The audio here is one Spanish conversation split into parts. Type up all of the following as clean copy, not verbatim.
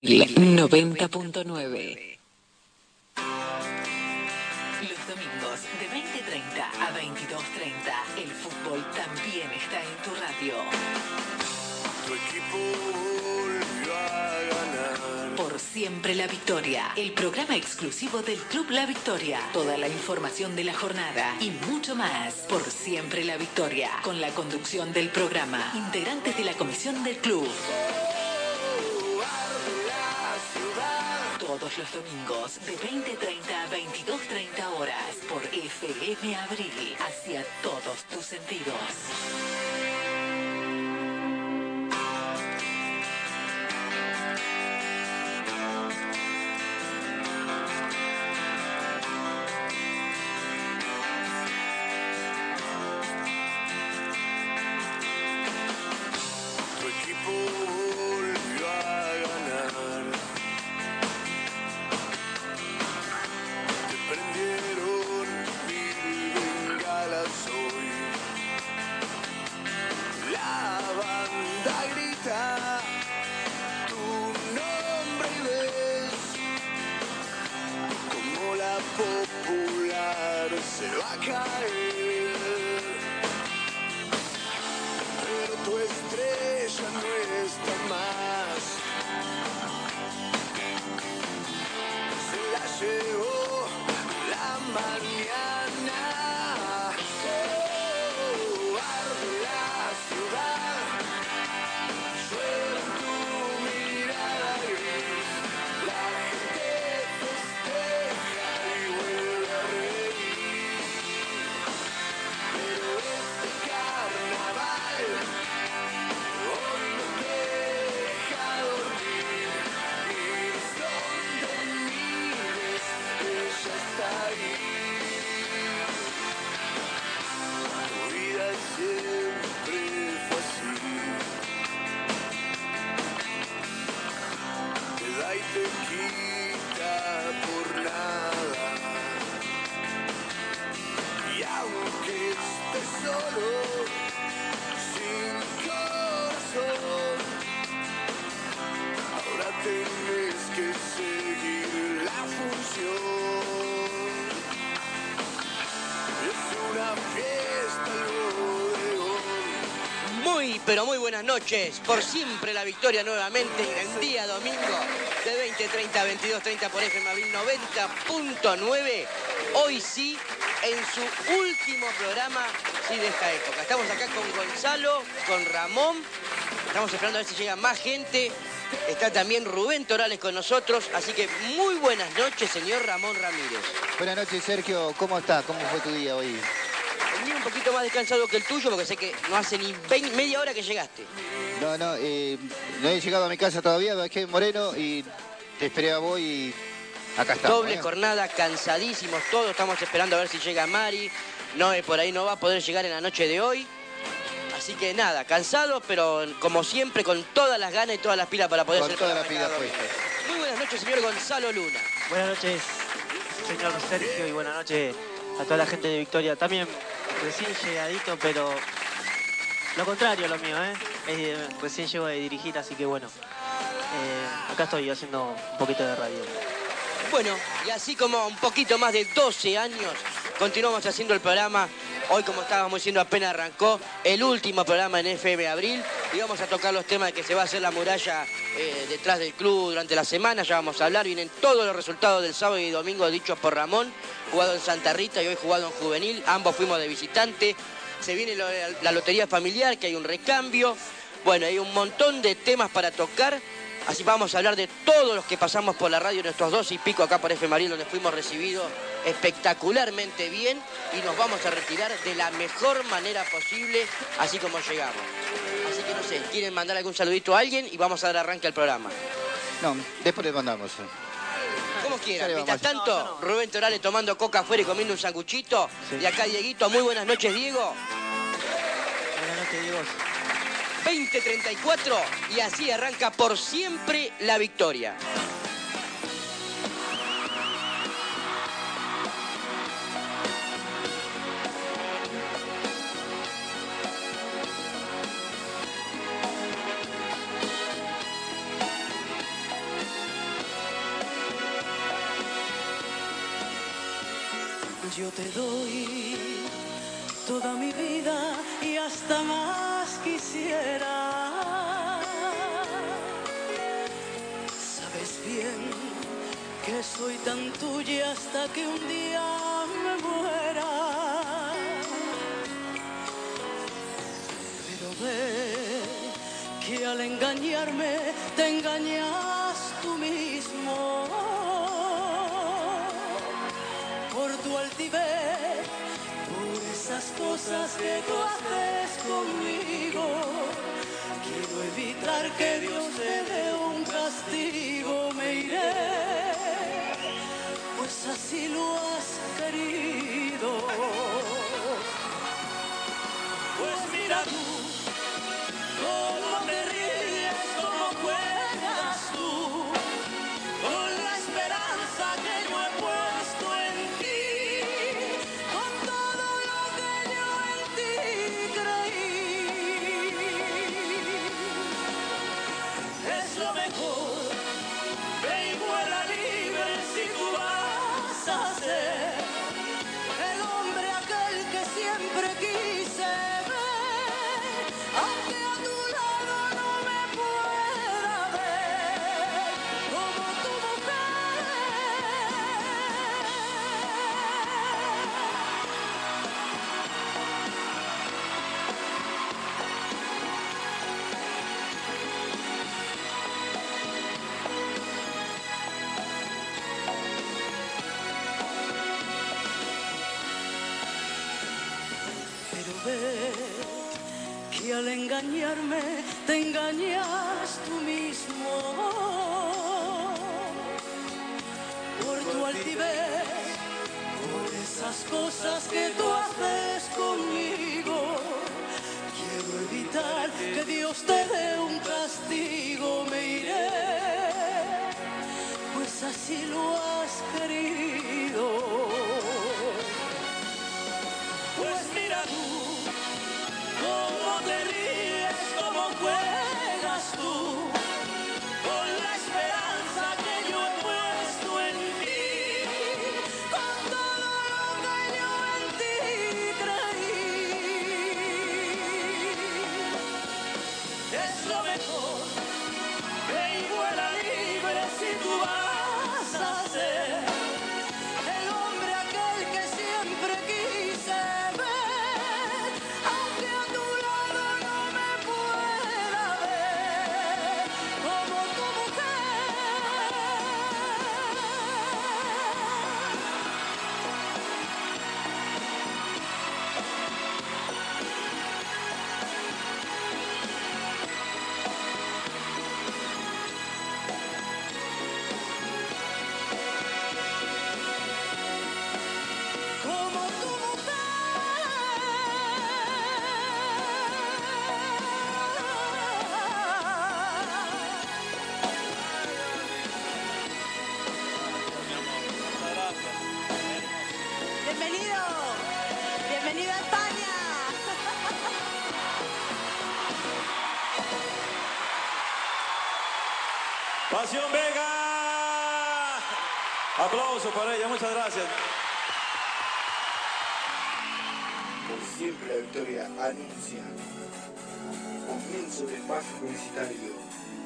90.9. Los domingos de 20:30 a 22:30, el fútbol también está en tu radio. Tu equipo volvió a ganar. Por siempre la victoria, el programa exclusivo del Club La Victoria. Toda la información de la jornada y mucho más. Por siempre la victoria, con la conducción del programa, integrantes de la comisión del club. Todos los domingos de 20:30 a 22:30 horas por FM Abril, hacia todos tus sentidos. Tu equipo volvió a ganar. Te prendieron mil bengalas hoy. La banda grita tu nombre y ves como la popular se va a caer. Pero tu estrella no está más. Se la llevó la mañana. Oh, arde la ciudad. Llueve en tu mirada gris. La gente festeja y vuelve a reír. Pero este carnaval hoy no te deja dormir. Mires donde mires, ella está ahí. Tu vida siempre fue así. Te da y te quita por nada. Y aunque estés solo, sin corazón, ahora tenés que seguir la función. Es una fiesta el bodegón. Muy, pero muy buenas noches. Por siempre la victoria nuevamente en día domingo de 20:30 a 22:30 por FM Abril 90.9. Hoy sí, en su último programa de esta época. Estamos acá con Gonzalo, con Ramón. Estamos esperando a ver si llega más gente. Está también Rubén Torales con nosotros. Así que muy buenas noches, señor Ramón Ramírez. Buenas noches, Sergio. ¿Cómo estás? ¿Cómo fue tu día hoy? El mío un poquito más descansado que el tuyo porque sé que no hace ni media hora que llegaste. No he llegado a mi casa todavía, bajé en Moreno y te esperé a vos y acá estamos. Doble jornada, cansadísimos todos. Estamos esperando a ver si llega Mari. Noé por ahí no va a poder llegar en la noche de hoy. Así que nada, cansados, pero como siempre, con todas las ganas y todas las pilas para poder Con hacer todas las programa pilas cada domingo. puestas. Muy buenas noches, señor Gonzalo Luna. Buenas noches, señor Sergio, y buenas noches a toda la gente de Victoria. También recién llegadito, pero lo contrario a lo mío, ¿eh? Recién llego de dirigir, así que bueno, acá estoy haciendo un poquito de radio. Bueno, y así como un poquito más de 12 años, continuamos haciendo el programa. Hoy, como estábamos diciendo, apenas arrancó el último programa en FM Abril. Y vamos a tocar los temas de que se va a hacer la muralla detrás del club durante la semana. Ya vamos a hablar. Vienen todos los resultados del sábado y domingo dichos por Ramón. Jugado en Santa Rita y hoy jugado en Juvenil. Ambos fuimos de visitante. Se viene la lotería familiar, que hay un recambio. Bueno, hay un montón de temas para tocar. Así vamos a hablar de todos los que pasamos por la radio en estos 2 y pico acá por FM Abril, donde fuimos recibidos espectacularmente bien y nos vamos a retirar de la mejor manera posible, así como llegamos. Así que no sé, ¿quieren mandar algún saludito a alguien? Y vamos a dar arranque al programa. No, después le mandamos. Como Ya quieran. le Mientras vamos. tanto, Rubén Torales tomando coca afuera y comiendo un sanguchito. Sí. Y acá Dieguito, muy buenas noches, Diego. Buenas noches, Diego. 20:34 y así arranca por siempre la victoria. yo te doy toda mi vida y hasta más quisiera. Sabes bien que soy tan tuya hasta que un día me muera. Pero ve que al engañarme te engañas tú mismo. Por tu altivez, por esas cosas que tú haces conmigo, quiero evitar que Dios te dé un castigo. Me iré, pues así lo has querido. Pues mira tú, cómo te ríes, cómo juegas tú, con la esperanza que yo he puesto en ti, con todo lo que yo en ti creí. Es lo mejor, ve y vuela libre si tú vas a ser el hombre aquel que siempre quise ver, aunque a tu lado no me pueda ver como tu mujer. Pero ve que al engañarme te engañas tú mismo. Por tu altivez, por esas cosas que tú haces conmigo, quiero evitar que Dios te dé un castigo. Me iré, pues así lo has querido. Pues mira tú, cómo te ríes, cómo juegas tú, con la esperanza que yo he puesto en ti, con todo lo que yo en ti creí. Es lo mejor, ve y vuela libre si tú vas a ser el hombre aquel que siempre quise ver, aunque a tu lado no me pueda ver como tu mujer. Como tu Bienvenido, bienvenido a España. Pasión Vega. Aplauso para ella, muchas gracias. Por siempre la victoria anuncia comienzo del espacio publicitario.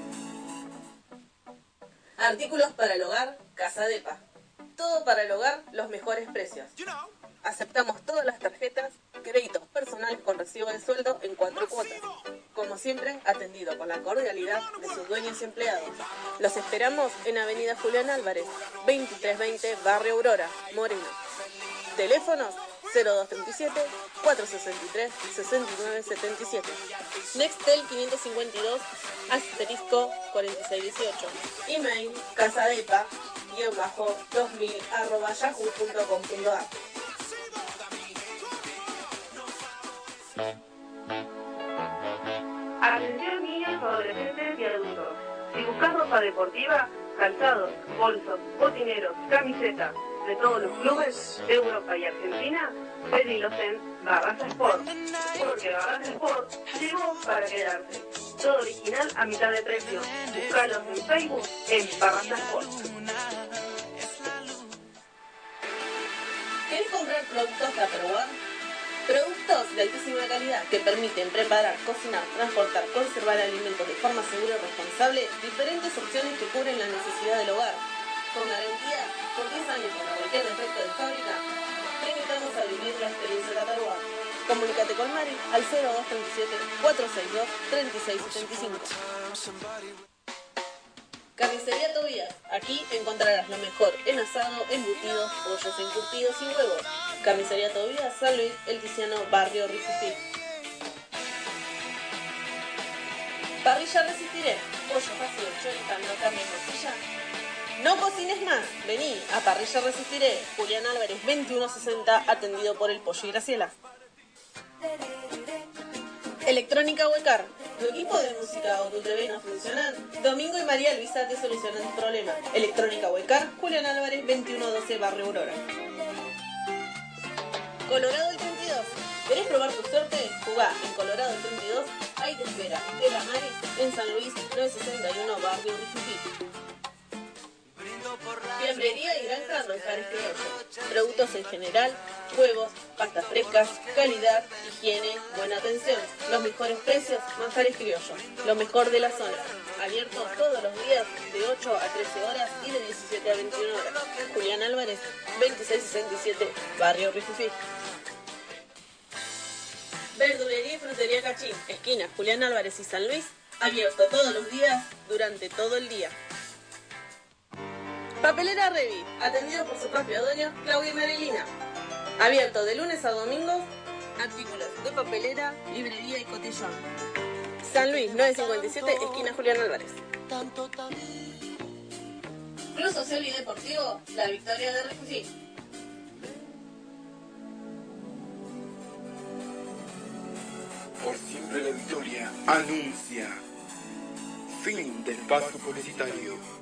Artículos para el hogar, Casa Depa. Todo para el hogar, los mejores precios. Aceptamos todas las tarjetas, créditos personales con recibo de sueldo en 4 cuotas. Como siempre, atendido con la cordialidad de sus dueños y empleados. Los esperamos en Avenida Julián Álvarez, 2320, Barrio Aurora, Moreno. Teléfonos 0237-463-6977. Nextel 552 *4618. Email casadepa-2000@yahoo.com.ar. Atención niños, adolescentes y adultos. Si buscas ropa deportiva, calzados, bolsos, botineros, camisetas de todos los clubes de Europa y Argentina, pedilos en Barraza Sport. Porque Barraza Sport llegó para quedarse. Todo original a mitad de precio. Búscalos en Facebook en Barraza Sport. ¿Querés comprar productos Tupperware? Productos de altísima calidad que permiten preparar, cocinar, transportar, conservar alimentos de forma segura y responsable, diferentes opciones que cubren la necesidad del hogar. Con garantía, por 10 años para cualquier defecto de fábrica, te invitamos a vivir la experiencia Tupperware. Comunícate con Mari al 0237-462-3675. Carnicería Tobías. Aquí encontrarás lo mejor en asado, embutidos, pollos encurtidos y huevos. Carnicería Tobías, San Luis, El Tiziano, Barrio Rififí. Parrilla Resistiré. Pollo vacío, choripán, carne morcilla. No cocines más. Vení a Parrilla Resistiré. Julián Álvarez, 2160, atendido por el Pollo y Graciela. Electrónica Huecar. ¿Tu equipo de música o tu TV no funcionan? Domingo y María Luisa te solucionan tu problema. Electrónica Huecar, Julián Álvarez, 2112, Barrio Aurora. Colorado el 32. ¿Querés probar tu suerte? Jugá en Colorado el 32. Ahí te espera. De la Maris, en San Luis, 961, Barrio Rififí. Fiambrería y granja Manjares Criollos. Productos en general, huevos, pastas frescas, calidad, higiene, buena atención. Los mejores precios, Manjares Criollos. Lo mejor de la zona. Abierto todos los días de 8 a 13 horas y de 17 a 21 horas. Julián Álvarez, 2667, Barrio Rififí. Verdulería y frutería Cachín. Esquina Julián Álvarez y San Luis. Abierto todos los días, durante todo el día. Papelera Revi, atendido por su propio dueño, Claudia y Marilina. Abierto de lunes a domingos, artículos de papelera, librería y cotillón. San Luis, 957, esquina Julián Álvarez. Club Social y Deportivo, La Victoria de Rififí. Por siempre la Victoria anuncia fin del paso publicitario.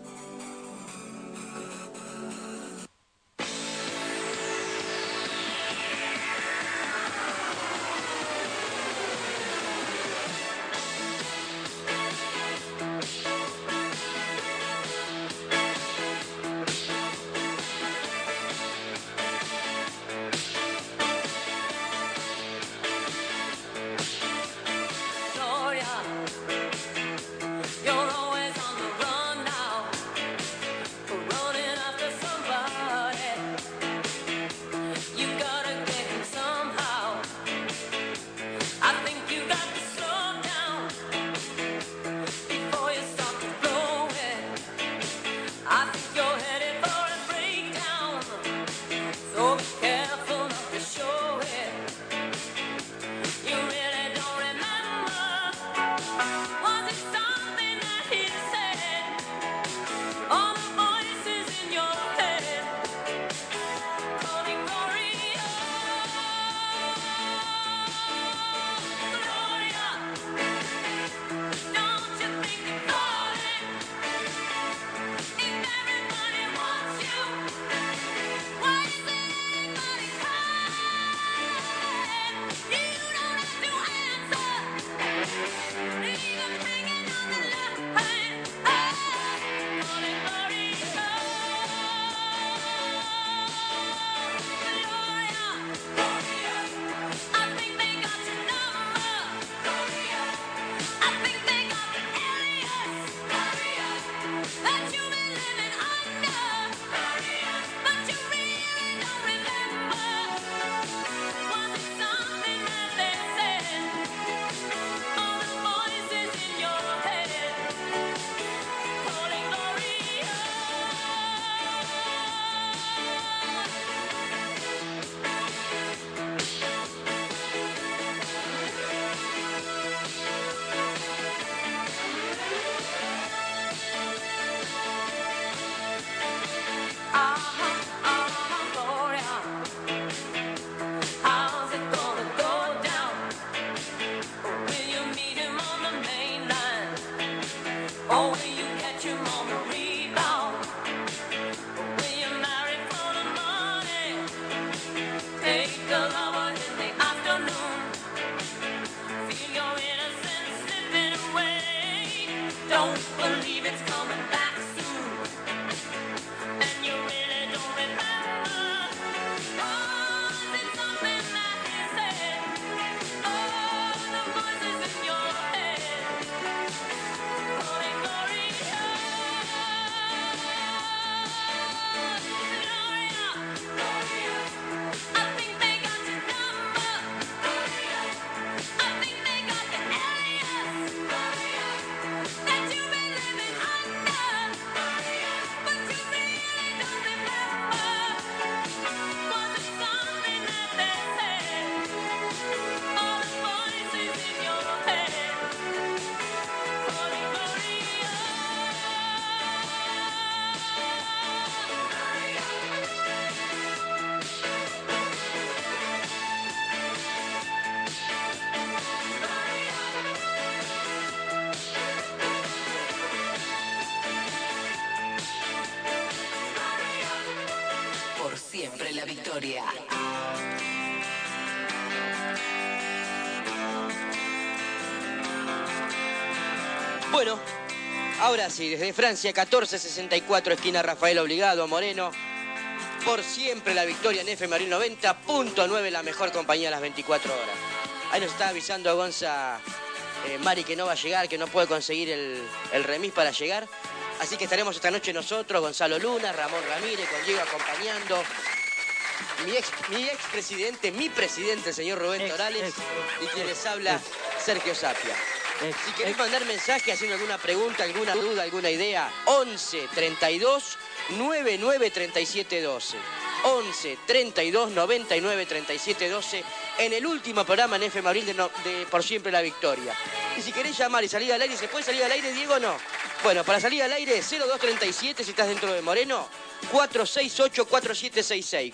Victoria. Bueno, ahora sí, desde Francia, 1464, esquina Rafael Obligado, Moreno. Por siempre la Victoria en FM Abril 90.9, la mejor compañía a las 24 horas. Ahí nos está avisando a Gonza Mari que no va a llegar, que no puede conseguir el remis para llegar. Así que estaremos esta noche nosotros, Gonzalo Luna, Ramón Ramírez, con Diego acompañando. Mi expresidente, mi presidente, el señor Rubén Torales, y quien les habla, Sergio Sapia. Si querés mandar mensaje haciendo alguna pregunta, alguna duda, alguna idea, 11 32 99 37 12. 11 32 99 37 12 en el último programa en FM Abril de Por Siempre la Victoria. Y si querés llamar y salir al aire, ¿se puede salir al aire, Diego, o no? Bueno, para salir al aire, 0237 si estás dentro de Moreno, 468-4766.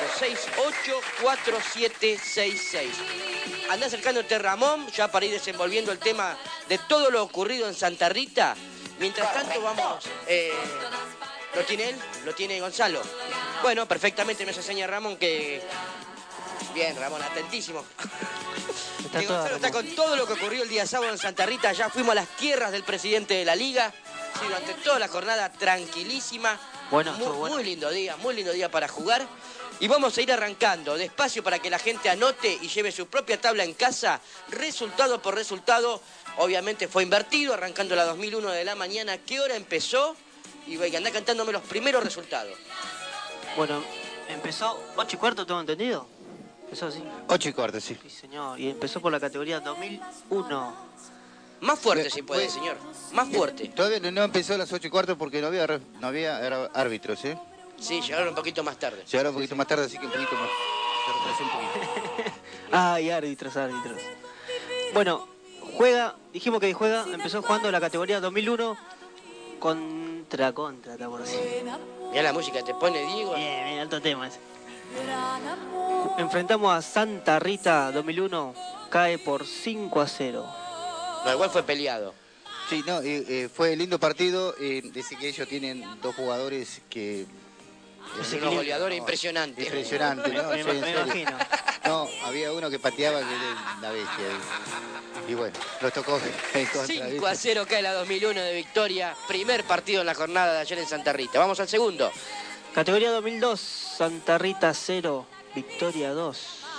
468-4766. Andá acercándote, Ramón, ya para ir desenvolviendo el tema de todo lo ocurrido en Santa Rita. Mientras tanto, vamos... ¿Lo tiene él? ¿Lo tiene Gonzalo? Bueno, perfectamente me hace seña Ramón que... Bien, Ramón, atentísimo. Que Gonzalo está con todo lo que ocurrió el día sábado en Santa Rita. Ya fuimos a las tierras del presidente de la Liga. Sí, durante toda la jornada tranquilísima. Bueno, muy lindo día para jugar. Y vamos a ir arrancando despacio para que la gente anote y lleve su propia tabla en casa. Resultado por resultado. Obviamente fue invertido, arrancando a las 2001 de la mañana. ¿Qué hora empezó? Y voy a andar cantándome los primeros resultados. Bueno, empezó 8:15, ¿tengo entendido? Empezó así. 8:15, sí. Sí, señor. Y empezó por la categoría 2001. Más fuerte si puede, señor. Más fuerte. Todavía no empezó a las 8:15 porque no había árbitros, ¿eh? Sí, llegaron un poquito más tarde. Llegaron un poquito más tarde, así que un poquito más. Se retrasó un poquito. Ay, árbitros. Bueno, dijimos que empezó jugando la categoría 2001 contra, está por así. Mirá la música, te pone Diego. Bien, alto tema ese. Enfrentamos a Santa Rita 2001, cae por 5-0. No, igual fue peleado. Sí, no, fue lindo partido. Dice que ellos tienen dos jugadores que... Unos goleadores impresionantes. Impresionante, ¿no? Me imagino. No, había uno que pateaba que era la bestia. Y bueno, nos tocó en contra. 5-0 cae la 2001 de Victoria. Primer partido en la jornada de ayer en Santa Rita. Vamos al segundo. Categoría 2002, Santa Rita 0, Victoria 2.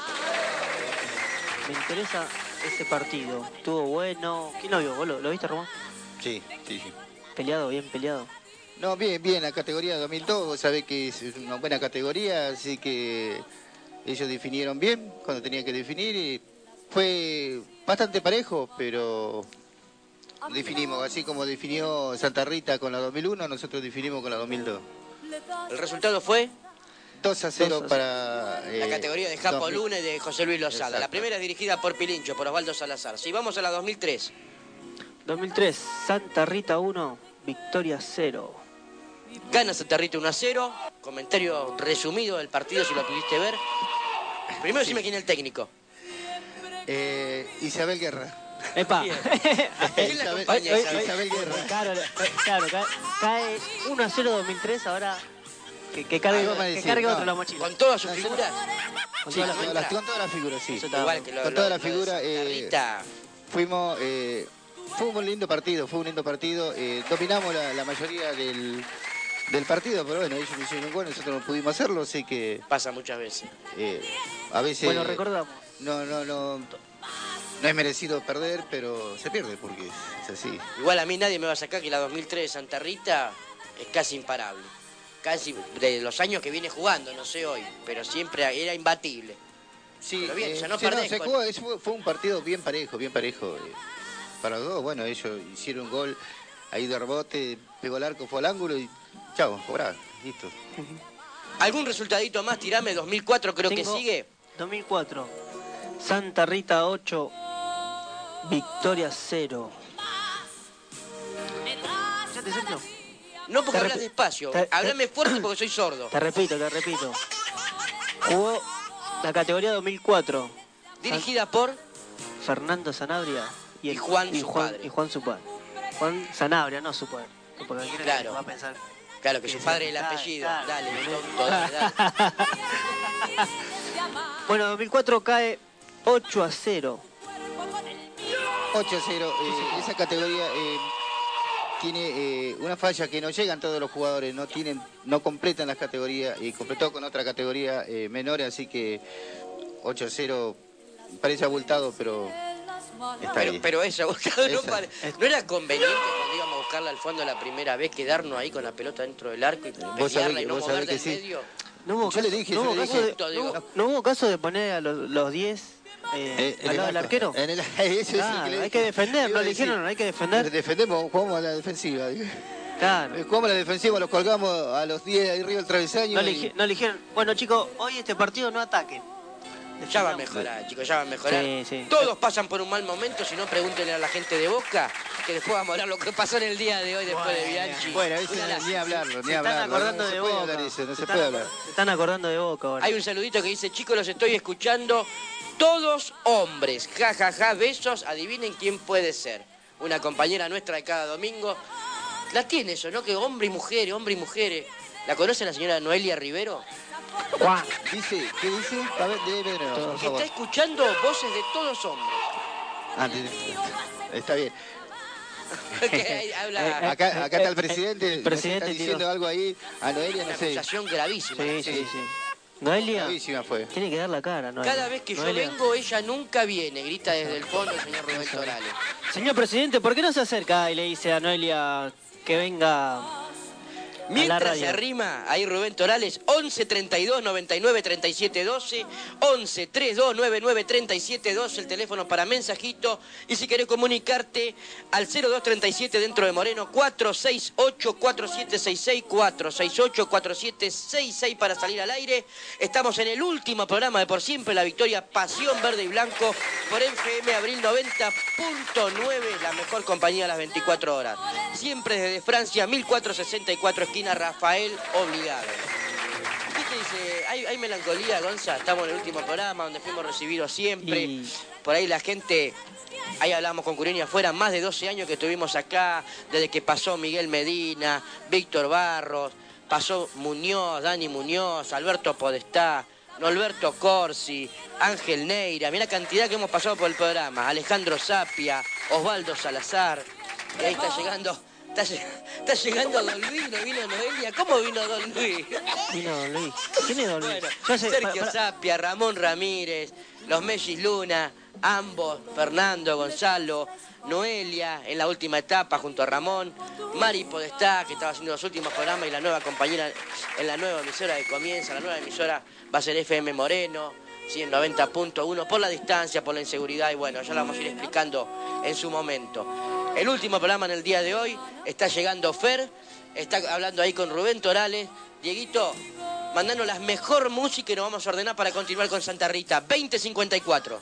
Me interesa ese partido. Estuvo bueno. ¿Quién lo vio? ¿Vos lo viste, Román? Sí. Peleado, bien peleado. No, bien, la categoría 2002, vos sabés que es una buena categoría, así que ellos definieron bien cuando tenían que definir y fue bastante parejo, pero definimos, así como definió Santa Rita con la 2001, nosotros definimos con la 2002. El resultado fue 2-0 para... la categoría de Japo 2000. Luna y de José Luis Lozada. Exacto. La primera es dirigida por Pilincho, por Osvaldo Salazar. Si vamos a la 2003. 2003, Santa Rita 1, Victoria 0. Gana Santa Rita 1-0. Comentario resumido del partido, si lo pudiste ver. Primero decime quién es el técnico. Isabel Guerra. ¡Epa! ¿Quién la acompaña, Isabel? Isabel Guerra. Claro, cae 1-0 2003, ahora que cargue otro la mochila. Con todas sus figuras. Con Sí, todas las con todas las figuras, sí. Igual que Con todas las figuras. Santa Rita. Fuimos... fue un lindo partido, dominamos la mayoría del partido, pero bueno, ellos no hicieron un gol, nosotros no pudimos hacerlo, así que... Pasa muchas veces. A veces... Bueno, recordamos. No es merecido perder, pero se pierde porque es así. Igual a mí nadie me va a sacar que la 2003 de Santa Rita es casi imparable. Casi de los años que viene jugando, no sé hoy, pero siempre era imbatible. Sí, pero bien, ya no sí, perdés. fue un partido bien parejo. Para los dos, bueno, ellos hicieron un gol ahí de rebote, pegó el arco, fue al ángulo y chao, cobrá, listo. ¿Algún resultadito más? Tirame, 2004 creo que sigue. 2004, Santa Rita 8, Victoria 0. ¿Ya te siento? No, porque hablas despacio. Hablame fuerte porque soy sordo. Te repito. Jugó la categoría 2004. Dirigida por Fernando Sanabria y Juan, su padre. Y Juan su padre. Juan Sanabria, no su padre. Porque cualquiera Claro. va a pensar. Claro, que su padre el apellido. Claro. Dale, tonto, dale. Bueno, 2004 cae 8-0. 8-0. Esa categoría tiene una falla que no llegan todos los jugadores, no completan las categorías y completó con otra categoría menor, así que 8-0 parece abultado, pero está bien. Pero eso, ¿no era conveniente cuando íbamos a buscarla al fondo la primera vez quedarnos ahí con la pelota dentro del arco y pelearla y no mover del medio? No hubo Yo le dije, yo le dije. no hubo caso de poner a los 10 al lado del arquero. Hay que defender, no le dijeron, hay que defender. Defendemos, jugamos a la defensiva. Claro. Jugamos a la defensiva, los colgamos a los 10 ahí arriba del travesaño. No le dijeron, bueno chicos, hoy este partido no ataquen. Ya va a mejorar, chicos, ya va a mejorar. Sí. Todos pasan por un mal momento, si no pregúntenle a la gente de Boca, que después vamos a hablar lo que pasó en el día de hoy después de Bianchi. Bueno, eso ni hablarlo, ni hablarlo. Se están acordando de Boca. No se puede hablar. Se están acordando de Boca ahora. Hay un saludito que dice, chicos, los estoy escuchando, todos hombres, jajaja, besos, adivinen quién puede ser. Una compañera nuestra de cada domingo. La tiene eso, ¿no? Que hombre y mujeres. ¿La conoce la señora Noelia Rivero? Juan, dice, ¿qué dice? A ver, debe ver, por Que favor. está escuchando voces de todos hombres. Está bien. Que habla... Acá está el presidente. El presidente está diciendo algo ahí a Noelia, una no sé. acusación gravísima. Sí. Noelia Gravísima fue. tiene que dar la cara, Noelia. Cada vez que yo Noelia. vengo, ella nunca viene, grita desde el fondo el señor Rubén Torales. Señor presidente, ¿por qué no se acerca y le dice a Noelia que venga a la Mientras radio? se arrima, ahí Rubén Torales, 11 32 99 37 12, 11 32 99 37 12, el teléfono para mensajito. Y si querés comunicarte al 0237 dentro de Moreno, 468 4766, 468 4766 para salir al aire. Estamos en el último programa de Por Siempre la Victoria, Pasión Verde y Blanco, por FM Abril 90.9, la mejor compañía a las 24 horas. Siempre desde Francia, 1464, esquina Rafael Obligado. ¿Qué te dice? ¿Hay melancolía, Gonza? Estamos en el último programa donde fuimos recibidos siempre. Por ahí la gente, ahí hablamos con Curini afuera, más de 12 años que estuvimos acá, desde que pasó Miguel Medina, Víctor Barros, pasó Muñoz, Dani Muñoz, Alberto Podestá, Norberto Corsi, Ángel Neira. Mirá la cantidad que hemos pasado por el programa. Alejandro Sapia, Osvaldo Salazar. Y ahí está llegando... Está llegando Don Luis, ¿no vino Noelia? ¿Cómo vino Don Luis? Vino Don Luis. ¿Quién es Don Luis? Bueno, Yo sé, Sergio Sapia, Ramón Ramírez, los Mellis Luna, ambos, Fernando, Gonzalo, Noelia en la última etapa junto a Ramón, Mari Podestá, que estaba haciendo los últimos programas, y la nueva compañera en la nueva emisora que comienza. La nueva emisora va a ser FM Moreno, ¿sí? En 90.1, por la distancia, por la inseguridad, y bueno, ya lo vamos a ir explicando en su momento. El último programa en el día de hoy, está llegando Fer, está hablando ahí con Rubén Torales. Dieguito, mandanos la mejor música y nos vamos a ordenar para continuar con Santa Rita. 2054.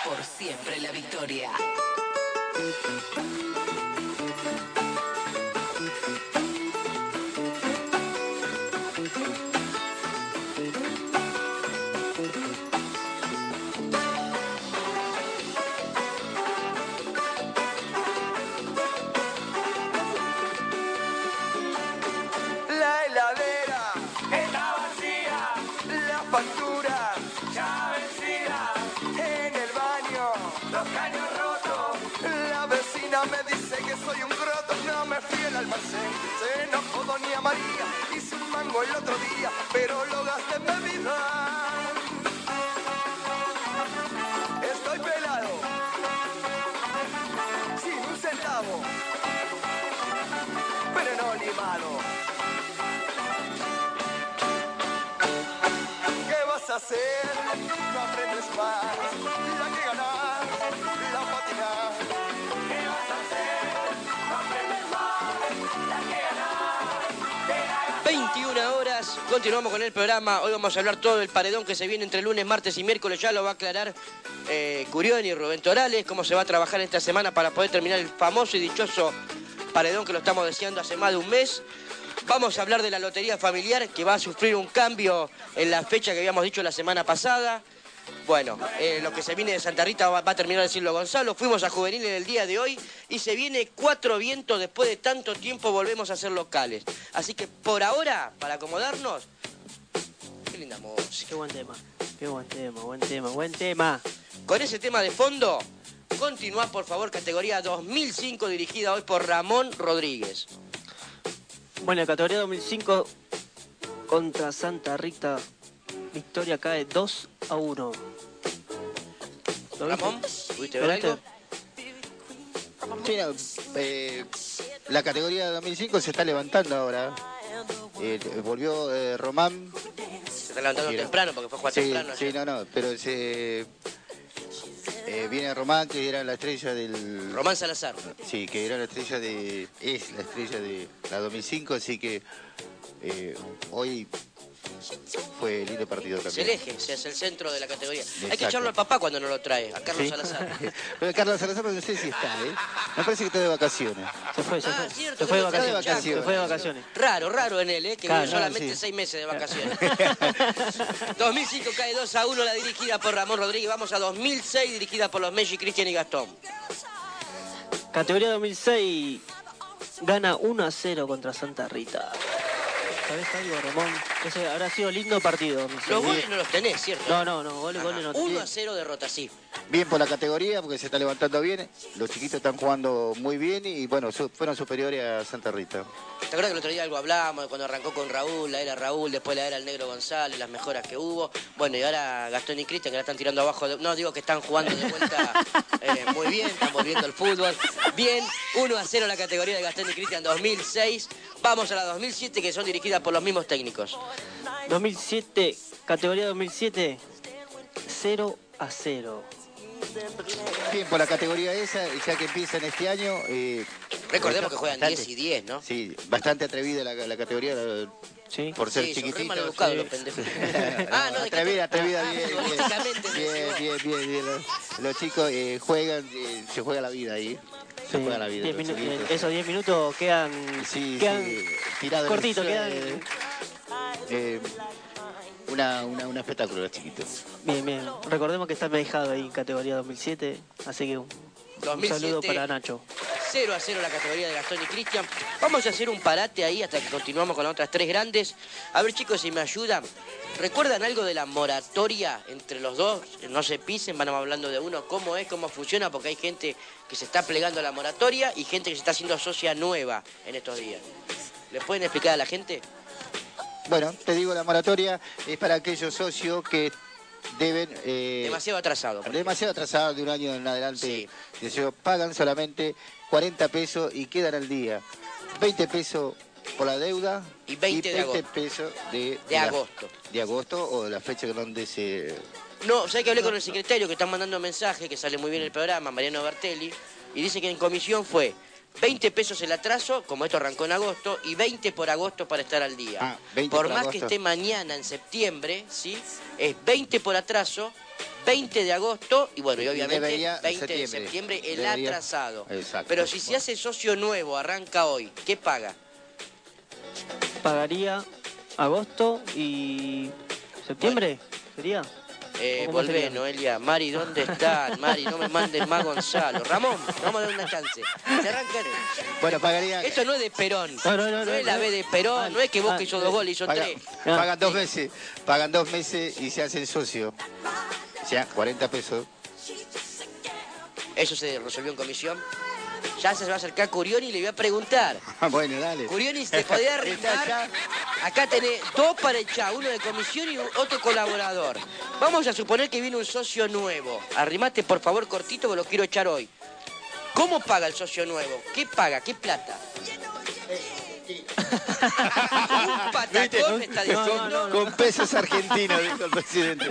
Por siempre la victoria. La heladera está vacía, la factura ya vencida, en el baño los caños rotos, la vecina me dice que soy un groto, no me fui al almacén, se enojó doña María, hice un mango el otro día, pero lo gasté en bebida. Estoy pelado, sin un centavo, pero no limado. ¿Qué vas a hacer? No aprendes más, la que ganás, la patinás. ¿Qué vas a hacer? No aprendes más, la que ganás, 21 horas, continuamos con el programa. Hoy vamos a hablar todo del paredón que se viene entre lunes, martes y miércoles. Ya lo va a aclarar Curioni y Rubén Torales, cómo se va a trabajar esta semana para poder terminar el famoso y dichoso paredón que lo estamos deseando hace más de un mes. Vamos a hablar de la lotería familiar, que va a sufrir un cambio en la fecha que habíamos dicho la semana pasada. Bueno, lo que se viene de Santa Rita va a terminar de decirlo Gonzalo. Fuimos a Juvenil en el día de hoy y se viene Cuatro Vientos. Después de tanto tiempo volvemos a ser locales. Así que por ahora, para acomodarnos, qué linda música. Qué buen tema, qué buen tema, buen tema, buen tema. Con ese tema de fondo, continúa por favor, categoría 2005, dirigida hoy por Ramón Rodríguez. Bueno, en categoría 2005 contra Santa Rita, victoria cae 2-1. Ramón, ¿pudiste ver algo? Sí, no, la categoría 2005 se está levantando ahora. Volvió Román. Se está levantando temprano porque fue a jugar temprano. Sí, ayer. no, pero viene Román, que era la estrella del... Román Salazar. Sí, que era la estrella de... Es la estrella de la 2005, así que hoy fue lindo partido Es también. el eje, es el centro de la categoría. Hay que Exacto. echarlo al papá cuando no lo trae, a Carlos Sí. Salazar. Pero Carlos Salazar no sé si está, ¿eh? Me parece que está de vacaciones. Se fue, Cierto, se fue de que lo trae vacaciones. vacaciones. Se fue de vacaciones. Raro en él, que Claro, vive solamente sí. 6 meses de vacaciones. 2005 cae 2-1, la dirigida por Ramón Rodríguez. Vamos a 2006, dirigida por los Messi, Cristian y Gastón. Categoría 2006 gana 1-0 contra Santa Rita. ¿Sabés algo, Ramón? Ese habrá sido lindo partido. 2006. Los goles no los tenés, ¿cierto? No, goles no. 1-0 derrota, sí. Bien por la categoría, porque se está levantando bien. Los chiquitos están jugando muy bien y, bueno, fueron superiores a Santa Rita. ¿Te acuerdas que el otro día algo hablamos de cuando arrancó con Raúl, la era Raúl, después la era el Negro González, las mejoras que hubo? Bueno, y ahora Gastón y Cristian que la están tirando abajo. No, digo que están jugando de vuelta muy bien, están volviendo al fútbol. Bien, 1-0 la categoría de Gastón y Cristian 2006. Vamos a la 2007, que son dirigidas por los mismos técnicos. 2007, categoría 2007, 0-0. Bien por la categoría esa, ya que empiezan este año. Recordemos que juegan bastante- 10 y 10, ¿no? Sí, bastante atrevida la categoría Sí. por ser Sí, son re chiquititos. maleducados sí. los pendejos. No, atrevida, bien. futbolísticamente, Bien. Los chicos juegan, se juega la vida ahí. Se juega la vida. 10 los minutos, chiquitos. esos 10 minutos quedan Sí, quedan tirados en el cortitos, suelo, quedan... un espectáculo los chiquitos. Bien. Recordemos que está dejado ahí en categoría 2007, así que un 2007. saludo para Nacho. 0-0 la categoría de Gastón y Cristian. Vamos a hacer un parate ahí hasta que continuamos con las otras tres grandes. A ver, chicos, si me ayudan. ¿Recuerdan algo de la moratoria entre los dos? No se pisen, van hablando de uno. ¿Cómo es? ¿Cómo funciona? Porque hay gente que se está plegando a la moratoria y gente que se está haciendo socia nueva en estos días. ¿Les pueden explicar a la gente? Bueno, te digo, la moratoria es para aquellos socios que deben... Demasiado atrasado. demasiado atrasados de un año en adelante. Sí. Ellos pagan solamente 40 pesos y quedan al día. 20 pesos por la deuda Y 20 de agosto. pesos de agosto. De agosto o de la fecha donde se... No, sé que hablé con el secretario que están mandando mensajes, que sale muy bien el programa, Mariano Bertelli, y dice que en comisión fue 20 pesos el atraso, como esto arrancó en agosto, y 20 por agosto para estar al día. 20 por por más agosto. que esté mañana en septiembre, ¿sí? Es 20 por atraso, 20 de agosto y bueno, y obviamente debería 20 de septiembre el Debería. atrasado. Exacto. Pero si se hace socio nuevo, arranca hoy, ¿qué paga? Pagaría agosto y septiembre, ¿sería? ¿Cómo Volvé, sería? Noelia. Mari, ¿dónde están? Mari, no me mandes más Gonzalo. Ramón, vamos a dar una chance. Se arranca. Bueno, pagaría... Esto no es de Perón. No, es la B de Perón, no es que Boca hizo 2 goles, hizo 3. Pagan 2 meses. Pagan 2 meses y se hacen socio. O sea, 40 pesos. Eso se resolvió en comisión. Ya se va a acercar Curioni y le voy a preguntar. Bueno, dale. Curioni, ¿te podía arrimar? Acá tenés 2 para echar, uno de comisión y otro colaborador. Vamos a suponer que viene un socio nuevo. Arrimate, por favor, cortito, que lo quiero echar hoy. ¿Cómo paga el socio nuevo? ¿Qué paga? ¿Qué plata? Un patacón me está diciendo. Con pesos argentinos, dijo el presidente.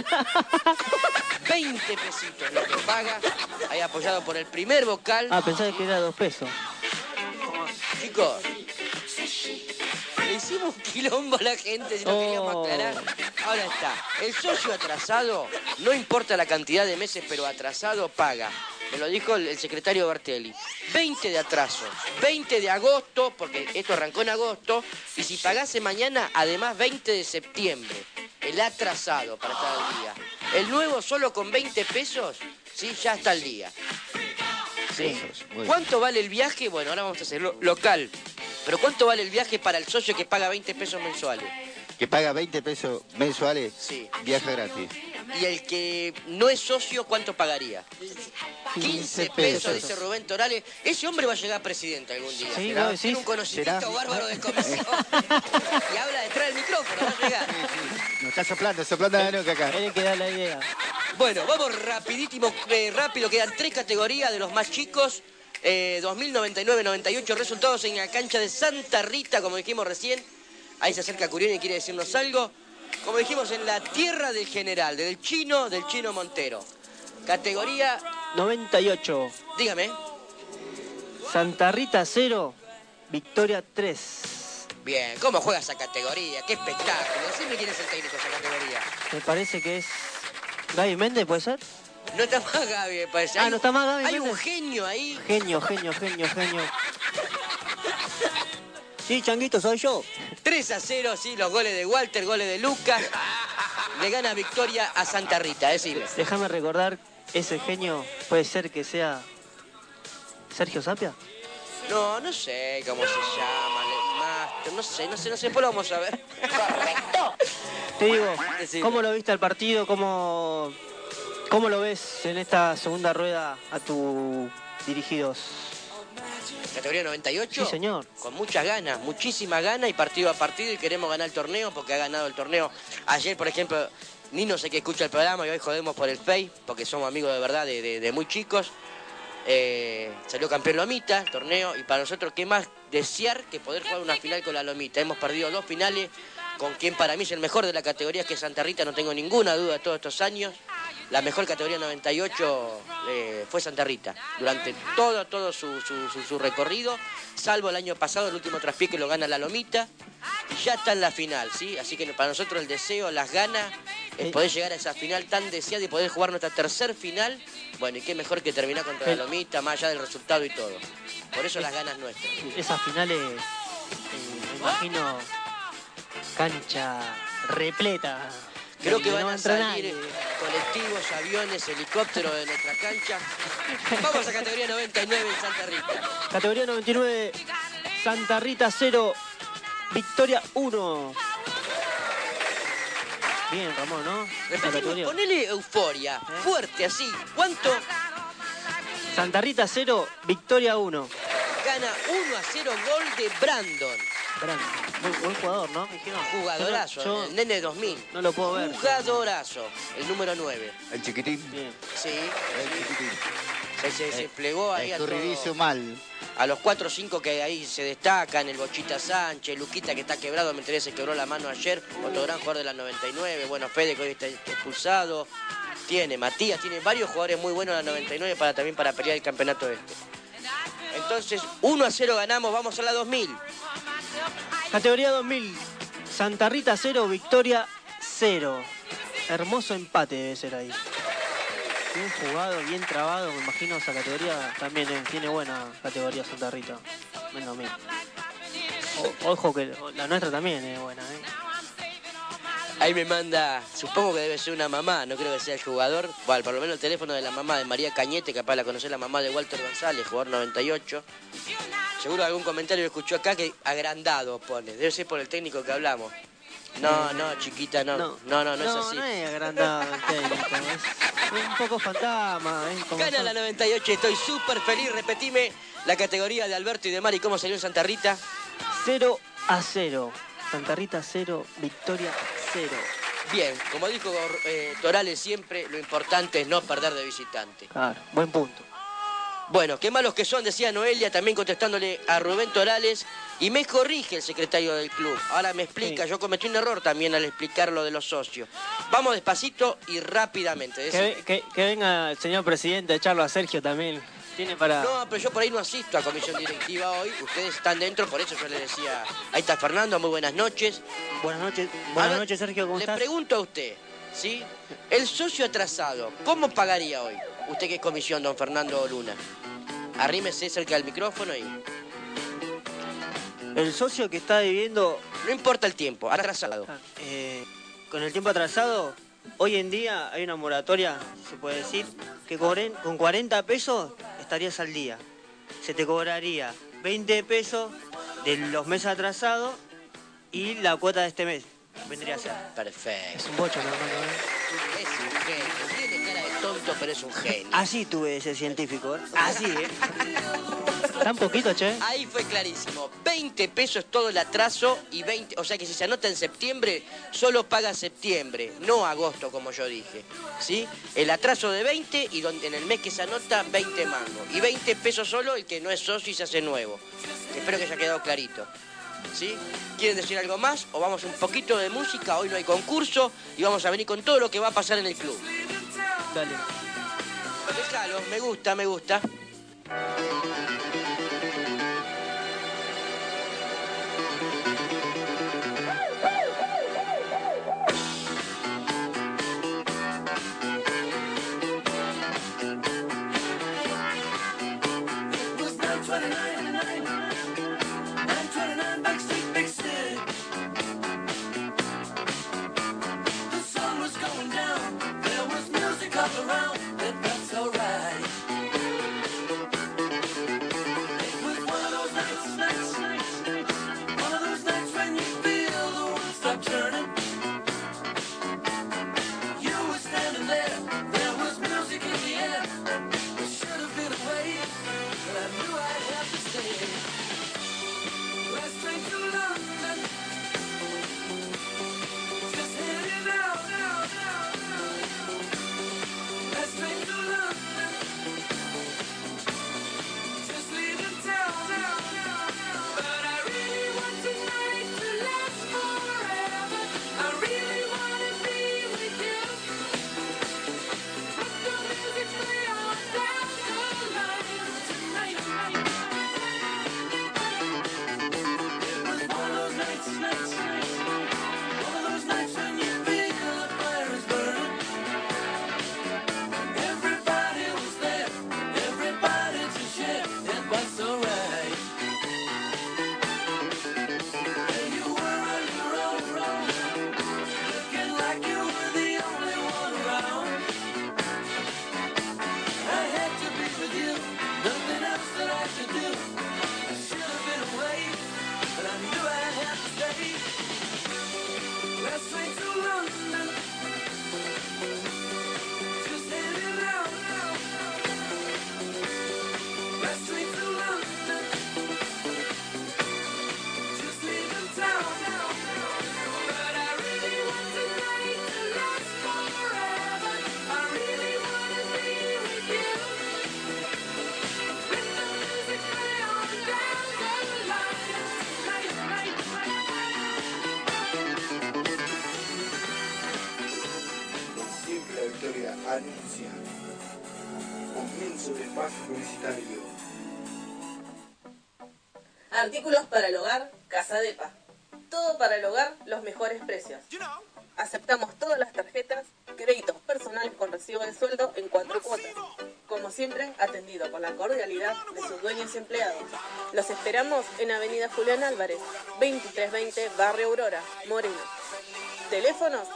20 pesitos lo que paga, ahí apoyado por el primer vocal. Ah, pensaba que era 2 pesos. Chicos, le hicimos un quilombo a la gente, si no queríamos aclarar. Ahora está, el socio atrasado, no importa la cantidad de meses, pero atrasado paga. Me lo dijo el secretario Bertelli. 20 de atraso, 20 de agosto, porque esto arrancó en agosto, y si pagase mañana, además 20 de septiembre. El atrasado para estar al día. El nuevo solo con 20 pesos, sí, ya está al día. ¿Sí? ¿Cuánto vale el viaje? Bueno, ahora vamos a hacerlo local. Pero ¿cuánto vale el viaje para el socio que paga 20 pesos mensuales? Que paga 20 pesos mensuales, sí, viaja gratis. Y el que no es socio, ¿cuánto pagaría? 15 pesos, dice Rubén Torales. Ese hombre va a llegar presidente algún día. Sí, tiene un conocimiento bárbaro de comisión. Y habla detrás del micrófono, va a llegar. Nos está soplando la nuca acá. Tiene que dar la idea. Bueno, vamos rapidísimo, rápido. Quedan 3 categorías de los más chicos. 2099-98 resultados en la cancha de Santa Rita, como dijimos recién. Ahí se acerca Curioni y quiere decirnos algo. Como dijimos, en la tierra del general, del chino Montero. Categoría... 98. Dígame. Santa Rita 0, Victoria 3. Bien, ¿cómo juega esa categoría? ¡Qué espectáculo! Decime quién es el técnico de esa categoría. Me parece que es... ¿Gaby Méndez, puede ser? No está más Gaby, me parece. Ah, no está más Gaby Hay Méndez. un genio ahí. Genio. Sí, Changuito, soy yo. 3-0, sí, los goles de Walter, goles de Lucas. Le gana Victoria a Santa Rita, decime. Déjame recordar, ese genio puede ser que sea Sergio Sapia. No sé cómo se llama, no sé, después lo vamos a ver. Correcto. Te digo, Decime. ¿cómo lo viste al partido? ¿Cómo lo ves en esta segunda rueda a tus dirigidos? Categoría 98. Sí, señor. Con muchas ganas, muchísimas ganas y partido a partido y queremos ganar el torneo porque ha ganado el torneo. Ayer, por ejemplo, ni no sé qué escucha el programa y hoy jodemos por el Face porque somos amigos de verdad de muy chicos. Salió campeón Lomita, el torneo, y para nosotros qué más desear que poder jugar una final con la Lomita. Hemos perdido 2 finales con quien para mí es el mejor de la categoría, que es Santa Rita, no tengo ninguna duda de todos estos años. La mejor categoría 98 fue Santa Rita, durante todo su recorrido, salvo el año pasado, el último traspié que lo gana la Lomita, y ya está en la final, ¿sí? Así que para nosotros el deseo, las ganas, es poder llegar a esa final tan deseada y poder jugar nuestra tercer final. Bueno, y qué mejor que terminar contra la Lomita, más allá del resultado y todo. Por eso las ganas nuestras. Esas finales, me imagino, cancha repleta. Creo que van no a entra salir nadie. colectivos, aviones, helicópteros de nuestra cancha. Vamos a categoría 99 en Santa Rita. Categoría 99, Santa Rita 0, Victoria 1. Bien, Ramón, ¿no? Esa Repetimos, categoría. ponele euforia, fuerte así. ¿Cuánto? Santa Rita 0, Victoria 1. Gana 1-0, gol de Brandon. Buen jugador, ¿no? Me dijeron. Jugadorazo, Yo el nene 2000. no lo puedo ver. Jugadorazo, el número 9. El chiquitín. Bien. Sí, El chiquitín. se plegó ahí a Escurridizo todo. mal. A los 4 o 5 que ahí se destacan, el Bochita Sánchez, Luquita que está quebrado, me enteré se quebró la mano ayer, otro gran jugador de la 99, bueno, Fede que hoy está expulsado, tiene Matías, tiene varios jugadores muy buenos de la 99 también para pelear el campeonato este. Entonces, 1-0 ganamos, vamos a la 2000. Categoría 2000, Santa Rita 0, Victoria 0. Hermoso empate debe ser ahí. bien jugado, bien trabado. Me imagino esa categoría también tiene buena categoría Santa Rita. Menos a mí. Ojo que la nuestra también es buena, ¿eh? Ahí me manda, supongo que debe ser una mamá, no creo que sea el jugador. Bueno, por lo menos el teléfono de la mamá de María Cañete, capaz la conocer la mamá de Walter González, jugador 98. Seguro algún comentario lo escuchó acá que agrandado pone. Debe ser por el técnico que hablamos. No, chiquita, no es así. No es agrandado el técnico, es un poco fantasma. Gana la 98, estoy súper feliz. Repetime la categoría de Alberto y de Mari, ¿cómo salió en Santa Rita? 0-0. Santa Rita 0, Victoria 0. Bien, como dijo Torales siempre, lo importante es no perder de visitante. Claro, buen punto. Bueno, qué malos que son, decía Noelia, también contestándole a Rubén Torales. Y me corrige el secretario del club. Ahora me explica, sí. Yo cometí un error también al explicar lo de los socios. Vamos despacito y rápidamente. Que venga el señor presidente a echarlo a Sergio también. Tiene para... No, pero yo por ahí no asisto a comisión directiva hoy. Ustedes están dentro, por eso yo les decía... Ahí está Fernando, muy buenas noches. Buenas noches, Sergio, ¿cómo estás? Le pregunto a usted, ¿sí? El socio atrasado, ¿cómo pagaría hoy? Usted que es comisión, don Fernando Luna. Arrímese cerca del micrófono y... El socio que está viviendo... No importa el tiempo, atrasado. Con el tiempo atrasado, hoy en día hay una moratoria, se puede decir, que con 40 pesos estarías al día. Se te cobraría 20 pesos de los meses atrasados y la cuota de este mes vendría a ser. Perfecto. Es un bocho, mi hermano, ¿eh? Es un genio. Tiene cara de tonto, pero es un genio. Así tuve ese científico, ¿eh? Así, ¿eh? Tan poquito, che. Ahí fue clarísimo. 20 pesos todo el atraso y 20... O sea que si se anota en septiembre, solo paga septiembre, no agosto, como yo dije. ¿Sí? El atraso de 20 y en el mes que se anota, 20 mangos. Y 20 pesos solo el que no es socio y se hace nuevo. Espero que haya quedado clarito. ¿Sí? ¿Quieren decir algo más? O vamos un poquito de música. Hoy no hay concurso y vamos a venir con todo lo que va a pasar en el club. Dale. Déjalo, me gusta, me gusta. Around, and that's alright. It was one of those nights, one of those nights when you feel the world stop turning. You were standing there was music in the air. It should have been away, but I knew I'd have to stay. Last train to London, just heading out. Anuncia. Comienzo de espacio publicitario. Artículos para el hogar, Casa Depa. Todo para el hogar, los mejores precios. Aceptamos todas las tarjetas, créditos personales con recibo de sueldo en 4 cuotas. Como siempre, atendido con la cordialidad de sus dueños y empleados. Los esperamos en Avenida Julián Álvarez, 2320, Barrio Aurora, Moreno. Teléfonos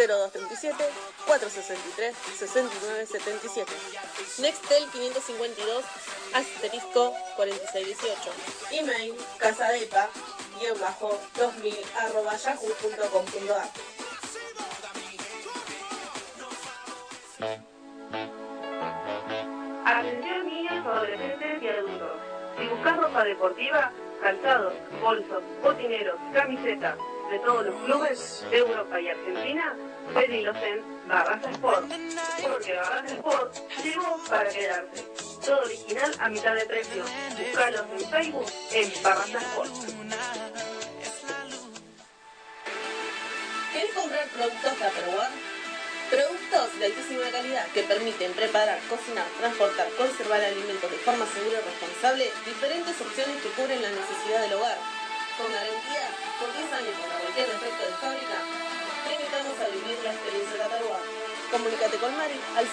0237-463-6977. Nextel 552 * 4618. Email casadepa-2000@yahoo.com.ar. Atención niños, adolescentes y adultos. Si buscas ropa deportiva, calzados, bolsos, botineros, camisetas de todos los clubes de Europa y Argentina, pedilos en Barraza Sport. Porque Barraza Sport llegó para quedarse. Todo original a mitad de precio. Búscalos en Facebook en Barraza Sport. ¿Querés comprar productos Tupperware? Productos de altísima calidad que permiten preparar, cocinar, transportar, conservar alimentos de forma segura y responsable, diferentes opciones que cubren la necesidad del hogar. Con garantía, por 10 años contra cualquier defecto de fábrica, te invitamos a vivir la experiencia Tupperware. Comunícate con Mari al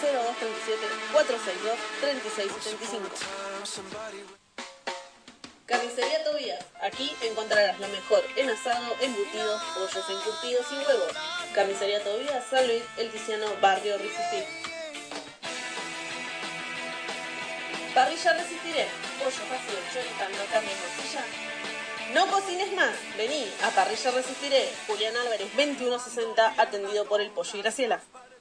0237-462-3675. Carnicería Tobías. Aquí encontrarás lo mejor en asado, embutidos, pollos encurtidos y huevos. Carnicería Tobías, San Luis, El Tiziano, Barrio Rifufí. Parrilla Resistiré. Pollo fácil, choripán, no carne morcilla. No cocines más. Vení a Parrilla Resistiré. Julián Álvarez, 2160, atendido por el Pollo y Graciela.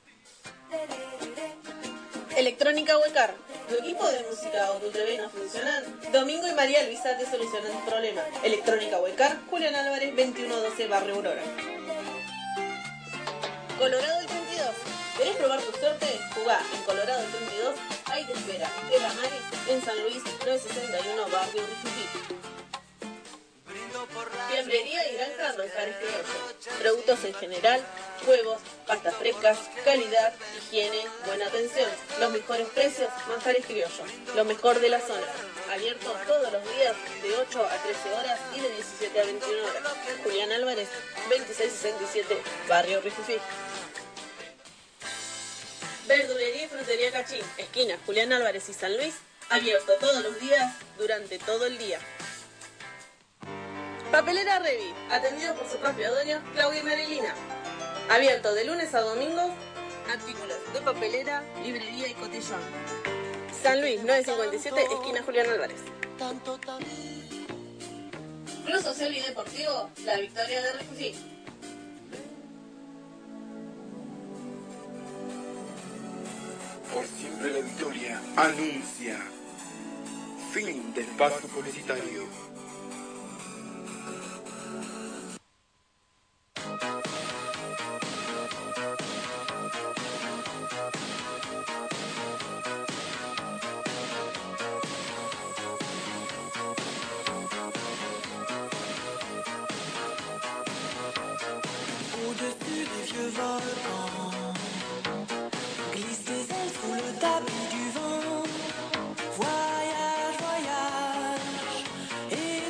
Electrónica Huecar. ¿Tu equipo de música o tu TV no funcionan? Domingo y María Luisa te solucionan tu problema. Electrónica Huecar, Julián Álvarez, 2112, Barrio Aurora. Colorado el 32. ¿Querés probar tu suerte? Jugá en Colorado el 32. Ahí te espera Eva Maris en San Luis, 961, Barrio Rifufí. Fiambrería y granja Manjares Criollos. Productos en general, huevos, pastas frescas, calidad, higiene, buena atención. Los mejores precios, Manjares Criollos. Lo mejor de la zona. Abierto todos los días de 8 a 13 horas y de 17 a 21 horas. Julián Álvarez, 2667, Barrio Rifufí. Verdulería y frutería Cachín, esquina Julián Álvarez y San Luis. Abierto todos los días, durante todo el día. Papelera Revi, atendido por su propio dueño, Claudia y Marilina. Abierto de lunes a domingos, artículos de papelera, librería y cotillón. San Luis, 957, esquina Julián Álvarez. Club Social y Deportivo, La Victoria de Rifufí. Por siempre la Victoria anuncia fin del espacio publicitario. Au-dessus des vieux volcans, glisse des ailes sous le tapis du vent. Voyage, voyage, et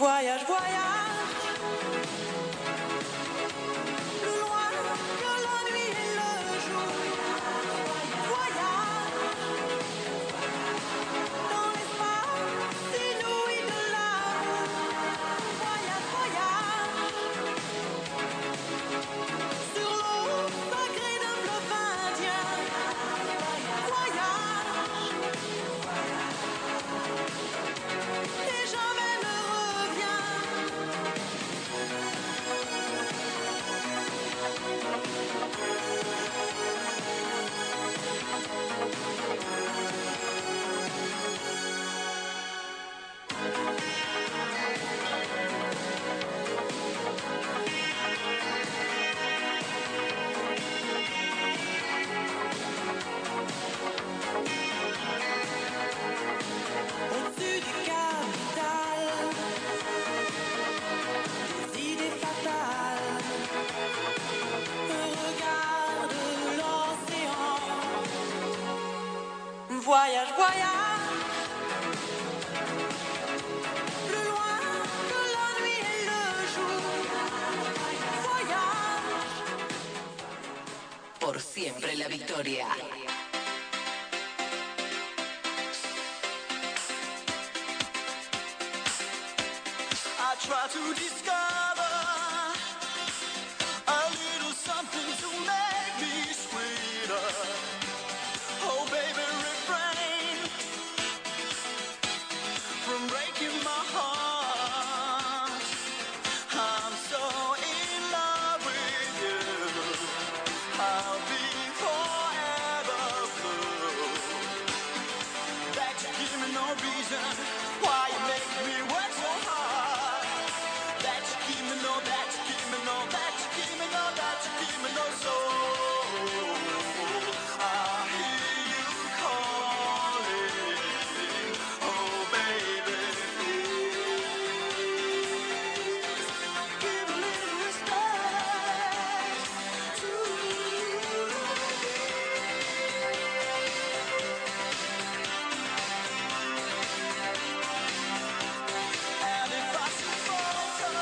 Voyage, voyage. Plus loin que la nuit et le jour. Voyage. Dans l'espace inouï de l'amour. Voyage, voyage. Sur l'eau sacrée d'un fleuve indien. Voyage. Et jamais ne revient. Au-dessus du capital, des idées fatales. Regarde l'océan. Voyage, voyage. Plus loin que la nuit et le jour. Voyage. Por siempre la victoria. I try to discover a little something to make me sweeter. Oh, baby, refrain from breaking my heart. I'm so in love with you. I'll be forever blue. That you give me no reason why you make me work so hard. That you give me no, that you give me no, that you give me no, that you give me no soul. I hear you calling, oh baby, please give a little respect to And if I should falter,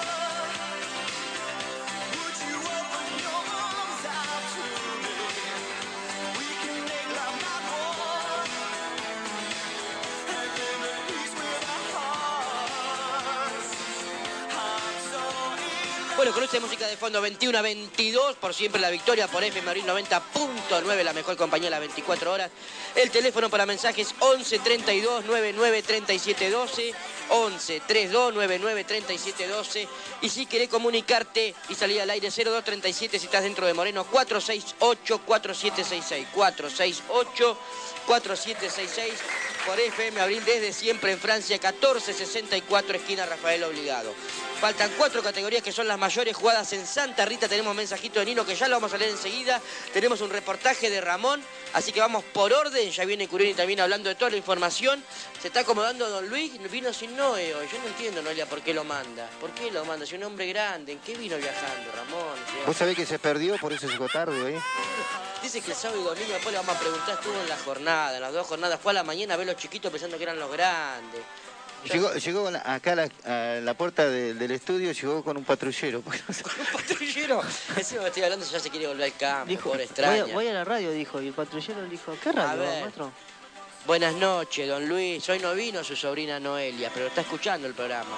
would you open your arms out to me? We can make love not war, and live in peace with our hearts. I'm so in Bueno, con esta música de fondo 21 a 22, por siempre la victoria por FM Abril 90.9, la mejor compañía de las 24 horas. El teléfono para mensajes 11 32 99 37 12, 11 32 99 37 12. Y si querés comunicarte y salir al aire 02 37 si estás dentro de Moreno, 468 4766, 468 4766 por FM Abril desde siempre en Francia, 1464 esquina Rafael Obligado. Faltan 4 categorías que son las mayores jugadas en Santa Rita. Tenemos mensajito de Nino que ya lo vamos a leer enseguida. Tenemos un reportaje de Ramón, así que vamos por orden. Ya viene Curioni también hablando de toda la información. Se está acomodando Don Luis, vino sin Noé hoy. Yo no entiendo, Noelia, por qué lo manda. ¿Por qué lo manda? Si un hombre grande, ¿en qué vino viajando, Ramón? Vos sabés que se perdió, por eso llegó tarde hoy. Dice que el sábado y domingo después le vamos a preguntar, estuvo en la jornada, en las 2 jornadas. Fue a la mañana a ver los chiquitos pensando que eran los grandes. Llegó acá a la puerta del estudio, llegó con un patrullero. ¿Un patrullero? Encima me estoy hablando, ya se quiere volver al campo, Dijo, por extraña. voy a la radio, dijo, y el patrullero le dijo, ¿qué radio, maestro? Buenas noches, don Luis. Hoy no vino su sobrina Noelia, pero está escuchando el programa.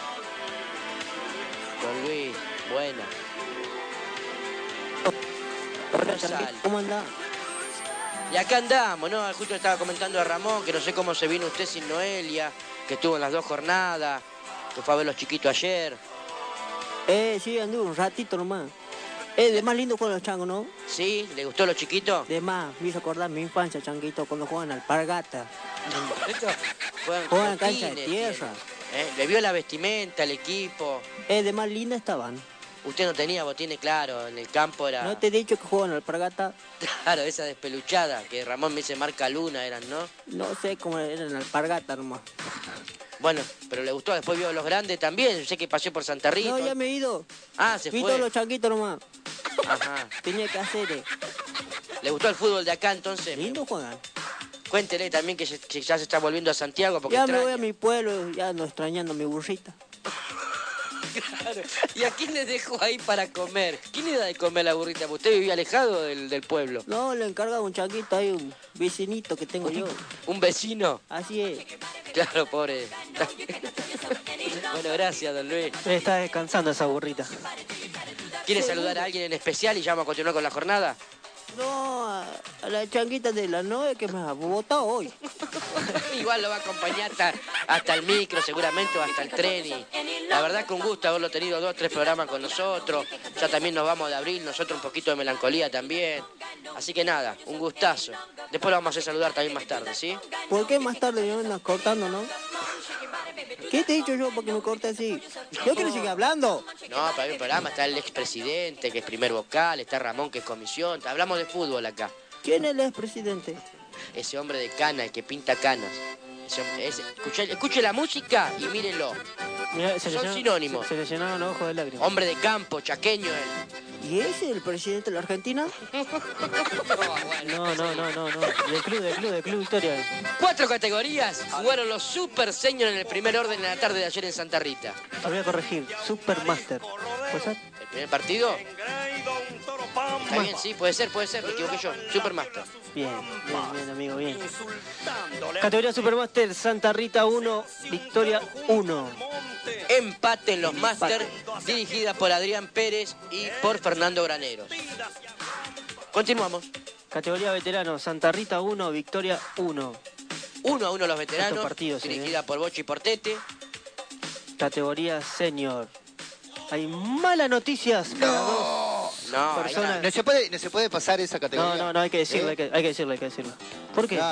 Don Luis, buena. Hola, ¿cómo anda? Y acá andamos, ¿no? Justo le estaba comentando a Ramón que no sé cómo se vino usted sin Noelia, que estuvo en las 2 jornadas, que fue a ver los chiquitos ayer. Sí, anduve un ratito nomás. De más lindo juegan los changos, ¿no? ¿Sí? ¿Le gustó los chiquitos? De más, me hizo acordar mi infancia, changuito, cuando juegan alpargata. Juegan cancha de tierra. ¿Le vio la vestimenta, el equipo? De más linda estaban. Usted no tenía botines, claro, en el campo era... ¿No te he dicho que juegan alpargata? Claro, esa despeluchada, que Ramón me dice marca luna eran, ¿no? No sé cómo eran alpargata nomás. Bueno, pero le gustó, después vio los grandes también, yo sé que pasé por Santa Rita. No, ya me he ido. Ah, se Vi fue. todos los changuitos nomás. Ajá. Tenía que hacer. ¿Le gustó el fútbol de acá entonces? Lindo juegan. Cuéntele también que ya se está volviendo a Santiago porque ya extraña. me voy a mi pueblo, ya ando extrañando a mi burrita. Claro. ¿Y a quién les dejó ahí para comer? ¿Quién le da de comer la burrita? ¿Usted vivía alejado del pueblo? No, le encarga un changuito ahí, un vecinito que tengo yo. ¿Un vecino? Así es. Claro, pobre. Bueno, gracias, don Luis. Está descansando esa burrita. ¿Quiere saludar a alguien en especial y ya vamos a continuar con la jornada? No, a la changuita de la novia que me ha votado hoy. Igual lo va a acompañar hasta el micro seguramente o hasta el tren. Y la verdad que un gusto haberlo tenido 2 o 3 programas con nosotros. Ya también nos vamos de abril, nosotros un poquito de melancolía también. Así que nada, un gustazo. Después lo vamos a hacer saludar también más tarde, ¿sí? ¿Por qué más tarde me andas cortando, no? ¿Qué te he dicho yo para que me corte así? Yo quiero seguir hablando. No, para el programa está el expresidente, que es primer vocal, está Ramón, que es comisión. Hablamos de fútbol acá. ¿Quién es el expresidente? Ese hombre de cana, el que pinta canas. Escuche la música y mírenlo. Mirá, Son sinónimos. Se le llenaron los ojos de lágrimas. Hombre de campo, chaqueño él. ¿Y ese es el presidente de la Argentina? No. Del club Victoria. 4 categorías jugaron los Super Seniors en el primer orden en la tarde de ayer en Santa Rita. Te voy a corregir. Supermaster. ¿Puede ser? ¿El primer partido? Está bien, sí, puede ser, me equivoqué yo. Supermaster. Bien, amigo, bien. Categoría Supermaster, Santa Rita 1, Victoria 1. Empate en los Master, dirigida por Adrián Pérez y por Fernando Graneros. Continuamos. Categoría Veterano, Santa Rita 1, Victoria 1. 1-1 los veteranos, Estos partidos, dirigida por Bocho y Portete. Categoría Senior. Hay malas noticias para dos personas. No se puede pasar esa categoría. No, hay que decirlo, hay que decirlo. ¿Por qué?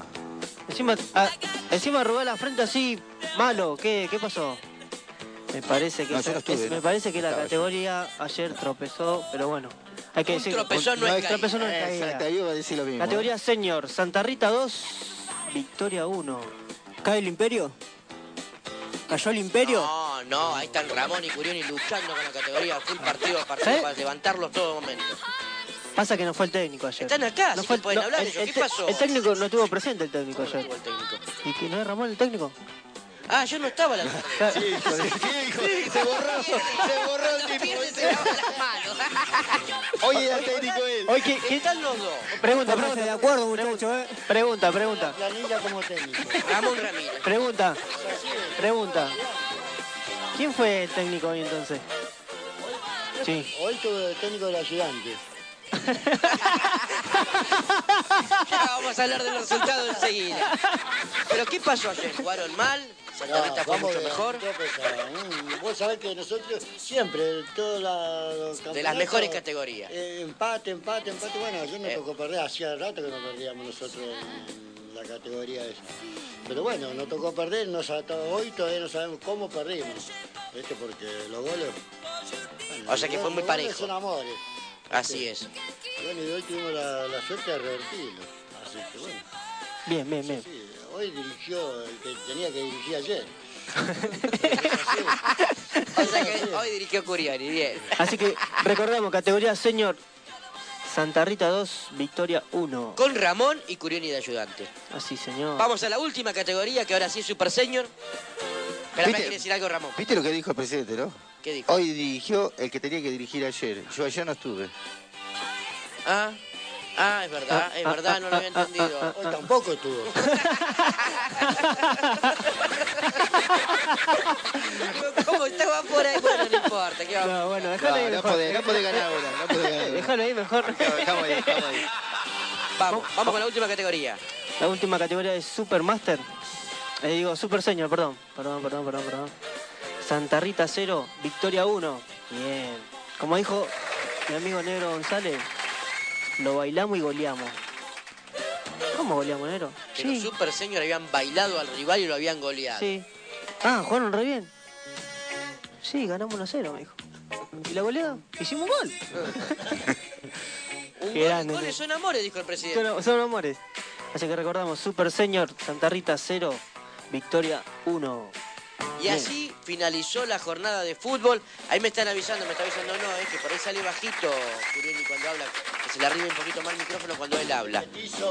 Encima arrugar la frente así, malo. ¿Qué pasó? Me parece que la categoría ayer tropezó, pero bueno. Hay que decirlo. Tropezón no es caída. Exacto, yo iba a decir lo mismo. Categoría Senior, Santa Rita 2, Victoria 1. ¿Cae el Imperio? ¿Cayó el Imperio? No, ahí están Ramón y Curioni luchando con la categoría full partido para levantarlos todo momento. Pasa que no fue el técnico ayer. Están acá, no pueden hablar de eso. ¿Qué pasó? El técnico no estuvo presente ayer. ¿Cómo no estuvo el técnico? ¿Y que no es Ramón el técnico? Ah, yo no estaba la tarde. Sí, se borró el tipo. Hoy era técnico él. Hoy, ¿Qué están los dos? Pregunta. De acuerdo, muchachos, Pregunta. Planilla como técnico. Ramón Ramírez. Pregunta. ¿Quién fue el técnico hoy entonces? Sí. Hoy tuve el técnico del ayudante. Ya vamos a hablar de los resultados enseguida. ¿Pero qué pasó ayer? ¿Jugaron mal? ¿Santa Rita fue mucho mejor? Vos sabés que nosotros siempre, todos los campeonatos... De las mejores categorías. Empate. Bueno, ayer nos tocó perder. Hacía rato que no perdíamos nosotros en la categoría esa. Pero bueno, nos tocó perder. Hoy todavía no sabemos cómo perdimos. Porque los goles... O sea que fue muy parejo. Son amores. Así es. Bueno, y hoy tuvimos la suerte de revertirlo. Así que bueno. Bien. Sí, hoy dirigió el que tenía que dirigir ayer. O sea que hoy dirigió Curioni, bien. Así que recordamos, categoría Senior, Santa Rita 2, Victoria 1. Con Ramón y Curioni de ayudante. Así, señor. Vamos a la última categoría, que ahora sí es Super Senior. Espera, ¿quiere decir algo, Ramón? ¿Viste lo que dijo el presidente, no? ¿Qué dijo? Hoy dirigió el que tenía que dirigir ayer. Yo ayer no estuve. Es verdad, no lo había entendido. Hoy tampoco estuvo. ¿Cómo estaba por ahí? Bueno, no importa. ¿Qué vamos? No, bueno, déjalo ahí mejor. No podés ganar ahora. Déjalo ahí mejor. Dejamos ahí. Vamos con la última categoría. La última categoría es Supermaster. Digo, Super Senior, perdón. Santa Rita 0, Victoria 1. Bien. Como dijo mi amigo Negro González, lo bailamos y goleamos. ¿Cómo goleamos, Negro? Que los Super Senior habían bailado al rival y lo habían goleado. Sí. Jugaron re bien. Sí, ganamos 1-0, me dijo. ¿Y la goleada? Hicimos gol. Goles son amores, dijo el presidente. Son amores. Así que recordamos, Super Senior, Santa Rita 0, Victoria 1. Y así finalizó la jornada de fútbol. Ahí me está avisando, no, es que por ahí sale bajito Curioni cuando habla, que se le arriba un poquito más el micrófono cuando él habla.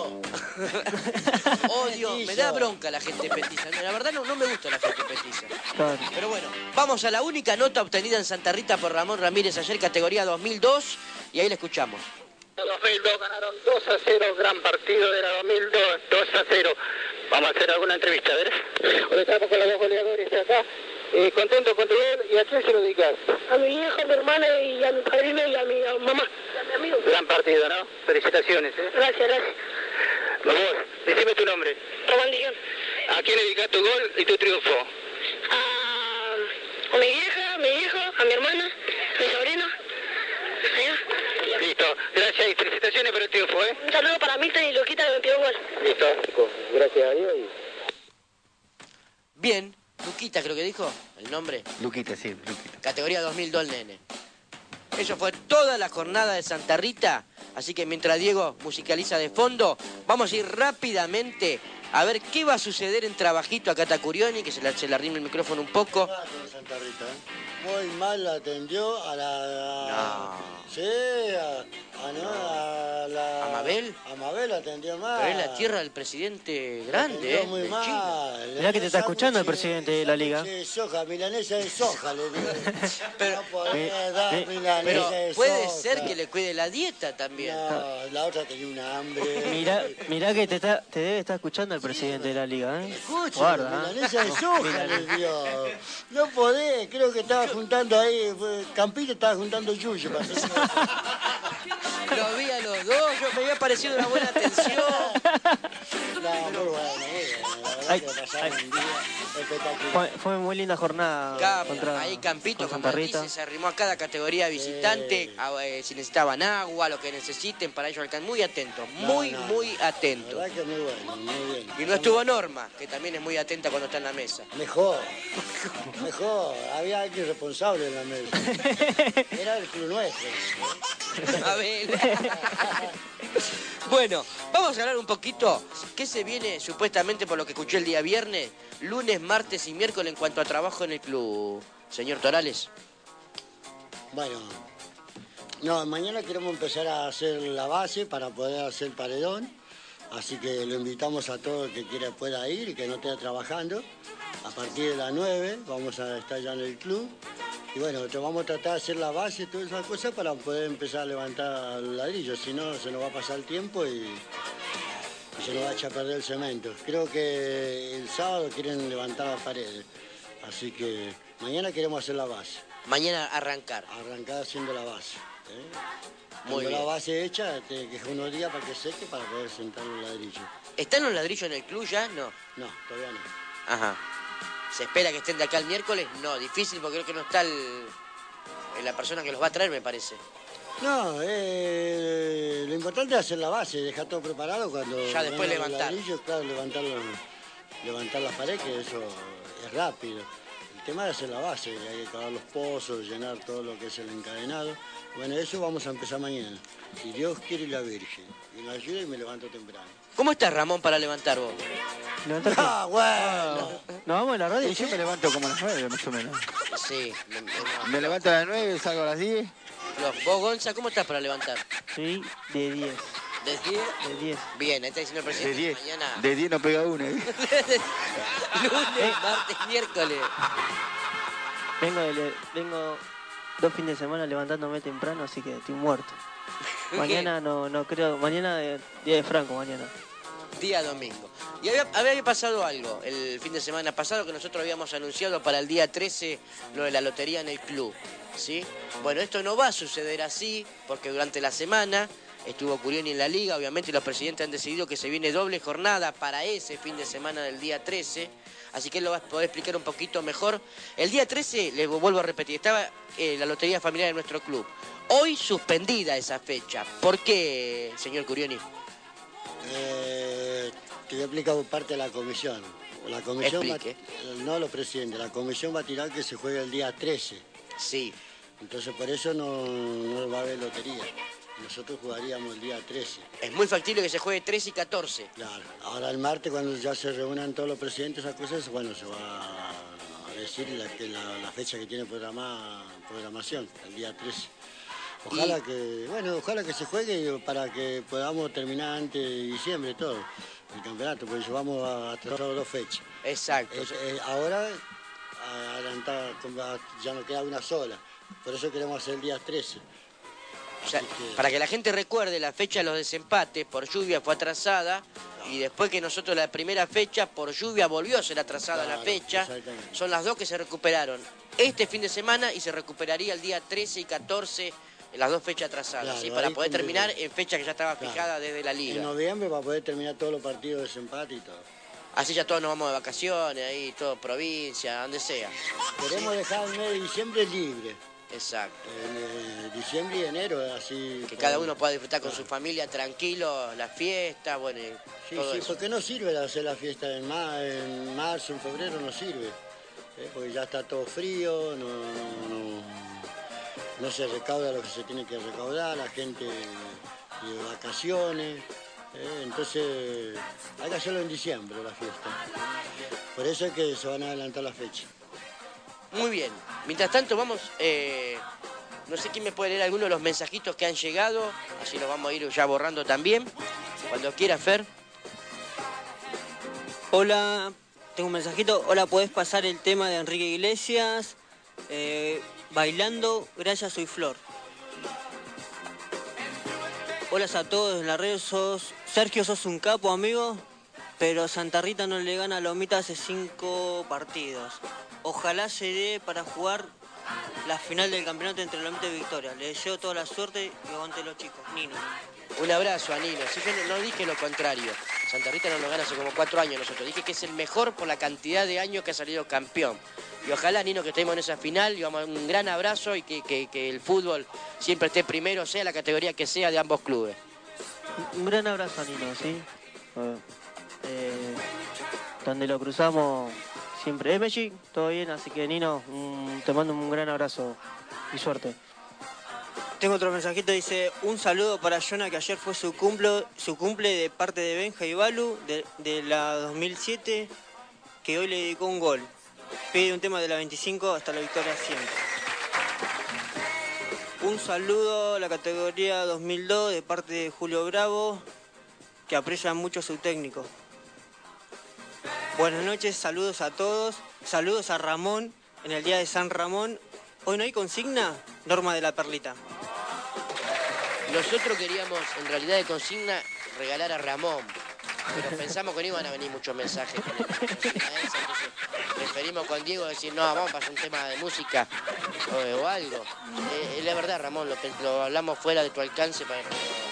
Odio, me da bronca la gente petiza. La verdad no me gusta la gente petiza. Claro. Pero bueno, vamos a la única nota obtenida en Santa Rita por Ramón Ramírez ayer, categoría 2002, y ahí la escuchamos. 2002 ganaron 2-0, gran partido de la 2002, 2-0. Vamos a hacer alguna entrevista, a ver. Hoy estamos con los dos goleadores acá. Contento con tu él, ¿y a quién se lo dedicas? A mi viejo, a mi hermana y a mi padrino y a mi mamá y a mi amigo. Gran partido, ¿no? Felicitaciones, ¿eh? Gracias, gracias. Vamos, decime tu nombre. Román Lillón. ¿A quién dedicas tu gol y tu triunfo? A mi vieja, a mi hijo, a mi hermana, a mi sobrino. Allá. Listo, gracias y felicitaciones por el triunfo, ¿eh? Un saludo para Milton y Luquita que me pidió un gol. Listo, gracias a Dios. Bien, Luquita creo que dijo el nombre. Luquita, sí, Luquita. Categoría 2002 el nene. Eso fue toda la jornada de Santa Rita, así que mientras Diego musicaliza de fondo, vamos a ir rápidamente a ver qué va a suceder en Trabajito a Cata Curioni, que se le arrime el micrófono un poco. Santa Rita, ¿eh? Muy mal la atendió a la... No. Sí, a la... ¿A Mabel? A Mabel la atendió mal. Pero es la tierra del presidente grande, Atendió muy de mal. Chile. Mirá que te está escuchando el presidente de la liga. Sí, soja, milanesa de soja, le digo. Pero, no podés dar milanesa de puede soja. ser que le cuide la dieta también. No, la otra tenía una hambre. Mirá que te debe estar escuchando el presidente de la liga, ¿eh? Escucha, Guarda, milanesa de soja, le dio. No podés, creo que estaba juntando ahí, Campito estaba juntando yuyo para hacer Lo vi a los dos, me había parecido una buena atención. No, muy bueno, la verdad que pasaron un día espectacular. Fue muy linda jornada contra ahí Campito, como Santa Rita. dice, se arrimó a cada categoría visitante, si necesitaban agua, lo que necesiten, para ellos alcanzan. Muy atentos, muy atentos. La verdad que muy bueno, muy bien. Y no estuvo Norma, que también es muy atenta cuando está en la mesa. Mejor, había alguien responsable en la mesa. Era el club nuestro. A ver. Bueno, vamos a hablar un poquito qué se viene supuestamente por lo que escuché el día viernes, lunes, martes y miércoles en cuanto a trabajo en el club. Señor Torales. Bueno, no, mañana queremos empezar a hacer la base para poder hacer paredón, así que lo invitamos a todo el que quiera pueda ir y que no esté trabajando. A partir de las 9 vamos a estar ya en el club. Y bueno, vamos a tratar de hacer la base y todas esas cosas para poder empezar a levantar los ladrillos. Si no, se nos va a pasar el tiempo y se nos va a echar a perder el cemento. Creo que el sábado quieren levantar las paredes. Así que mañana queremos hacer la base. Mañana arrancar. Arrancar haciendo la base. Muy bien. La base hecha, te quejas unos días para que seque para poder sentar los ladrillos. ¿Están los ladrillos en el club ya? No. No, todavía no. Ajá. ¿Se espera que estén de acá el miércoles? No, difícil porque creo que no está la persona que los va a traer, me parece. No, lo importante es hacer la base, dejar todo preparado cuando... Ya después levantar. Claro, levantar las paredes, que eso es rápido. El tema es hacer la base, hay que cavar los pozos, llenar todo lo que es el encadenado. Bueno, eso vamos a empezar mañana. Si Dios quiere y la Virgen. Y me ayuda y me levanto temprano. ¿Cómo estás, Ramón, para levantar vos? Ah, bueno. ¿Nos vamos a la radio? Yo me levanto como a las 9, más o menos. Sí. Me levanto a las 9, salgo a las 10. Vos, Gonza, ¿cómo estás para levantar? Sí, de 10. ¿De 10? De 10. Bien, ahí está diciendo el presidente. De 10. Mañana. De 10 no pega una. Lunes, martes, miércoles. Vengo 2 fines de semana levantándome temprano, así que estoy muerto. Mañana no creo, mañana día de Franco, mañana. Día domingo. Y había pasado algo el fin de semana pasado que nosotros habíamos anunciado para el día 13 lo de la lotería en el club, ¿sí? Bueno, esto no va a suceder así porque durante la semana estuvo Curioni en la liga, obviamente los presidentes han decidido que se viene doble jornada para ese fin de semana del día 13, así que él lo va a poder explicar un poquito mejor. El día 13, les vuelvo a repetir, estaba la lotería familiar de nuestro club. Hoy suspendida esa fecha. ¿Por qué, señor Curioni? Te voy a explicar por parte de la comisión. La comisión no los presidentes, la comisión va a tirar que se juegue el día 13. Sí. Entonces por eso no va a haber lotería. Nosotros jugaríamos el día 13. Es muy factible que se juegue 13 y 14. Claro. Ahora el martes, cuando ya se reúnan todos los presidentes, esas cosas, bueno, se va a decir la fecha que tiene programación, el día 13. Ojalá que se juegue para que podamos terminar antes de diciembre todo el campeonato, porque llevamos hasta 2 fechas. Exacto. Ahora adelantar, ya no queda una sola, por eso queremos hacer el día 13. O sea, para que la gente recuerde, la fecha de los desempates por lluvia fue atrasada y después que nosotros la primera fecha por lluvia volvió a ser atrasada la fecha, son las 2 que se recuperaron este fin de semana y se recuperaría el día 13 y 14 las 2 fechas atrasadas, ¿sí? Para poder terminar en fecha que ya estaba fijada desde la liga. En noviembre para poder terminar todos los partidos de desempate y todo. Así ya todos nos vamos de vacaciones, ahí, todo provincia, donde sea. Queremos dejar el mes de diciembre libre. Exacto. Diciembre y enero, así. Que cada uno pueda disfrutar con su familia tranquilo, la fiesta, bueno, todo eso. Porque no sirve hacer la fiesta en marzo, en febrero, no sirve. Porque ya está todo frío, no se recauda lo que se tiene que recaudar, la gente de vacaciones. Entonces hay que hacerlo en diciembre la fiesta. Por eso es que se van a adelantar las fechas. Muy bien. Mientras tanto vamos, no sé quién me puede leer alguno de los mensajitos que han llegado, así los vamos a ir ya borrando también. Cuando quiera, Fer. Hola, tengo un mensajito. Hola, ¿podés pasar el tema de Enrique Iglesias? Bailando, gracias, soy Flor. Hola a todos en la red, Sergio, sos un capo, amigo, pero Santa Rita no le gana a Lomita hace 5 partidos. Ojalá se dé para jugar la final del campeonato entre Lomita y Victoria. Le deseo toda la suerte y aguante los chicos. Nino. Un abrazo a Nino. Sí, yo no dije lo contrario. Santa Rita no lo gana hace como 4 años nosotros. Dije que es el mejor por la cantidad de años que ha salido campeón. Y ojalá, Nino, que estemos en esa final. Y vamos, un gran abrazo y que el fútbol siempre esté primero, sea la categoría que sea de ambos clubes. Un gran abrazo a Nino, ¿sí? Donde lo cruzamos siempre. Messi, todo bien, así que Nino, te mando un gran abrazo y suerte. Tengo otro mensajito, dice, un saludo para Jonah, que ayer fue su cumple de parte de Benja y Balu, de la 2007, que hoy le dedicó un gol. Pide un tema de la 25 hasta la victoria siempre. Un saludo a la categoría 2002 de parte de Julio Bravo, que aprecia mucho a su técnico. Buenas noches, saludos a todos. Saludos a Ramón en el día de San Ramón. Hoy no hay consigna, Norma de la Perlita. Nosotros queríamos, en realidad de consigna, regalar a Ramón, pero pensamos que no iban a venir muchos mensajes con la consigna esa, entonces preferimos con Diego decir, no, vamos a pasar un tema de música o algo. Es la verdad, Ramón, lo hablamos fuera de tu alcance para...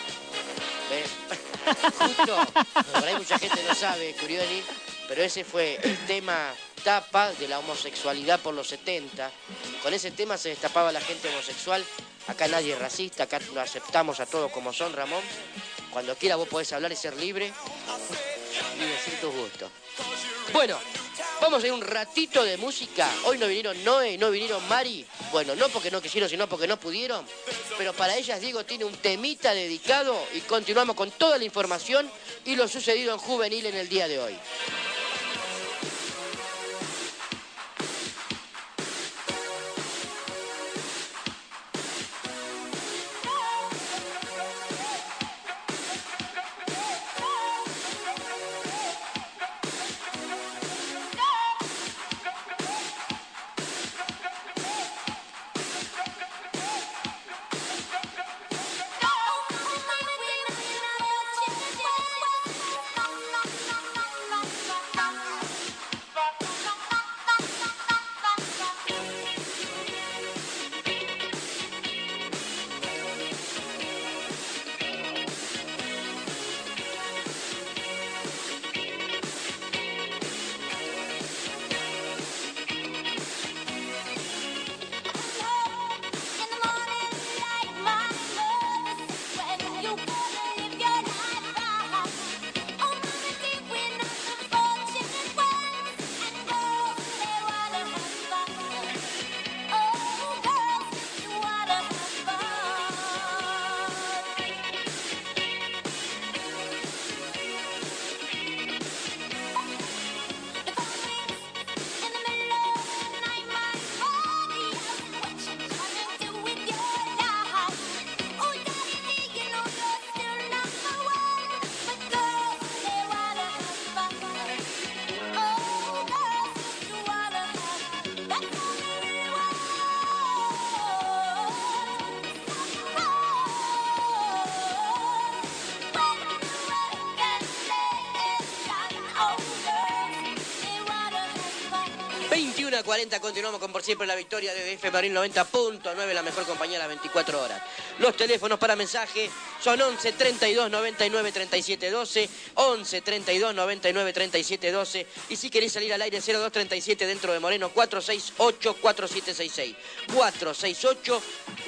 Justo, por ahí mucha gente no sabe, Curioni, pero ese fue el tema tapa de la homosexualidad por los 70. Con ese tema se destapaba la gente homosexual. Acá nadie es racista, acá lo aceptamos a todos como son, Ramón. Cuando quiera vos podés hablar y ser libre y decir tus gustos. Bueno, vamos a ir un ratito de música. Hoy no vinieron Noé, no vinieron Mari. Bueno, no porque no quisieron, sino porque no pudieron. Pero para ellas, Diego tiene un temita dedicado y continuamos con toda la información y lo sucedido en Juvenil en el día de hoy. 21:40, continuamos con Por Siempre la Victoria de FM Abril 90.9, la mejor compañía a las 24 horas. Los teléfonos para mensaje son 11 32 99 37 12, 11 32 99 37 12, y si queréis salir al aire 0237 dentro de Moreno 468 4766, 468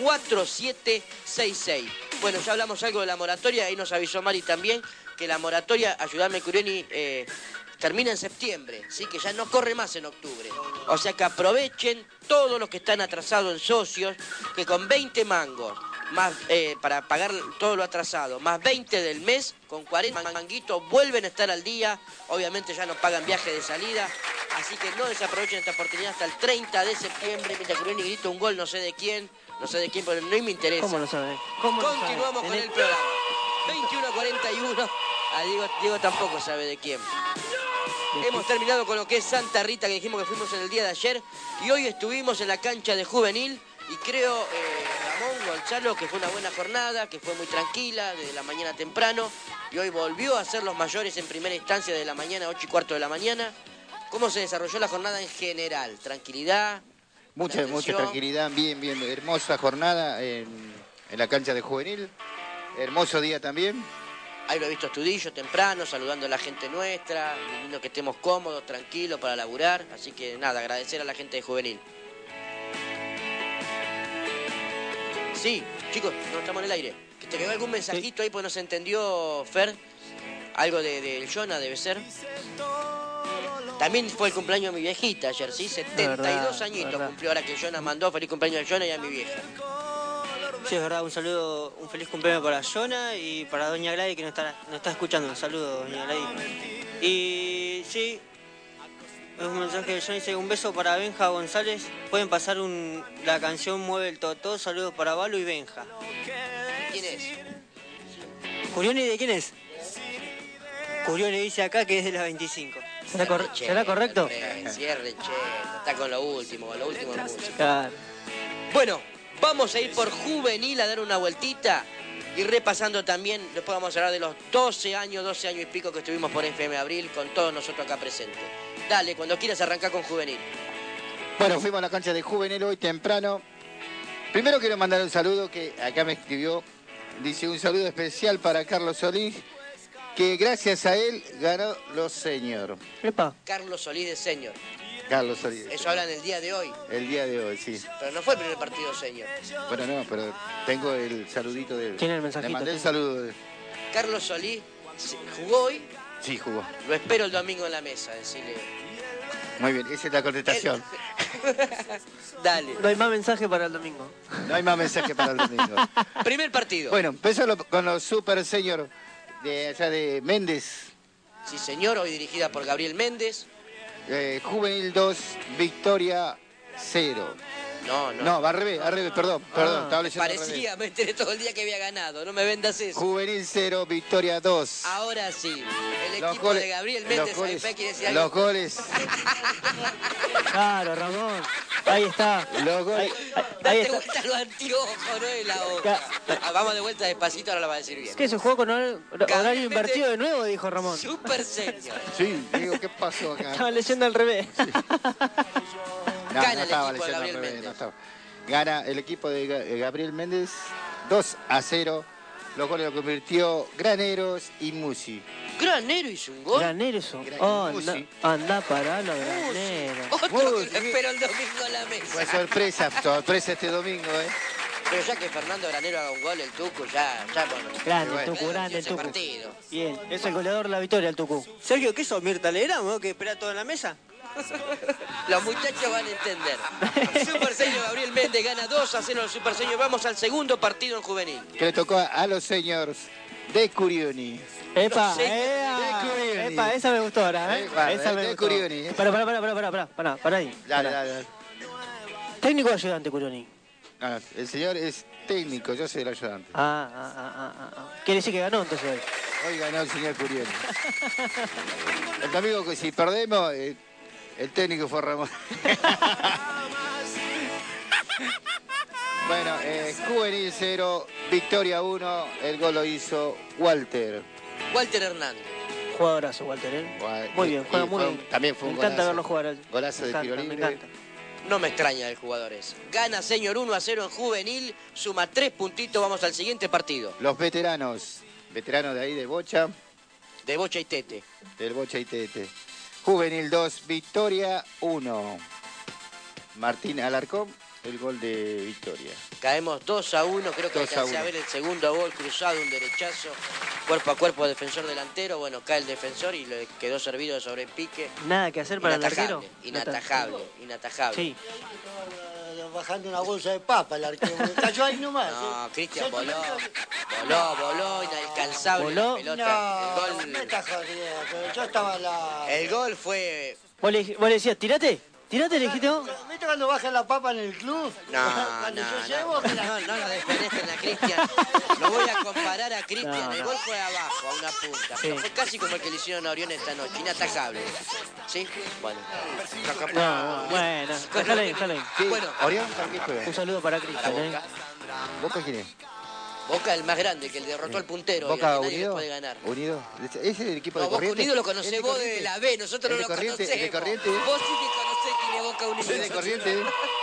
4766. Bueno, ya hablamos algo de la moratoria, ahí nos avisó Mari también que la moratoria, ayudame Curioni, termina en septiembre, ¿sí? Que ya no corre más en octubre. O sea que aprovechen todos los que están atrasados en socios, que con 20 mangos, más para pagar todo lo atrasado, más 20 del mes, con 40 manguitos, vuelven a estar al día. Obviamente ya no pagan viaje de salida, así que no desaprovechen esta oportunidad hasta el 30 de septiembre, mientras Curioni grita un gol, no sé de quién, pero no me interesa. ¿Cómo lo sabe? Continuamos con el programa. 21:41. Diego tampoco sabe de quién. Hemos terminado con lo que es Santa Rita, que dijimos que fuimos en el día de ayer, y hoy estuvimos en la cancha de Juvenil, y creo, Ramón Gonzalo, que fue una buena jornada, que fue muy tranquila, desde la mañana temprano, y hoy volvió a ser los mayores en primera instancia de la mañana, 8:15 de la mañana. ¿Cómo se desarrolló la jornada en general? ¿Tranquilidad? Mucha tranquilidad, bien, hermosa jornada en la cancha de Juvenil, hermoso día también. Ahí lo he visto Estudillo temprano, saludando a la gente nuestra, viendo que estemos cómodos, tranquilos para laburar. Así que nada, agradecer a la gente de Juvenil. Sí, chicos, no estamos en el aire. ¿Que te quedó algún mensajito ahí porque no se entendió, Fer? Algo de Jonah debe ser. También fue el cumpleaños de mi viejita ayer, ¿sí? 72 añitos cumplió ahora que Jonah mandó. Feliz cumpleaños a Jonah y a mi vieja. Sí, es verdad, un saludo, un feliz cumpleaños para Jonah y para doña Gladys que nos está escuchando. Un saludo, doña Gladys. Y sí, es un mensaje de Jonah, dice un beso para Benja González. Pueden pasar la canción Mueve el Totó. Saludos para Valo y Benja. ¿Quién es? ¿Curioni de quién es? Curioni dice acá que es de las 25. ¿Será correcto? Cierre, che, está con lo último en música. Claro. Bueno, vamos a ir por Juvenil a dar una vueltita y repasando también, después vamos a hablar de los 12 años y pico que estuvimos por FM Abril con todos nosotros acá presentes. Dale, cuando quieras arrancar con Juvenil. Bueno, fuimos a la cancha de Juvenil hoy temprano. Primero quiero mandar un saludo que acá me escribió, dice un saludo especial para Carlos Solís, que gracias a él ganó los senior. Epa. Carlos Solís de senior. Carlos Solís. Eso hablan el día de hoy. El día de hoy, sí. Pero no fue el primer partido senior. Bueno, no, pero tengo el saludito de él. Tiene el mensajito. Le mandé el saludo de él. Carlos Solís, ¿jugó hoy? Sí, jugó. Lo espero el domingo en la mesa, decirle. Muy bien, esa es la contestación. Dale. No hay más mensaje para el domingo. No hay más mensaje para el domingo. Primer partido. Bueno, empezó con los Super Senior de allá de Méndez. Sí, señor, hoy dirigida por Gabriel Méndez. Juvenil 2, Victoria 0. No, al revés, perdón. Estaba leyendo parecía, me enteré todo el día que había ganado, no me vendas eso. Juvenil 0, Victoria 2. Ahora sí, el equipo de Gabriel Méndez, quiere decir algo. Los goles. Claro, Ramón. Ahí está. Los goles. Date vuelta los anteojos, no es la otra. Vamos de vuelta despacito, ahora lo va a decir bien. ¿Qué se jugó con horario invertido de nuevo? Dijo Ramón. Super senior. Sí, digo, ¿qué pasó acá? Estaba leyendo al revés. Sí. No, Gana no el estaba equipo de leyendo Gabriel al revés, Méndez. no estaba. Gana el equipo de Gabriel Méndez 2-0. Los goles lo convirtió Graneros y Musi. ¿Granero hizo un gol? Granero hizo un gol. Anda para los graneros. Otro que lo espero el domingo en la mesa. Fue sorpresa este domingo, Pero ya que Fernando Granero haga un gol, el Tucu ya bueno. Grande, bueno, Tucu, grande el Tucu. Partido. Bien, es el goleador de la victoria, el Tucu. Sergio, ¿qué sos, Mirta Legrand, que espera todo en la mesa? Los muchachos van a entender. Super Senior Gabriel Méndez gana 2-0 los Super Senior. Vamos al segundo partido en Juvenil. Que le tocó a los seniors de Curioni. Epa, Curioni. epa, esa me gustó ahora, esa me gustó. Curioni. Para ahí. Dale. Técnico o ayudante, Curioni. No, el señor es técnico, yo soy el ayudante. Quiere decir que ganó entonces hoy. Hoy ganó el señor Curioni. El amigo que si perdemos, el técnico fue Ramón. Bueno, Juvenil 0, Victoria 1, el gol lo hizo Walter Hernández. jugadorazo, Walter, ¿eh? Muy bien, juega muy bien. También fue un me encanta golazo. verlo jugar. Golazo de tiro Me libre. encanta. No me extraña de jugadores. Gana Señor 1-0 en Juvenil, suma 3 puntitos, vamos al siguiente partido. Los veteranos de ahí de Bocha, De Bocha y Tete. del Bocha y Tete. Juvenil 2, Victoria 1. Martín Alarcón, el gol de Victoria. Caemos 2-1, creo que 2-1. alcancé a ver el segundo gol cruzado, un derechazo, cuerpo a cuerpo defensor delantero, bueno, cae el defensor y le quedó servido sobre el pique. Nada que hacer para el arquero. Inatajable. Sí. Bajando una bolsa de papa el arquero. Cayó ahí nomás. No, Cristian voló, inalcanzable Voló. la pelota. No, me está jodiendo. Yo estaba la... El gol fue... Vos le decías, tirate, le dijiste vos. ¿Viste cuando baja la papa en el club? Cuando yo llego, mira. No lo desmerecen a Cristian. Lo voy a comparar a Cristian. El gol fue abajo, a una punta. Pero fue casi como el que le hicieron a Orión esta noche. Inatajable. ¿Sí? Bueno. Bueno, déjale ahí. Sí, Bueno. Orión, ¿para qué juega? Un saludo para Cristian, ¿Boca quién es? Boca el más grande, que el derrotó al puntero. ¿Boca y nadie le Unido? puede ganar. ¿Unido? ¿Ese es el equipo de Boca Corrientes? Unido lo conocés vos de la B, nosotros no lo conocemos. ¿El de Corrientes? Vos sí que conocés quién es Boca Unido. ¿El de Corrientes?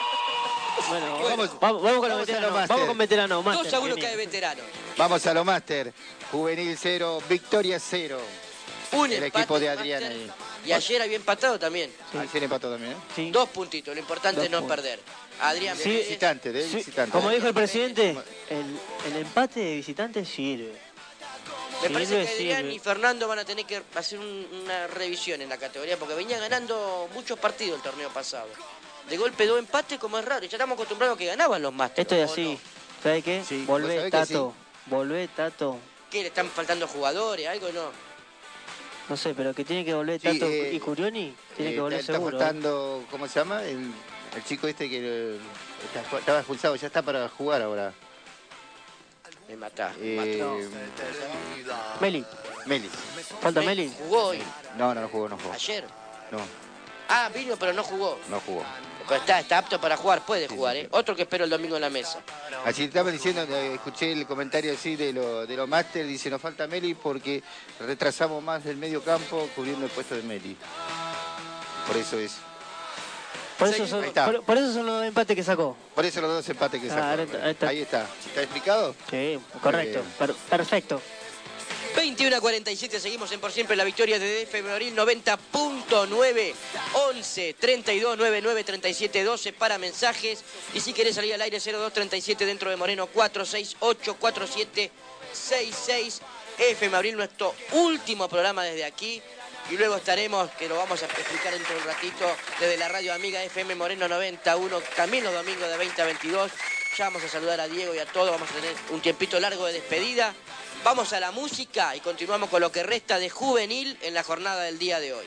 Bueno, vamos con los veteranos. Vamos con veteranos. 2-1 cae veterano. Vamos a lo máster. Juvenil 0, Victoria 0. Un el empate, equipo de Master. Adrián ahí. Y ayer había empatado también. Ayer empató también, ¿eh? Sí. 2 puntitos, lo importante es no perder. Adrián, De visitante, de visitante. Como dijo el presidente, el empate de visitante sirve. me parece que Sirve. Adrián y Fernando van a tener que hacer una revisión en la categoría porque venía ganando muchos partidos el torneo pasado. De golpe 2 empates, como es raro. Ya estamos acostumbrados a que ganaban los Masters. Esto es ¿o así. no? ¿Sabes qué? Sí, vos Volvé, sabés que Tato. Volvé, Tato. ¿Qué? ¿Le están faltando jugadores? ¿Algo no? No sé, pero que tiene que volver Sí, Tato y Curioni, tiene que volver está seguro. faltando, ¿cómo se llama? El chico este que estaba expulsado, ya está para jugar ahora. Me matás. Meli. Meli. ¿Falta Meli? ¿Jugó hoy? No jugó. ¿Ayer? No Vino, pero no jugó. jugó. Pero está apto para jugar, puede jugar, ¿eh? Otro que espero el domingo en la mesa. Así estaba diciendo, escuché el comentario así de los máster, dice, nos falta Meli porque retrasamos más del medio campo cubriendo el puesto de Meli. Por eso es. Por eso son los empates que sacó. Por eso los 2 empates que sacó. Ahí está. ¿Está explicado? Sí, correcto. Perfecto. 21-47, seguimos en Por Siempre la victoria de DF Abril 90.9, 11 32 99 37 12 para mensajes. Y si querés salir al aire, 0237 dentro de Moreno 468 47 66. FM Abril, nuestro último programa desde aquí. Y luego estaremos, que lo vamos a explicar dentro de un ratito, desde la radio amiga FM Moreno 91, también los domingos de 20 a 22. Ya vamos a saludar a Diego y a todos, vamos a tener un tiempito largo de despedida. Vamos a la música y continuamos con lo que resta de Juvenil en la jornada del día de hoy.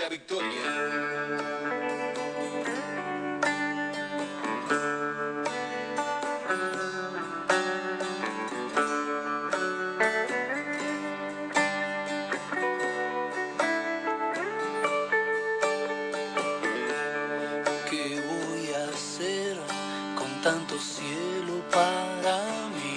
La Victoria. ¿Qué voy a hacer con tanto cielo para mí?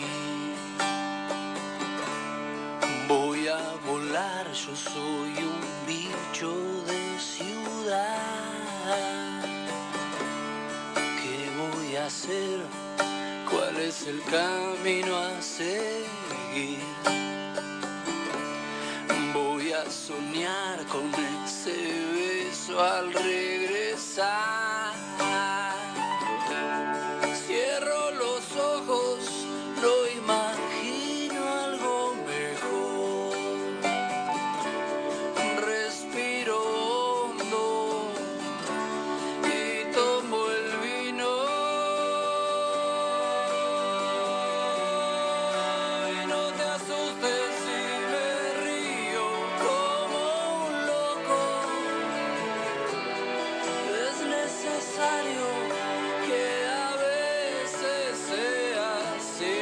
Voy a volar, yo soy un bicho de ciudad. ¿Qué voy a hacer? ¿Cuál es el camino a seguir? Voy a soñar con ese beso al regresar. Cierro los ojos, no imagino algo mejor. Respiro hondo y tomo el vino. Y no te asustes si me río como un loco. Es necesario que a veces sea así.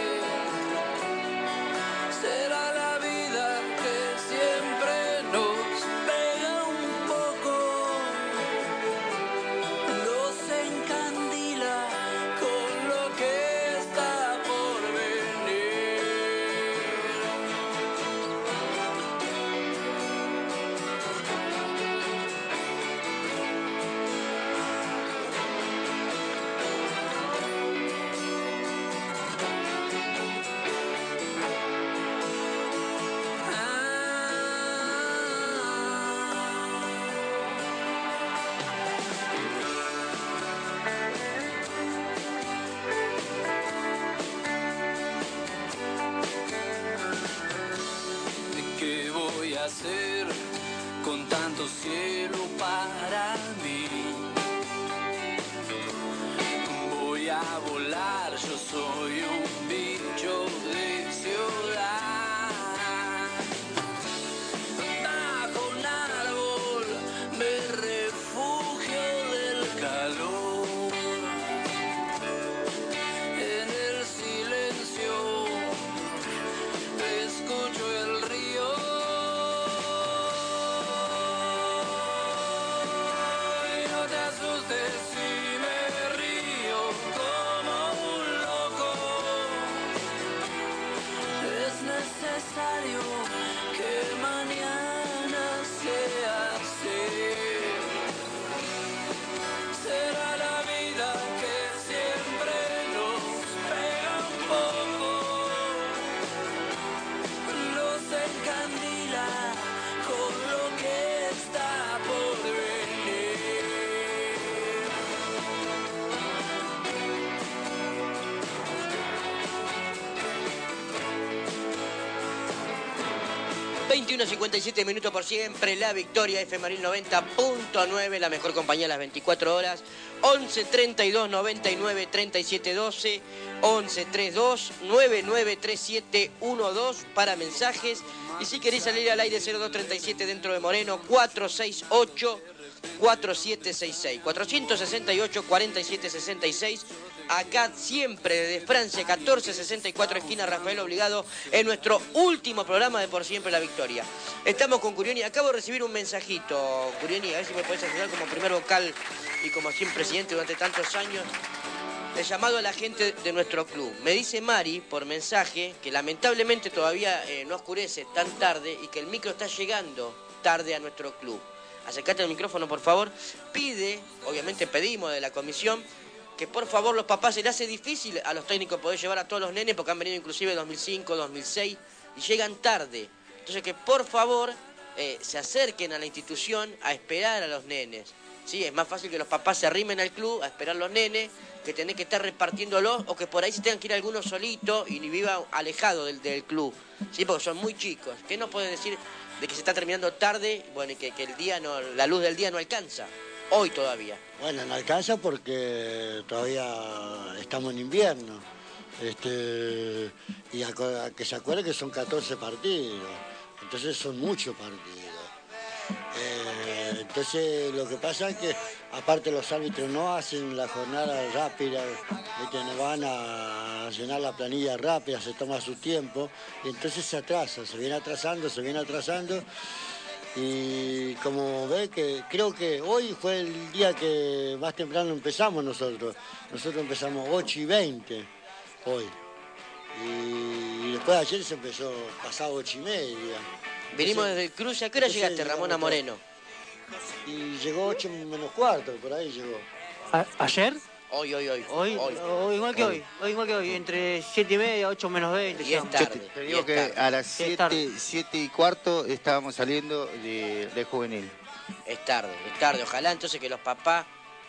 Será la vida que siempre nos pega un poco, nos encandila con lo que está por venir. ¿Qué voy a hacer con tanto cielo para mí? Voy a volar, yo soy un bicho de ciudad. Bajo un árbol me refugio del calor. En el silencio escucho el río. Y no te asustes si me río como un loco. Es necesario que mañana sea así. Será la vida que siempre nos pega un poco, nos encandila con lo que está por venir. 21:57 minutos por siempre, La Victoria, FM Abril 90.9, la mejor compañía a las 24 horas. 11 32 99 37 12, 11 32 99 37 12 para mensajes. Y si queréis salir al aire, 0237 dentro de Moreno, 468 4766, 468 4766. Acá siempre desde Francia, 1464 esquina Rafael Obligado, en nuestro último programa de Por Siempre la Victoria. Estamos con Curioni. Acabo de recibir un mensajito, Curioni, a ver si me podés ayudar como primer vocal y como siempre presidente durante tantos años. El llamado a la gente de nuestro club. Me dice Mari por mensaje que lamentablemente todavía no oscurece tan tarde y que el micro está llegando tarde a nuestro club. Acércate al micrófono, por favor. Pide, obviamente pedimos de la comisión, que por favor los papás, se le hace difícil a los técnicos poder llevar a todos los nenes porque han venido inclusive 2005, 2006 y llegan tarde. Entonces que por favor se acerquen a la institución a esperar a los nenes. ¿Sí? Es más fácil que los papás se arrimen al club a esperar a los nenes, que tener que estar repartiéndolos o que por ahí se tengan que ir algunos solitos y viva alejado del club. ¿Sí? Porque son muy chicos. ¿Qué nos puede decir de que se está terminando tarde, bueno, y que el día no, la luz del día no alcanza? Hoy todavía. Bueno, no alcanza porque todavía estamos en invierno. Y a que se acuerde que son 14 partidos. Entonces son muchos partidos. Entonces lo que pasa es que aparte los árbitros no hacen la jornada rápida, ¿viste? No van a llenar la planilla rápida, se toma su tiempo y entonces se atrasa, se viene atrasando y como ve que creo que hoy fue el día que más temprano empezamos nosotros empezamos 8:20 hoy y después de ayer se empezó pasado 8:30. Venimos desde el cruce. ¿A qué hora llegaste, Ramona Moreno? Y llegó 8 menos cuarto, por ahí llegó. ¿Ayer? Hoy. Igual que hoy, entre 7:30 y 8 menos 20. Y es tarde. Te digo que a las 7:15 estábamos saliendo de juvenil. Es tarde. Ojalá entonces que los papás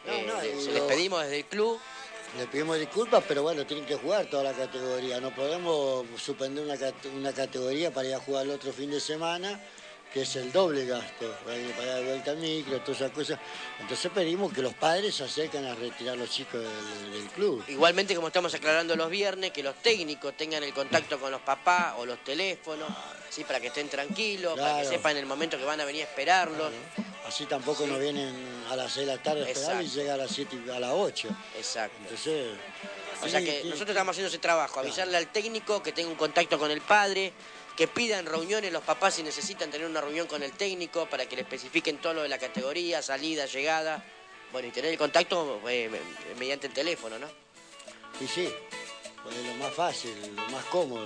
se les pedimos desde el club. Le pedimos disculpas, pero bueno, tienen que jugar toda la categoría. No podemos suspender una categoría para ir a jugar el otro fin de semana, que es el doble gasto. Hay que pagar de vuelta al micro, todas esas cosas. Entonces pedimos que los padres se acerquen a retirar a los chicos del club. Igualmente, como estamos aclarando los viernes, que los técnicos tengan el contacto con los papás o los teléfonos, ¿sí? Para que estén tranquilos, para que sepan el momento que van a venir a esperarlos. Así tampoco nos vienen a las 6 de la tarde a esperar y llegan a las 7 y a las 8. Exacto. Entonces, o sea que nosotros estamos haciendo ese trabajo, avisarle al técnico que tenga un contacto con el padre, que pidan reuniones los papás si necesitan tener una reunión con el técnico para que le especifiquen todo lo de la categoría, salida, llegada. Bueno, y tener el contacto mediante el teléfono, ¿no? Y sí, pues es lo más fácil, lo más cómodo.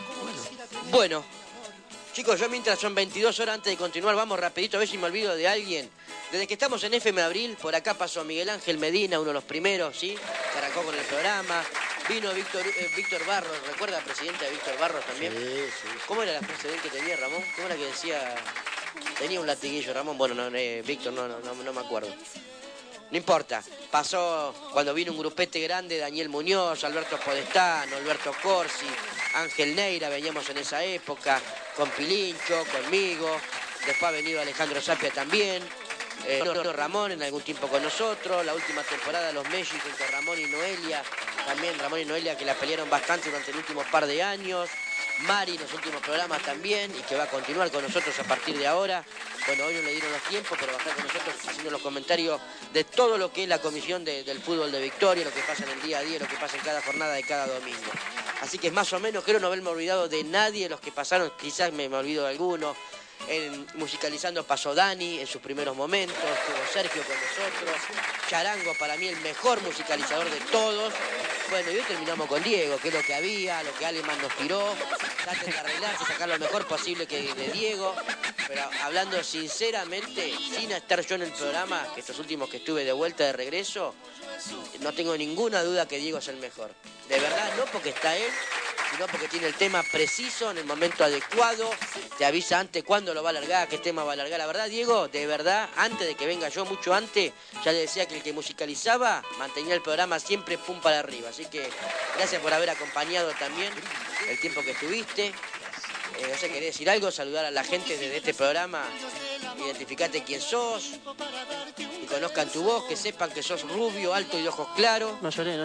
Bueno, chicos, yo mientras son 22 horas antes de continuar, vamos rapidito a ver si me olvido de alguien. Desde que estamos en FM Abril, por acá pasó Miguel Ángel Medina, uno de los primeros, ¿sí? Que arrancó con el programa. Vino Víctor Barros, ¿recuerda, presidente de Víctor Barros también? Sí. ¿Cómo era la frase de él que tenía, Ramón? ¿Cómo era que decía? Tenía un latiguillo, Ramón. Bueno, Víctor, no me acuerdo. No importa. Pasó cuando vino un grupete grande, Daniel Muñoz, Alberto Podestano, Alberto Corsi, Ángel Neira, veníamos en esa época, con Pilincho, conmigo. Después ha venido Alejandro Sapia también. Ramón en algún tiempo con nosotros. La última temporada los Messi junto a Ramón y Noelia. También Ramón y Noelia que la pelearon bastante durante el último par de años. Mari en los últimos programas también y que va a continuar con nosotros a partir de ahora. Bueno, hoy no le dieron los tiempos, pero va a estar con nosotros haciendo los comentarios de todo lo que es la comisión del fútbol de Victoria, lo que pasa en el día a día, lo que pasa en cada jornada de cada domingo. Así que más o menos creo no haberme olvidado de nadie de los que pasaron, quizás me olvido de alguno. Musicalizando pasó Dani en sus primeros momentos, estuvo Sergio con nosotros, Charango para mí el mejor musicalizador de todos. Bueno, y hoy terminamos con Diego, que es lo que había, lo que Aleman nos tiró. Traten de arreglarse, sacar lo mejor posible de Diego. Pero hablando sinceramente, sin estar yo en el programa, que estos últimos que estuve de vuelta de regreso, no tengo ninguna duda que Diego es el mejor. De verdad, no porque está él, sino porque tiene el tema preciso en el momento adecuado, te avisa antes cuándo lo va a alargar, qué tema va a alargar. La verdad, Diego, de verdad, antes de que venga yo, mucho antes, ya le decía que el que musicalizaba mantenía el programa siempre pum para arriba. Así que gracias por haber acompañado también el tiempo que estuviste. No sé, ¿querés decir algo? Saludar a la gente desde este programa, identificate quién sos, que conozcan tu voz, que sepan que sos rubio, alto y de ojos claros. No lloré.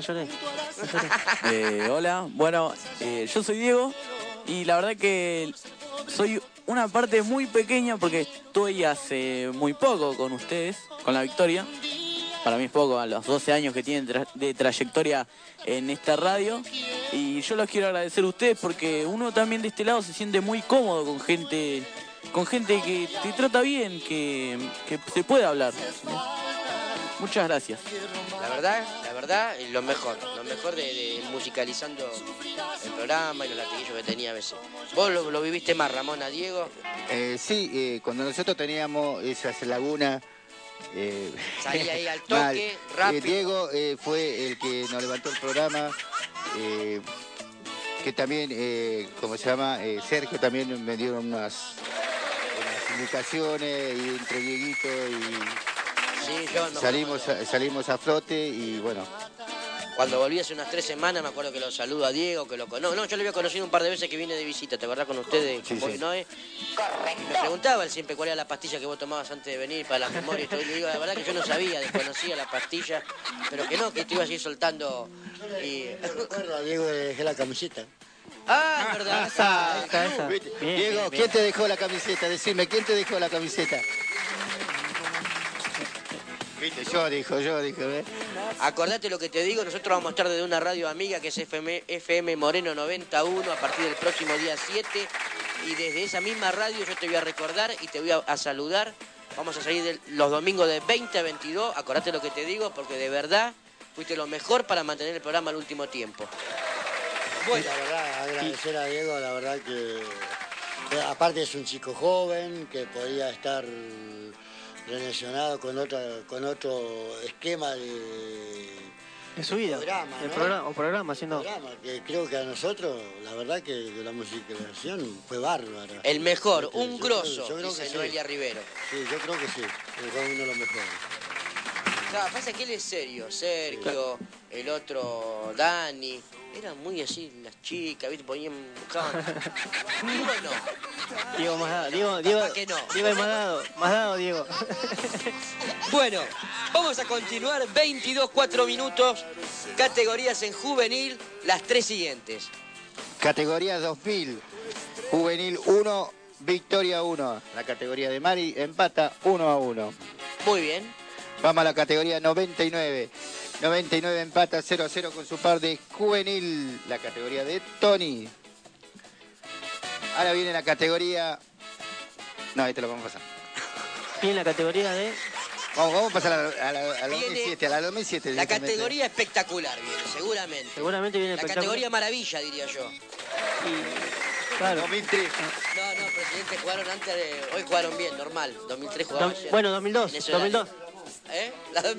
Hola, bueno, yo soy Diego y la verdad que soy una parte muy pequeña porque estoy hace muy poco con ustedes, con la Victoria. Para mí es poco, a los 12 años que tienen de trayectoria en esta radio. Y yo los quiero agradecer a ustedes porque uno también de este lado se siente muy cómodo con gente que te trata bien, que se puede hablar. Muchas gracias. La verdad, lo mejor de musicalizando el programa y los latiguillos que tenía a veces. ¿Vos lo viviste más, Ramón, a Diego? Sí, cuando nosotros teníamos esas lagunas... Salía ahí al toque, rápido. Diego fue el que nos levantó el programa, que también, Sergio también me dieron unas indicaciones y entre Dieguito y sí, salimos a flote y bueno. Cuando volví hace unas 3 semanas me acuerdo que lo saludo a Diego, que lo conozco. No, yo lo había conocido un par de veces que vine de visita, ¿te acordás con ustedes? Sí, sí. Noé? Y me preguntaba él siempre cuál era la pastilla que vos tomabas antes de venir para la memoria y todo. Y le digo, la verdad que yo no sabía, desconocía la pastilla, pero que no, que te ibas a ir soltando. Y... recuerdo a Diego le dejé la camiseta. Ah, es verdad. Esa. Diego, ¿quién te dejó la camiseta? Decime, ¿quién te dejó la camiseta? Viste, yo dijo, ¿eh? Acordate lo que te digo, nosotros vamos a estar desde una radio amiga que es FM Moreno 91 a partir del próximo día 7. Y desde esa misma radio yo te voy a recordar y te voy a saludar. Vamos a salir los domingos de 20 a 22. Acordate lo que te digo, porque de verdad fuiste lo mejor para mantener el programa al último tiempo. Bueno, la verdad, agradecer a Diego, la verdad que aparte es un chico joven que podía estar relacionado con otro esquema de su vida, programa, el ¿no? programa, siendo... Programa, que creo que a nosotros, la verdad que la musicalización fue bárbara. El mejor, un Yo grosso, creo dice que Noelia sí. Rivero. Sí, yo creo que sí, fue uno de los mejores. Claro, pasa que él es serio, Sergio, el otro, Dani. Eran muy así las chicas, ¿viste? Buscaban... Diego no. Diego más dado, Diego, ¿Para qué no? Diego es más dado, Diego. Bueno, vamos a continuar, 4 minutos, categorías en juvenil, las 3 siguientes. Categoría 2000, juvenil 1, victoria 1. La categoría de Mari empata 1-1. Muy bien. Vamos a la categoría 99. 99 empata 0-0 con su par de juvenil. La categoría de Tony. Ahora viene la categoría... No, este lo vamos a pasar. Viene la categoría de... Vamos a pasar a la 2007. A la 2007. La categoría espectacular viene, seguramente. Seguramente viene La espectacular. categoría maravilla, diría yo. Claro. 2003. No, presidente, jugaron antes de... Hoy jugaron bien, normal. 2003 jugaron ayer. Bueno, 2002. Venezolano. 2002. ¿Eh?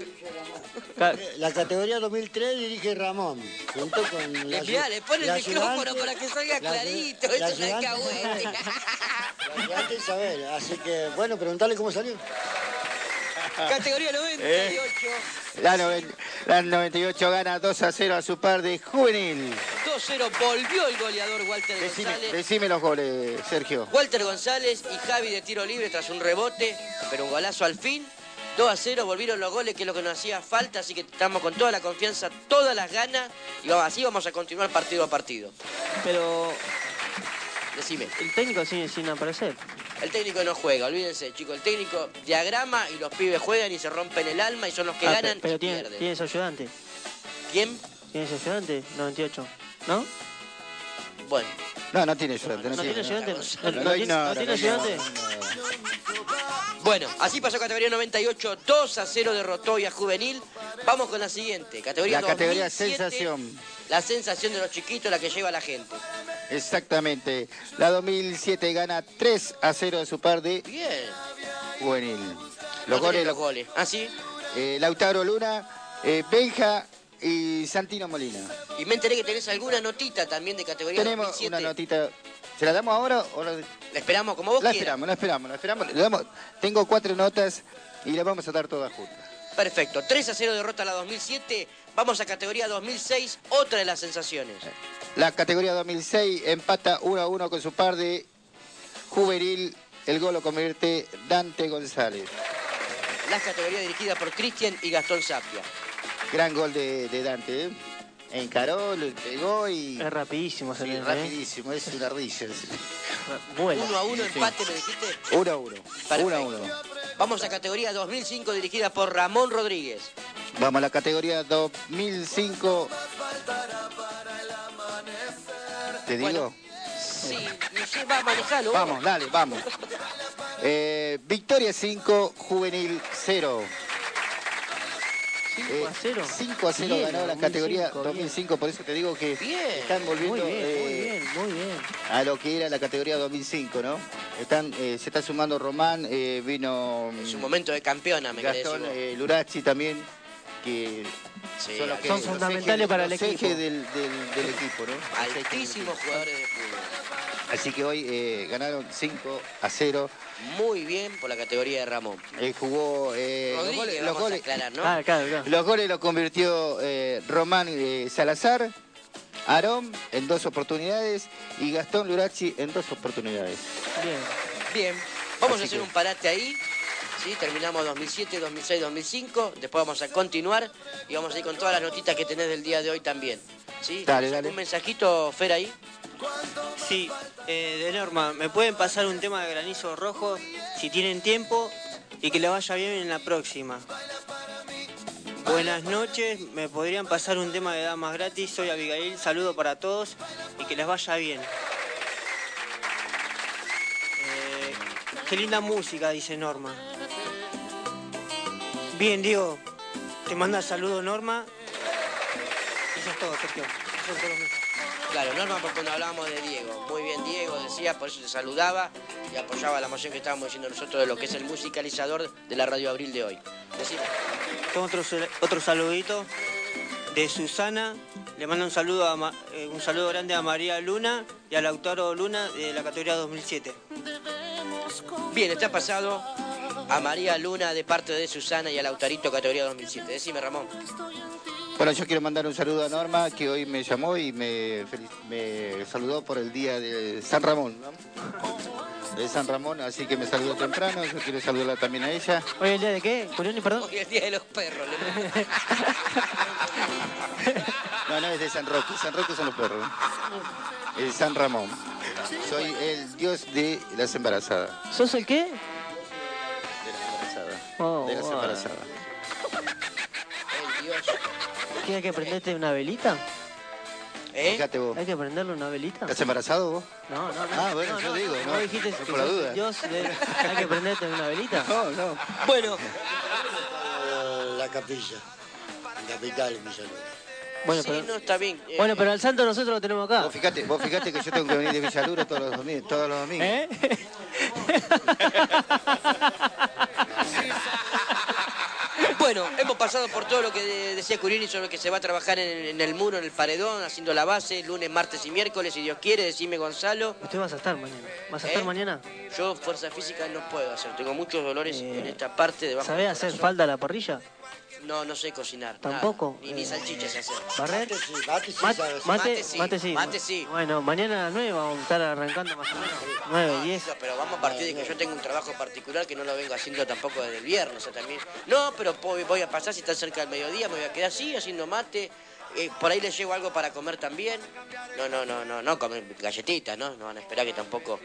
La categoría 2003 dirige Ramón, junto con la... Le pone el micrófono ayudante, para que salga clarito, la eso es ayudante- alcahuete. la ayudante Isabel, así que, bueno, preguntarle cómo salió. Categoría 98. La 98 gana 2-0 a su par de juvenil. 2-0 volvió el goleador Walter González. Decime los goles, Sergio. Walter González y Javi de tiro libre tras un rebote, pero un golazo al fin. 2-0, volvieron los goles, que es lo que nos hacía falta, así que estamos con toda la confianza, todas las ganas, y así vamos a continuar partido a partido. Pero Decime. el técnico sigue sin aparecer. El técnico no juega, olvídense, chicos. El técnico diagrama y los pibes juegan y se rompen el alma y son los que ganan Pero y tiene pierden. su ayudante. ¿Quién? Tiene su ayudante, 98. ¿No? Bueno. No tiene ayudante. ¿No tiene ayudante? Lo ignora, ¿No tiene ayudante? Bueno, así pasó categoría 98, 2-0 derrotó hoy a Juvenil. Vamos con la siguiente, categoría La categoría 2007, sensación. La sensación de los chiquitos, la que lleva la gente. Exactamente. La 2007 gana 3-0 a su par de Bien. juvenil. No Los tenés goles, los goles. ¿Ah, sí? Lautaro Luna, Benja y Santino Molina. Y me enteré que tenés alguna notita también de categoría Tenemos 2007. una notita. ¿Se la damos ahora o la... La esperamos como vos La quieras. esperamos. Le damos... Tengo 4 notas y las vamos a dar todas juntas. Perfecto. 3-0 derrota la 2007. Vamos a categoría 2006, otra de las sensaciones. La categoría 2006 empata 1-1 con su par de juvenil. El gol lo convierte Dante González. La categoría dirigida por Cristian y Gastón Sapia. Gran gol de Dante, ¿eh? Encaró, le pegó y... Es rapidísimo, Sí, rapidísimo, es una risa. Vuela. 1-1 empate, ¿me dijiste? 1-1. Perfecto. Vamos a categoría 2005 dirigida por Ramón Rodríguez. Vamos a la categoría 2005. ¿Te digo? Bueno, sí, no sé, va a manejarlo. Vamos, dale, vamos. Victoria 5, juvenil 0. 5-0. 5-0 Bien, ganó la 2005, categoría bien. 2005, por eso te digo que Bien. están volviendo Muy bien. a lo que era la categoría 2005, ¿no? Se está sumando Román, vino En su momento de campeona, me querés Gastón decir vos. Lurachi también, que Sí, son, los que- son los fundamentales ejes- para el los equipo. ejes del equipo, ¿no? Altísimos jugadores de fútbol. Así que hoy ganaron 5-0. Muy bien por la categoría de Ramón. Jugó Rodríguez, los vamos a goles, aclarar, ¿no? Claro. los goles los convirtió Román Salazar, Aarón en 2 oportunidades y Gastón Lurachi en 2 oportunidades. Bien. Vamos Así a hacer que- un parate ahí. ¿Sí? Terminamos 2007, 2006, 2005. Después vamos a continuar y vamos a ir con todas las notitas que tenés del día de hoy también. ¿Sí? Dale. ¿Un mensajito, Fer, ahí? Sí, de Norma, ¿me pueden pasar un tema de Granizo Rojo si tienen tiempo y que le vaya bien en la próxima? Buenas noches, me podrían pasar un tema de damas gratis. Soy Abigail, saludo para todos y que les vaya bien. Qué linda música, dice Norma. Bien, Diego, te manda saludo Norma. Eso es todo, Sergio. Eso es todo lo mismo. Claro, Norma, porque cuando hablábamos de Diego. Muy bien, Diego, decía, por eso te saludaba y apoyaba la moción que estábamos diciendo nosotros de lo que es el musicalizador de la Radio Abril de hoy. Decime. Tengo otro saludito de Susana. Le mando un saludo grande a María Luna y a Lautaro Luna de la categoría 2007. Bien, está pasado a María Luna de parte de Susana y a Lautarito categoría 2007. Decime, Ramón. Bueno, yo quiero mandar un saludo a Norma, que hoy me llamó y me saludó por el día de San Ramón, ¿no? De San Ramón, así que me saludó temprano. Yo quiero saludarla también a ella. ¿Hoy el día de qué? Curioni, perdón. Hoy es el día de los perros. No, es de San Roque. San Roque son los perros. El San Ramón. Soy el dios de las embarazadas. ¿Sos el qué? De las embarazadas. Oh, de las wow. embarazadas. El dios. ¿Qué hay que prenderte una velita? Fíjate vos. ¿Hay que prenderle una velita? ¿Estás embarazado vos? No. Ah, bueno, yo digo, ¿no? No dijiste No, que por la sos duda. Dios, ¿hay que prenderte una velita? No. Bueno. La capilla. En Capital, en Villalura. Bueno, Sí, pero, no, está bien. bueno, pero al santo nosotros lo tenemos acá. Vos fíjate que yo tengo que venir de Villaluro todos los domingos. ¿Eh? Bueno, hemos pasado por todo lo que decía Curioni sobre que se va a trabajar en el muro, en el paredón, haciendo la base, lunes, martes y miércoles, si Dios quiere, decime Gonzalo. Usted vas a estar mañana. ¿Vas a estar mañana? Yo fuerza física no puedo hacer, tengo muchos dolores en esta parte debajo. ¿Sabés del hacer corazón. falda a la parrilla? No sé cocinar. ¿Tampoco? Nada, ni salchichas sé hacer. ¿Barrer? Mate sí. Bueno, mañana a las 9 vamos a estar arrancando más o menos. 9, 10. No, pero vamos a partir de que yo tengo un trabajo particular que no lo vengo haciendo tampoco desde el viernes. O sea, también. No, pero voy a pasar, si está cerca del mediodía, me voy a quedar así, haciendo mate. Por ahí les llevo algo para comer también. No, comer galletitas, ¿no? No van a esperar que tampoco.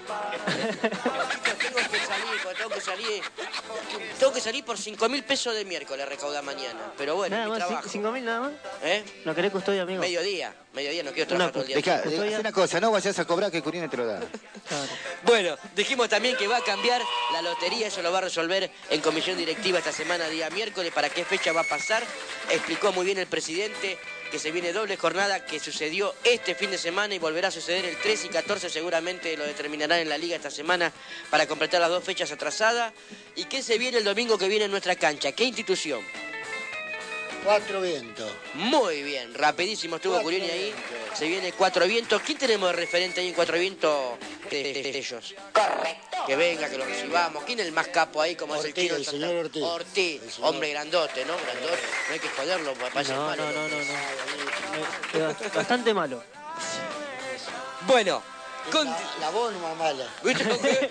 Tengo que salir por 5.000 pesos de miércoles recaudar mañana. Pero bueno, Nada mi más, trabajo. 5.000 nada más. ¿Eh? ¿No querés custodia, amigo? Mediodía, no quiero trabajar todo el día. Haz una cosa, no vayas a cobrar que Curioni te lo da. Bueno, dijimos también que va a cambiar la lotería, eso lo va a resolver en comisión directiva esta semana, día miércoles, para qué fecha va a pasar. Explicó muy bien el presidente que se viene doble jornada que sucedió este fin de semana y volverá a suceder el 13 y 14, seguramente lo determinarán en la liga esta semana para completar las dos fechas atrasadas. ¿Y qué se viene el domingo que viene en nuestra cancha? ¿Qué institución? Cuatro Vientos. Muy bien, rapidísimo estuvo Curioni ahí. Se viene Cuatro Vientos. ¿Quién tenemos de referente ahí en Cuatro Vientos de ellos? Correcto. Que venga, que lo recibamos. ¿Quién es el más capo ahí, como es el chino? El señor Ortiz. Ortiz, hombre grandote, ¿no? Grandote. No hay que joderlo, porque parece malo. Bastante malo. Bueno. La voz no es mala. ¿Viste con qué?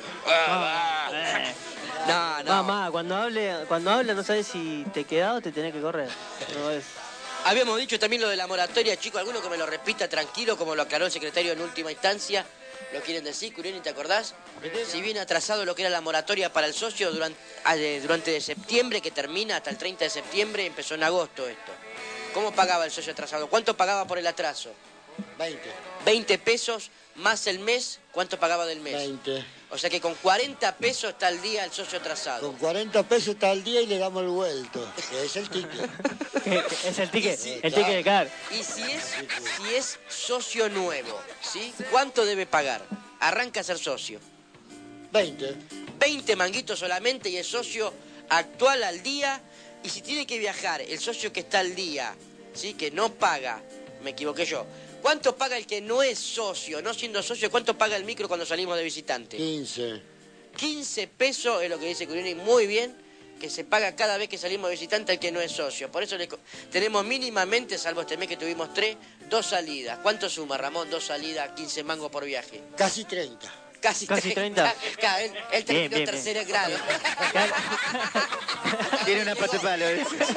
No. Mamá, cuando habla no sabes si te quedás o te tenés que correr. No es. Habíamos dicho también lo de la moratoria, chicos, alguno que me lo repita tranquilo, como lo aclaró el secretario en última instancia. ¿Lo quieren decir, Curioni, te acordás? Si viene atrasado lo que era la moratoria para el socio durante septiembre, que termina hasta el 30 de septiembre, empezó en agosto esto. ¿Cómo pagaba el socio atrasado? ¿Cuánto pagaba por el atraso? 20. 20 pesos más el mes, ¿cuánto pagaba del mes? 20. O sea que con 40 pesos está al día el socio atrasado. Con 40 pesos está al día y le damos el vuelto, que es el ticket. Es el ticket, el ticket de CAR. Y si es socio nuevo, ¿sí? ¿Cuánto debe pagar? Arranca a ser socio. 20. 20 manguitos solamente y el socio actual al día. Y si tiene que viajar el socio que está al día, ¿sí? Que no paga, me equivoqué yo. ¿Cuánto paga el que no es socio? No siendo socio, ¿cuánto paga el micro cuando salimos de visitante? 15. 15 pesos es lo que dice Curioni, muy bien, que se paga cada vez que salimos de visitante al que no es socio. Por eso tenemos mínimamente, salvo este mes que tuvimos 3, 2 salidas. ¿Cuánto suma, Ramón? 2 salidas, 15 mangos por viaje. Casi 30. Casi 30. Claro, él terminó tercer grado. Tiene una pata de palo.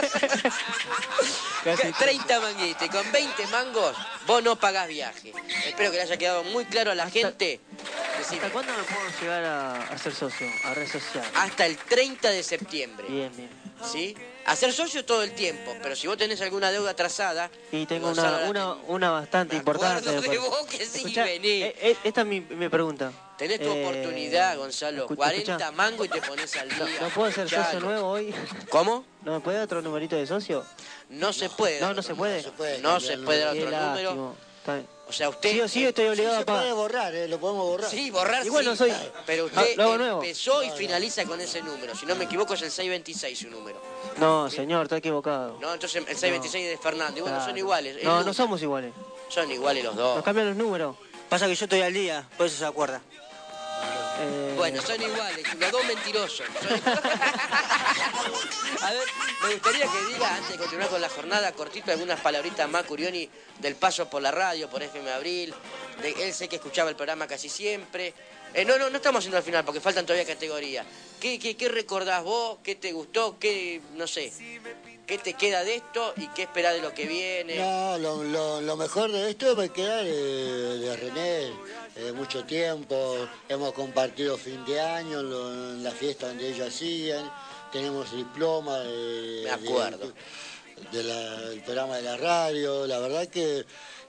30 manguitos y con 20 mangos vos no pagás viaje. Espero que le haya quedado muy claro a la gente. Decime. ¿Hasta cuándo me puedo llegar a ser socio, a red social? Hasta el 30 de septiembre. Bien. ¿Sí? hacer socio todo el tiempo, pero si vos tenés alguna deuda atrasada... Y tengo Gonzalo, una bastante importante. acuerdo de vos que sí, vení. Esta es mi pregunta. Tenés tu oportunidad, Gonzalo. 40 mangos y te pones al día. ¿No puedo ser socio nuevo hoy? ¿Cómo? ¿No me puede dar otro numerito de socio? No se puede. No se puede. No se puede dar otro número. Lástima. O sea, usted... Sí o sí estoy obligado se a pagar. puede borrar, lo podemos borrar. Sí, borrar Y bueno, sí. soy... Pero usted lo hago nuevo. empezó y finaliza con ese número. Si no me equivoco es el 626 su número. No, señor, está equivocado. No, entonces el 626 es de Fernando. Y bueno, Claro. son iguales. No somos iguales. Son iguales los dos. Nos cambian los números. Pasa que yo estoy al día, por eso se acuerda. Bueno, son iguales, los dos mentirosos. A ver, me gustaría que diga, antes de continuar con la jornada, cortito, algunas palabritas más, Curioni, del paso por la radio, por FM Abril. Él sé que escuchaba el programa casi siempre. No estamos yendo al final porque faltan todavía categorías. ¿Qué recordás vos? ¿Qué te gustó? ¿Qué, no sé, qué te queda de esto y qué esperás de lo que viene? No, lo mejor de esto me queda de René. Mucho tiempo, hemos compartido fin de año en la fiesta donde ellos hacían, tenemos diploma Me acuerdo. del programa de la radio, la verdad que...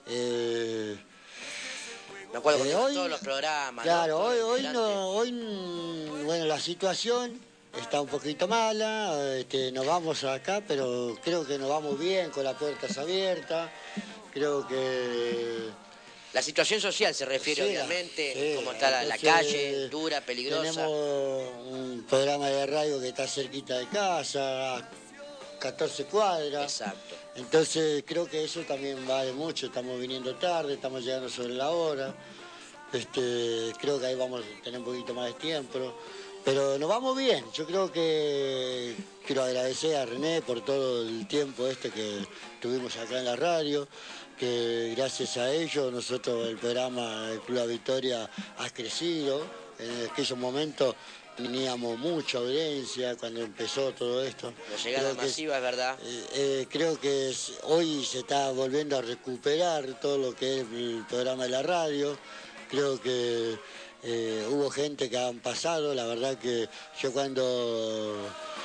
Me acuerdo con hoy, todos los programas. Claro, ¿no? hoy bueno, la situación está un poquito mala, nos vamos acá, pero creo que nos vamos bien, con las puertas abiertas, creo que... La situación social se refiere, Sí, obviamente, sí, cómo está la entonces, calle, dura, peligrosa. Tenemos un programa de radio que está cerquita de casa, a 14 cuadras. Exacto. Entonces creo que eso también vale mucho, estamos viniendo tarde, estamos llegando sobre la hora. Creo que ahí vamos a tener un poquito más de tiempo. Pero nos vamos bien, yo creo que quiero agradecer a René por todo el tiempo que tuvimos acá en la radio, que gracias a ellos nosotros el programa del Club La Victoria ha crecido. En aquellos momentos teníamos mucha audiencia cuando empezó todo esto. La llegada masiva, es verdad. Creo que hoy se está volviendo a recuperar todo lo que es el programa de la radio. Creo que hubo gente que han pasado, la verdad que yo cuando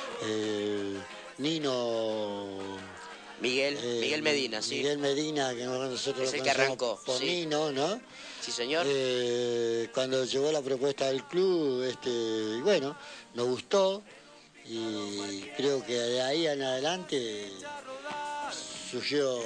Miguel Medina, sí. Miguel Medina, que nosotros es el lo que conocemos arrancó, por sí. Nino, ¿no? Sí, señor. Cuando llegó la propuesta del club, y bueno, nos gustó y creo que de ahí en adelante surgió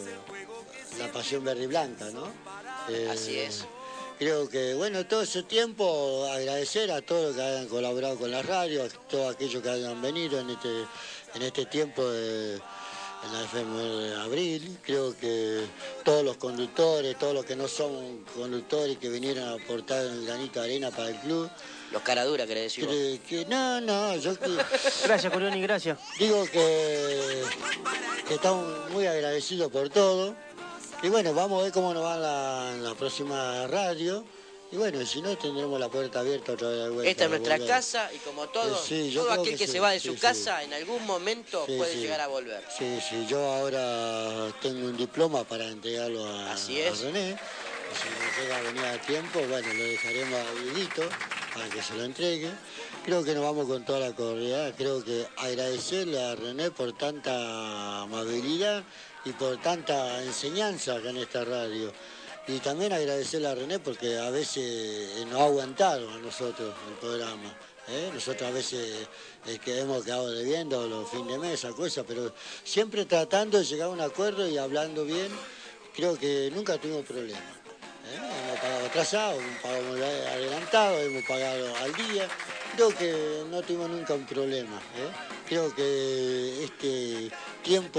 la pasión verde y blanca, ¿no? Así es. Creo que, bueno, todo ese tiempo agradecer a todos los que hayan colaborado con la radio, a todos aquellos que hayan venido en este tiempo en la FM de Abril. Creo que todos los conductores, todos los que no son conductores que vinieron a aportar el granito de arena para el club. Los caraduras, querés decir vos. No, yo Gracias, Curioni, gracias. digo que estamos muy agradecidos por todo. Y bueno, vamos a ver cómo nos va en la próxima radio. Y bueno, si no, tendremos la puerta abierta otra vez de vuelta. Esta es nuestra casa y como todo, Sí, yo todo creo aquel que sí, se va de sí, su sí. casa en algún momento Sí, puede sí. llegar a volver. Sí, yo ahora tengo un diploma para entregarlo Así a es. René. Y si no llega a venir a tiempo, bueno, lo dejaremos a Dieguito para que se lo entregue. Creo que nos vamos con toda la cordialidad. Creo que agradecerle a René por tanta amabilidad y por tanta enseñanza acá en esta radio. Y también agradecerle a René porque a veces nos ha aguantado a nosotros el programa. Nosotros a veces que hemos quedado debiendo los fines de mes, esa cosa, pero siempre tratando de llegar a un acuerdo y hablando bien, creo que nunca tuvimos problemas. Hemos pagado atrasado, hemos pagado adelantado, hemos pagado al día. Creo que no tuvimos nunca un problema. Creo que este tiempo,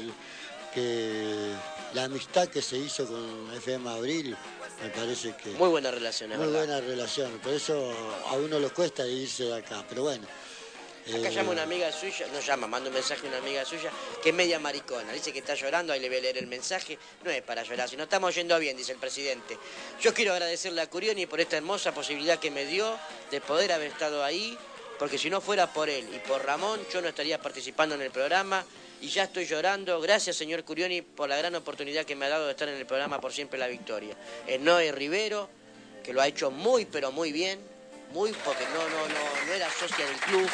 que la amistad que se hizo con FM Abril, me parece que... Muy buena relación, es Muy verdad. buena relación, por eso a uno le cuesta irse de acá, pero bueno. Acá llama una amiga suya, no llama, manda un mensaje a una amiga suya que es media maricona. Dice que está llorando, ahí le voy a leer el mensaje. No es para llorar, si no estamos yendo bien, dice el presidente. Yo quiero agradecerle a Curioni por esta hermosa posibilidad que me dio de poder haber estado ahí, porque si no fuera por él y por Ramón, yo no estaría participando en el programa. Y ya estoy llorando. Gracias, señor Curioni, por la gran oportunidad que me ha dado de estar en el programa Por Siempre la Victoria. Noé Rivero, que lo ha hecho muy, pero muy bien. Porque no era socia del club,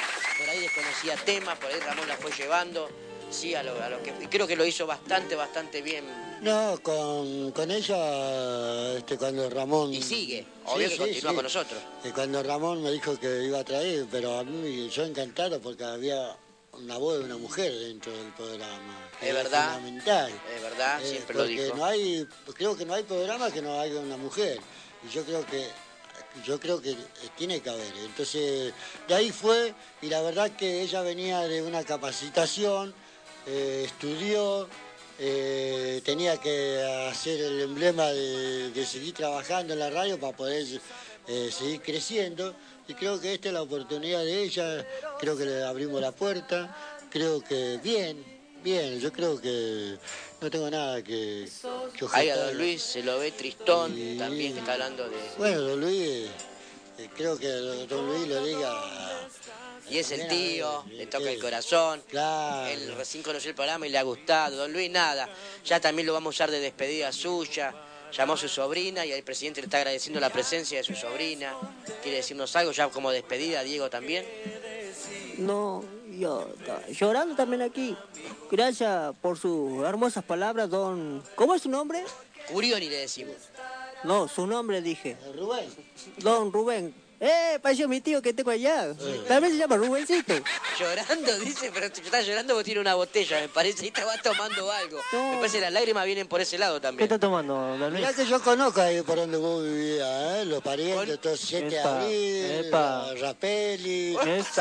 por ahí desconocía temas, por ahí Ramón la fue llevando, sí, a lo que y creo que lo hizo bastante bien. No, con ella, cuando Ramón... Y sigue, obvio que continúa con nosotros. Cuando Ramón me dijo que iba a traer, pero a mí yo encantado porque había una voz de una mujer dentro del programa. Es verdad, fundamental. Es verdad, siempre lo dijo. Creo que no hay programa que no haya una mujer. Y yo creo que tiene que haber. Entonces, de ahí fue, y la verdad que ella venía de una capacitación, estudió, tenía que hacer el emblema de seguir trabajando en la radio para poder seguir creciendo, y creo que esta es la oportunidad de ella, creo que le abrimos la puerta, creo que bien, yo creo que no tengo nada que Ahí a Don Luis se lo ve tristón, también que está hablando de... Bueno, Don Luis, creo que Don Luis lo diga... Y es el tío, le toca el corazón. Claro. Él recién conoció el programa y le ha gustado. Don Luis, nada. Ya también lo vamos a usar de despedida suya. Llamó a su sobrina y el presidente le está agradeciendo la presencia de su sobrina. ¿Quiere decirnos algo ya como despedida, Diego, también? No, yo llorando también aquí. Gracias por sus hermosas palabras, don... ¿Cómo es su nombre? Curioni le decimos. No, su nombre dije. Rubén. Don Rubén. Pareció mi tío que tengo allá. También se llama Rubencito. Llorando, dice, pero está llorando porque tiene una botella, me parece, y estaba tomando algo. No. Me parece que las lágrimas vienen por ese lado ¿Qué también. está tomando, Don Luis? Mirá que yo conozco ahí por donde vos vivías, los parientes, todos 7 de abril, Rapelli,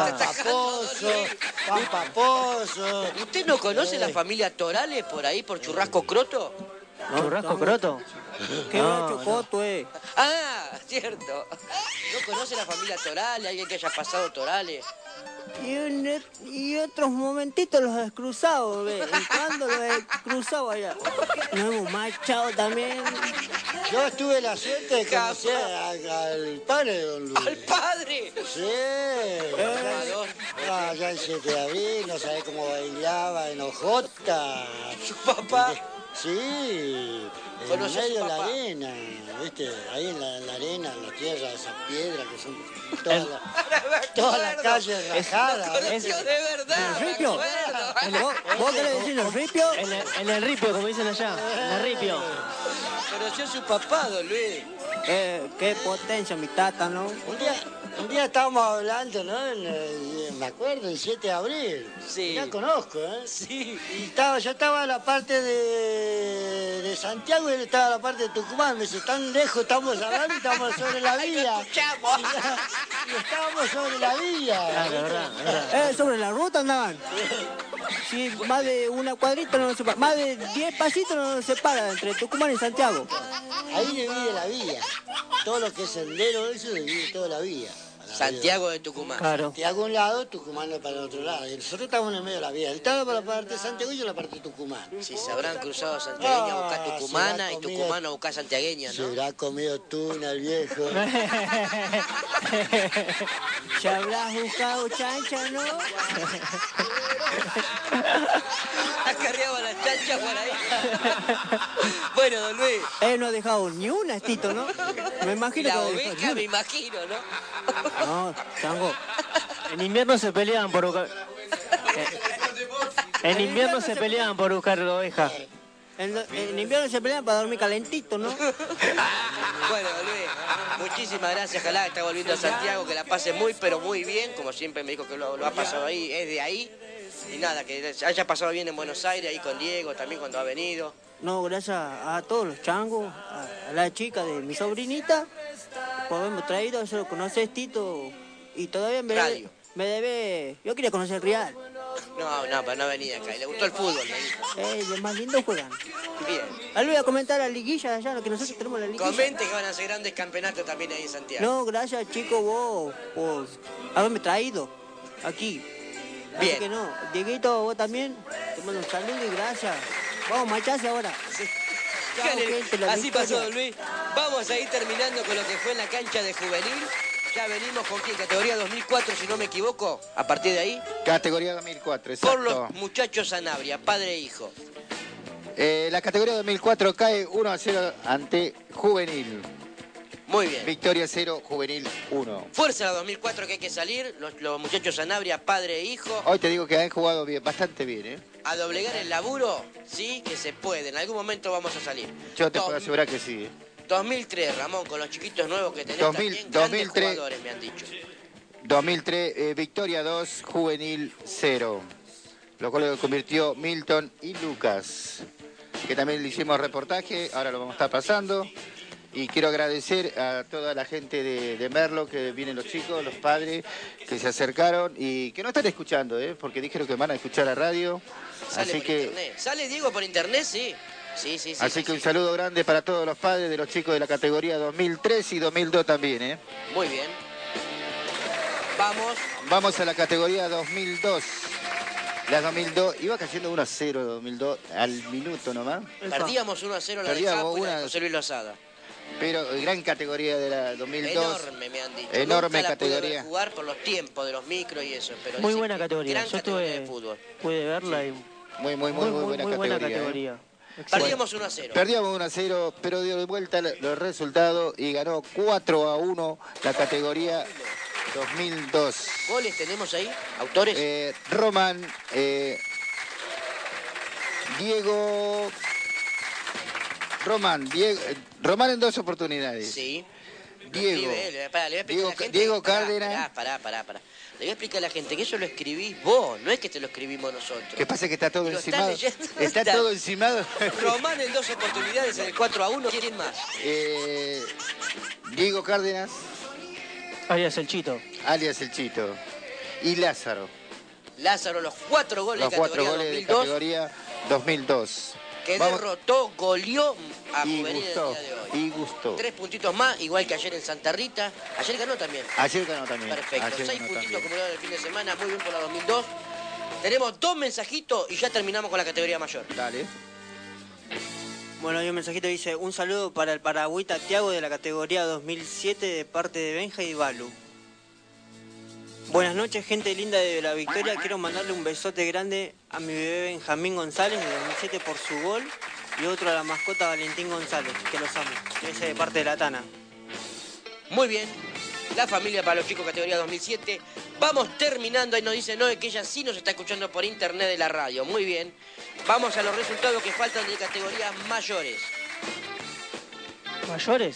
Papapozo. ¿Usted no conoce la familia Torales por ahí, por Churrasco Croto? ¿Churrasco Croto? Qué chocoto, Ah, cierto. ¿No conoce la familia Torales? ¿Alguien que haya pasado Torales? Y otros momentitos los he cruzado, ¿ves? ¿En cuándo los he cruzado allá? Nos hemos marchado también. Yo tuve la suerte de conocer al padre de Don Luis. ¿Al padre? Sí. Allá en 7 de abril, no sabés cómo bailaba en Ojota. ¿Su papá? Sí, en ¿Conoció a su medio de la papá? arena, ¿viste? Ahí en la arena, en la tierra, esas piedras que son todas las calles rajadas. ¿Conoció de verdad? ¿El ripio? ¿Vos querés decir el ripio? En el ripio, como dicen allá. En el ripio. Conoció a su papá, Don Luis. Qué potencia mi tata, ¿no? Un día estábamos hablando, ¿no? Me acuerdo, el 7 de abril. Sí. Ya conozco, ¿eh? Sí. Y yo estaba en la parte de Santiago y él estaba en la parte de Tucumán. Me dice, tan lejos estamos hablando y estamos sobre la vía. Y estábamos sobre la vía. Claro, verdad. Sobre la ruta andaban. Sí, más de una cuadrita no nos separa, más de 10 pasitos no nos separa entre Tucumán y Santiago. Ahí divide la vía. Todo lo que es sendero, eso divide toda la vía. Santiago de Tucumán. Claro. Santiago a un lado, Tucumán para el otro lado. Y nosotros estamos en el medio de la vía. Él estaba para la parte de Santiago y yo en la parte de Tucumán. Si se habrán cruzado santiagueña a buscar tucumana se y habrá comido- tucumana a buscar santiagueña, Se ¿no? habrá comido tuna el viejo. Se habrás buscado chancha, ¿no? Acarreaba las chanchas por ahí. Bueno, Don Luis. Él no ha dejado ni una, Tito, ¿no? Me imagino La que no ha dejado ni oveja, una. me imagino, ¿no? No, chango. En invierno se peleaban por buscar... En invierno se peleaban por buscar la oveja. En invierno se pelean para dormir calentito, ¿no? Bueno, Don Luis, muchísimas gracias. Ojalá que está volviendo a Santiago, que la pase muy, pero muy bien. Como siempre me dijo que lo ha pasado ahí, es de ahí. Y nada, que haya pasado bien en Buenos Aires, ahí con Diego también cuando ha venido. No, gracias a todos los changos, a la chica de mi sobrinita, por haberme traído, eso lo conoces, Tito, y todavía me debe, yo quería conocer el Real. No, pero no venía acá. Y le gustó el fútbol, me dijo. Los más lindos juegan. Bien. Ahora voy a comentar la liguilla allá, lo que nosotros tenemos la liguilla. Comente que van a hacer grandes campeonatos también ahí en Santiago. No, gracias, chico, vos, por haberme traído aquí. Así Bien. que no, Dieguito, vos también, te mando un saludo y gracias. Vamos, marchase ahora. Chao, gente, la Así victoria. pasó, Don Luis. Vamos a ir terminando con lo que fue en la cancha de juvenil. Ya venimos con ¿quién? Categoría 2004, si no me equivoco. A partir de ahí, Categoría 2004, exacto. por los muchachos Sanabria, padre e hijo. La categoría 2004 cae 1-0 ante Juvenil. Muy bien. Victoria 0, Juvenil 1. Fuerza la 2004 que hay que salir. Los muchachos Sanabria, padre e hijo. Hoy te digo que han jugado bien, bastante bien, ¿eh? A doblegar el laburo, sí, que se puede. En algún momento vamos a salir. Yo te puedo asegurar que sí, ¿eh? 2003, Ramón, con los chiquitos nuevos que tenés 2000, también, grandes 2003, jugadores, me han dicho. 2003, Victoria 2, Juvenil 0. Los goles los convirtió Milton y Lucas, que también le hicimos reportaje, ahora lo vamos a estar pasando. Y quiero agradecer a toda la gente de Merlo, que vienen los chicos, los padres, que se acercaron y que no están escuchando, porque dijeron que van a escuchar la radio. Sale así por que, internet. ¿Sale Diego por internet? Sí. Sí. así que un saludo grande para todos los padres de los chicos de la categoría 2003 y 2002 también, Muy bien. Vamos a la categoría 2002. La 2002, iba cayendo 1-0 2002 al minuto nomás. Perdíamos 1-0 la de Capo y la de José Luis Lozada. Pero gran categoría de la 2002. Enorme, me han dicho. Enorme Nunca la pude categoría. ver jugar por los tiempos de los micros y eso. Pero Muy dicen buena que categoría. Gran Yo categoría de fútbol. pude verla y Muy buena categoría. Perdíamos 1-0. Perdíamos 1-0, pero dio de vuelta los resultados y ganó 4-1 la categoría 2002. ¿Goles tenemos ahí? ¿Autores? Román, Diego... Román en 2 oportunidades. Sí. Diego. Le voy a explicar a la gente. Diego Cárdenas. Pará. Le voy a explicar a la gente que eso lo escribís vos, no es que te lo escribimos nosotros. ¿Qué pasa? Que está todo Lo encimado. estás leyendo. Está todo encimado. Román en 2 oportunidades en el 4-1. ¿Quién más? Diego Cárdenas. Alias el Chito. Y Lázaro. Lázaro, los 4 goles Los de 4 categoría goles 2002. de categoría 2002. Que derrotó, goleó a y Juvenil gustó, el día de hoy. y gustó. 3 puntitos más, igual que ayer en Santa Rita. Ayer ganó también. Ayer ganó también. Perfecto, Ayer 6 ganó puntitos también. acumulados el fin de semana, muy bien por la 2002. Tenemos 2 mensajitos y ya terminamos con la categoría mayor. Dale. Bueno, hay un mensajito que dice: un saludo para el paragüita Tiago de la categoría 2007 de parte de Benja y Balu. Buenas noches, gente linda de La Victoria. Quiero mandarle un besote grande a mi bebé Benjamín González de 2007 por su gol y otro a la mascota Valentín González, que los amo. Ese de parte de la Tana. Muy bien. La familia para los chicos categoría 2007. Vamos terminando. Ahí nos dice Noé que ella sí nos está escuchando por internet de la radio. Muy bien. Vamos a los resultados que faltan de categorías mayores. ¿Mayores?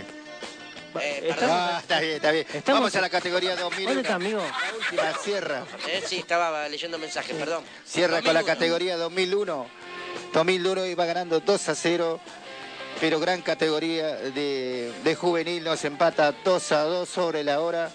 Está bien. Vamos a la categoría 2001. ¿Dónde está, amigo? La última, Sierra. Sí, estaba leyendo mensajes, perdón. Cierra con la 2001. categoría 2001. 2001 iba ganando 2-0, pero gran categoría de juvenil, nos empata 2-2 sobre la hora.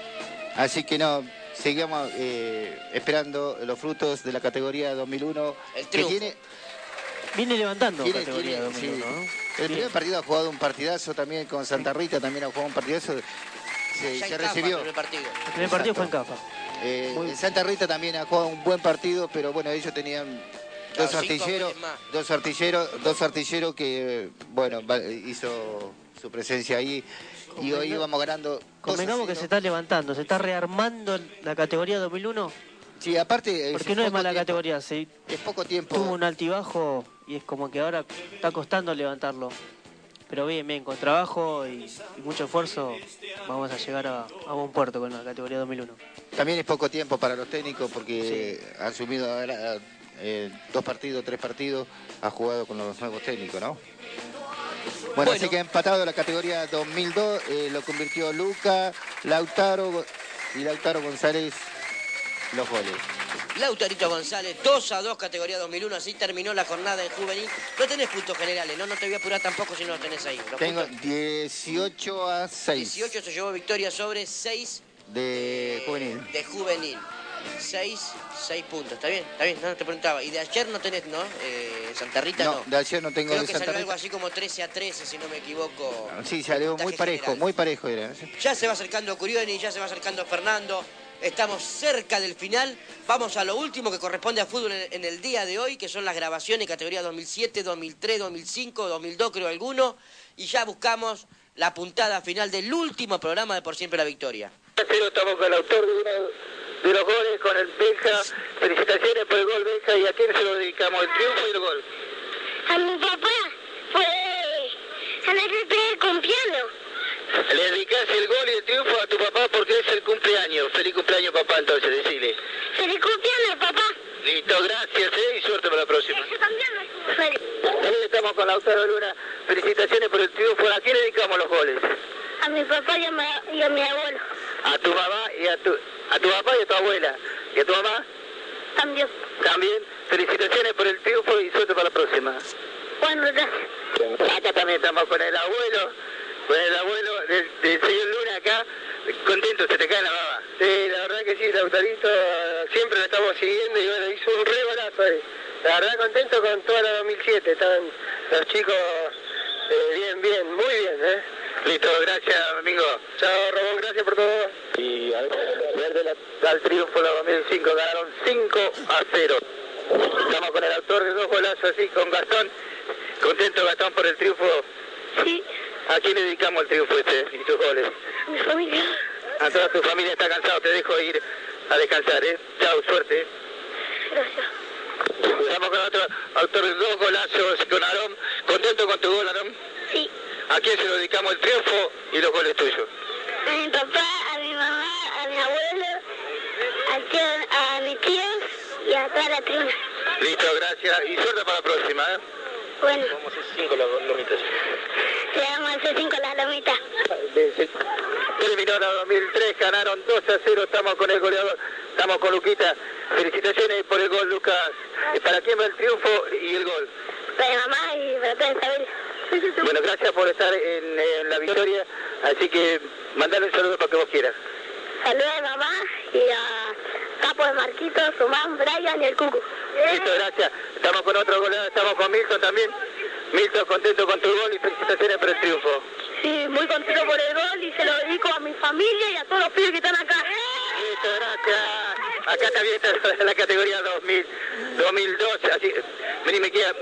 Así que no, seguimos esperando los frutos de la categoría 2001. El que triunfo. Viene levantando Tiene- categoría tiene- 2001, sí. ¿no? El primer partido ha jugado un partidazo también con Santa Rita, también ha jugado un partidazo. Se Ya en recibió. Cafa, el primer partido. El primer partido fue en Cafa. En Santa Rita también ha jugado un buen partido, pero bueno, ellos tenían Claro, dos 5 artilleros, goles más. dos artilleros que, bueno, hizo su presencia ahí. Y hoy íbamos ganando 2-0. Convengamos que se está levantando, se está rearmando la categoría 2001. Sí, aparte... Porque no es mala categoría, Es poco tiempo. tuvo un altibajo y es como que ahora está costando levantarlo. Pero bien, con trabajo y mucho esfuerzo vamos a llegar a buen puerto con la categoría 2001. También es poco tiempo para los técnicos porque han asumido ahora, 2 partidos, 3 partidos, ha jugado con los nuevos técnicos, ¿no? Bueno, así que ha empatado la categoría 2002, lo convirtió Luca, Lautaro González los goles. Lautarito González, 2-2 categoría 2001, así terminó la jornada en juvenil. No tenés puntos generales, no te voy a apurar tampoco si no los tenés ahí. Los Tengo puntos- 18-6 18 se llevó victoria sobre 6 de juvenil. de juvenil. 6 puntos, ¿está bien? No te preguntaba. Y de ayer no tenés, ¿no? Santa Rita no. No, de ayer no tengo Creo de que Santa salió algo Rita. así como 13-13, si no me equivoco. Sí, salió muy puntaje parejo, general. era. Ya se va acercando Curioni, ya se va acercando Fernando. Estamos cerca del final. Vamos a lo último que corresponde a fútbol en el día de hoy, que son las grabaciones categoría 2007, 2003, 2005, 2002 creo alguno. Y ya buscamos la puntada final del último programa de Por Siempre la Victoria. Estamos con el autor de los goles, con el Benja. Felicitaciones por el gol, Benja. ¿Y a quién se lo dedicamos, el triunfo y el gol? A mi papá fue a la PP con piano. Le dedicás el gol y el triunfo a tu papá porque es el cumpleaños. Feliz cumpleaños, papá, entonces, decile. Feliz cumpleaños, papá. Listo, gracias, y suerte para la próxima. Yo también me feliz. También estamos con Lautaro Luna. Felicitaciones por el triunfo. ¿A quién le dedicamos los goles? A mi papá y a mi abuelo. A tu mamá y a tu papá y a tu abuela. ¿Y a tu mamá? También. También. Felicitaciones por el triunfo y suerte para la próxima. Bueno, gracias. Acá también estamos con el abuelo del señor Luna acá. Contento, se te cae la baba. Sí, la verdad que sí, Lautarito siempre lo estamos siguiendo y bueno, hizo un re golazo ahí. La verdad contento con toda la 2007, están los chicos bien, muy bien, Listo, gracias amigo. Chao Ramón, gracias por todo. Y al triunfo la 2005 ganaron 5-0. Estamos con el autor de 2 golazos así, con Gastón. ¿Contento Gastón por el triunfo? Sí. ¿A quién le dedicamos el triunfo y tus goles? A mi familia. A toda tu familia está cansado, te dejo ir a descansar, Chao, suerte. Gracias. Estamos con otro autor de 2 golazos, con Aarón. ¿Contento con tu gol, Aarón? Sí. ¿A quién se lo dedicamos el triunfo y los goles tuyos? A mi papá, a mi mamá, a mi abuelo, a mis tíos y a toda la tribuna. Listo, gracias. Y suerte para la próxima, Bueno. Vamos a hacer 5 lomitas. Le damos a hacer 5 las lomitas. Terminó la 2003, ganaron 2-0, estamos con el goleador, estamos con Luquita. Felicitaciones por el gol, Lucas. ¿Para quién va el triunfo y el gol? Para mi mamá y para toda Isabel. Bueno, gracias por estar en la victoria, así que mandale un saludo para que vos quieras. Saludos a mi mamá y a Capo de Marquito, Sumán, Brian y el Cucu. Listo, gracias. Estamos con otro goleador, estamos con Milton también. Milton, contento con tu gol y felicitaciones por el triunfo. Sí, muy contento por el gol y se lo dedico a mi familia y a todos los pibes que están acá. Listo, gracias. Acá también está la categoría 2012, así, vení, me queda,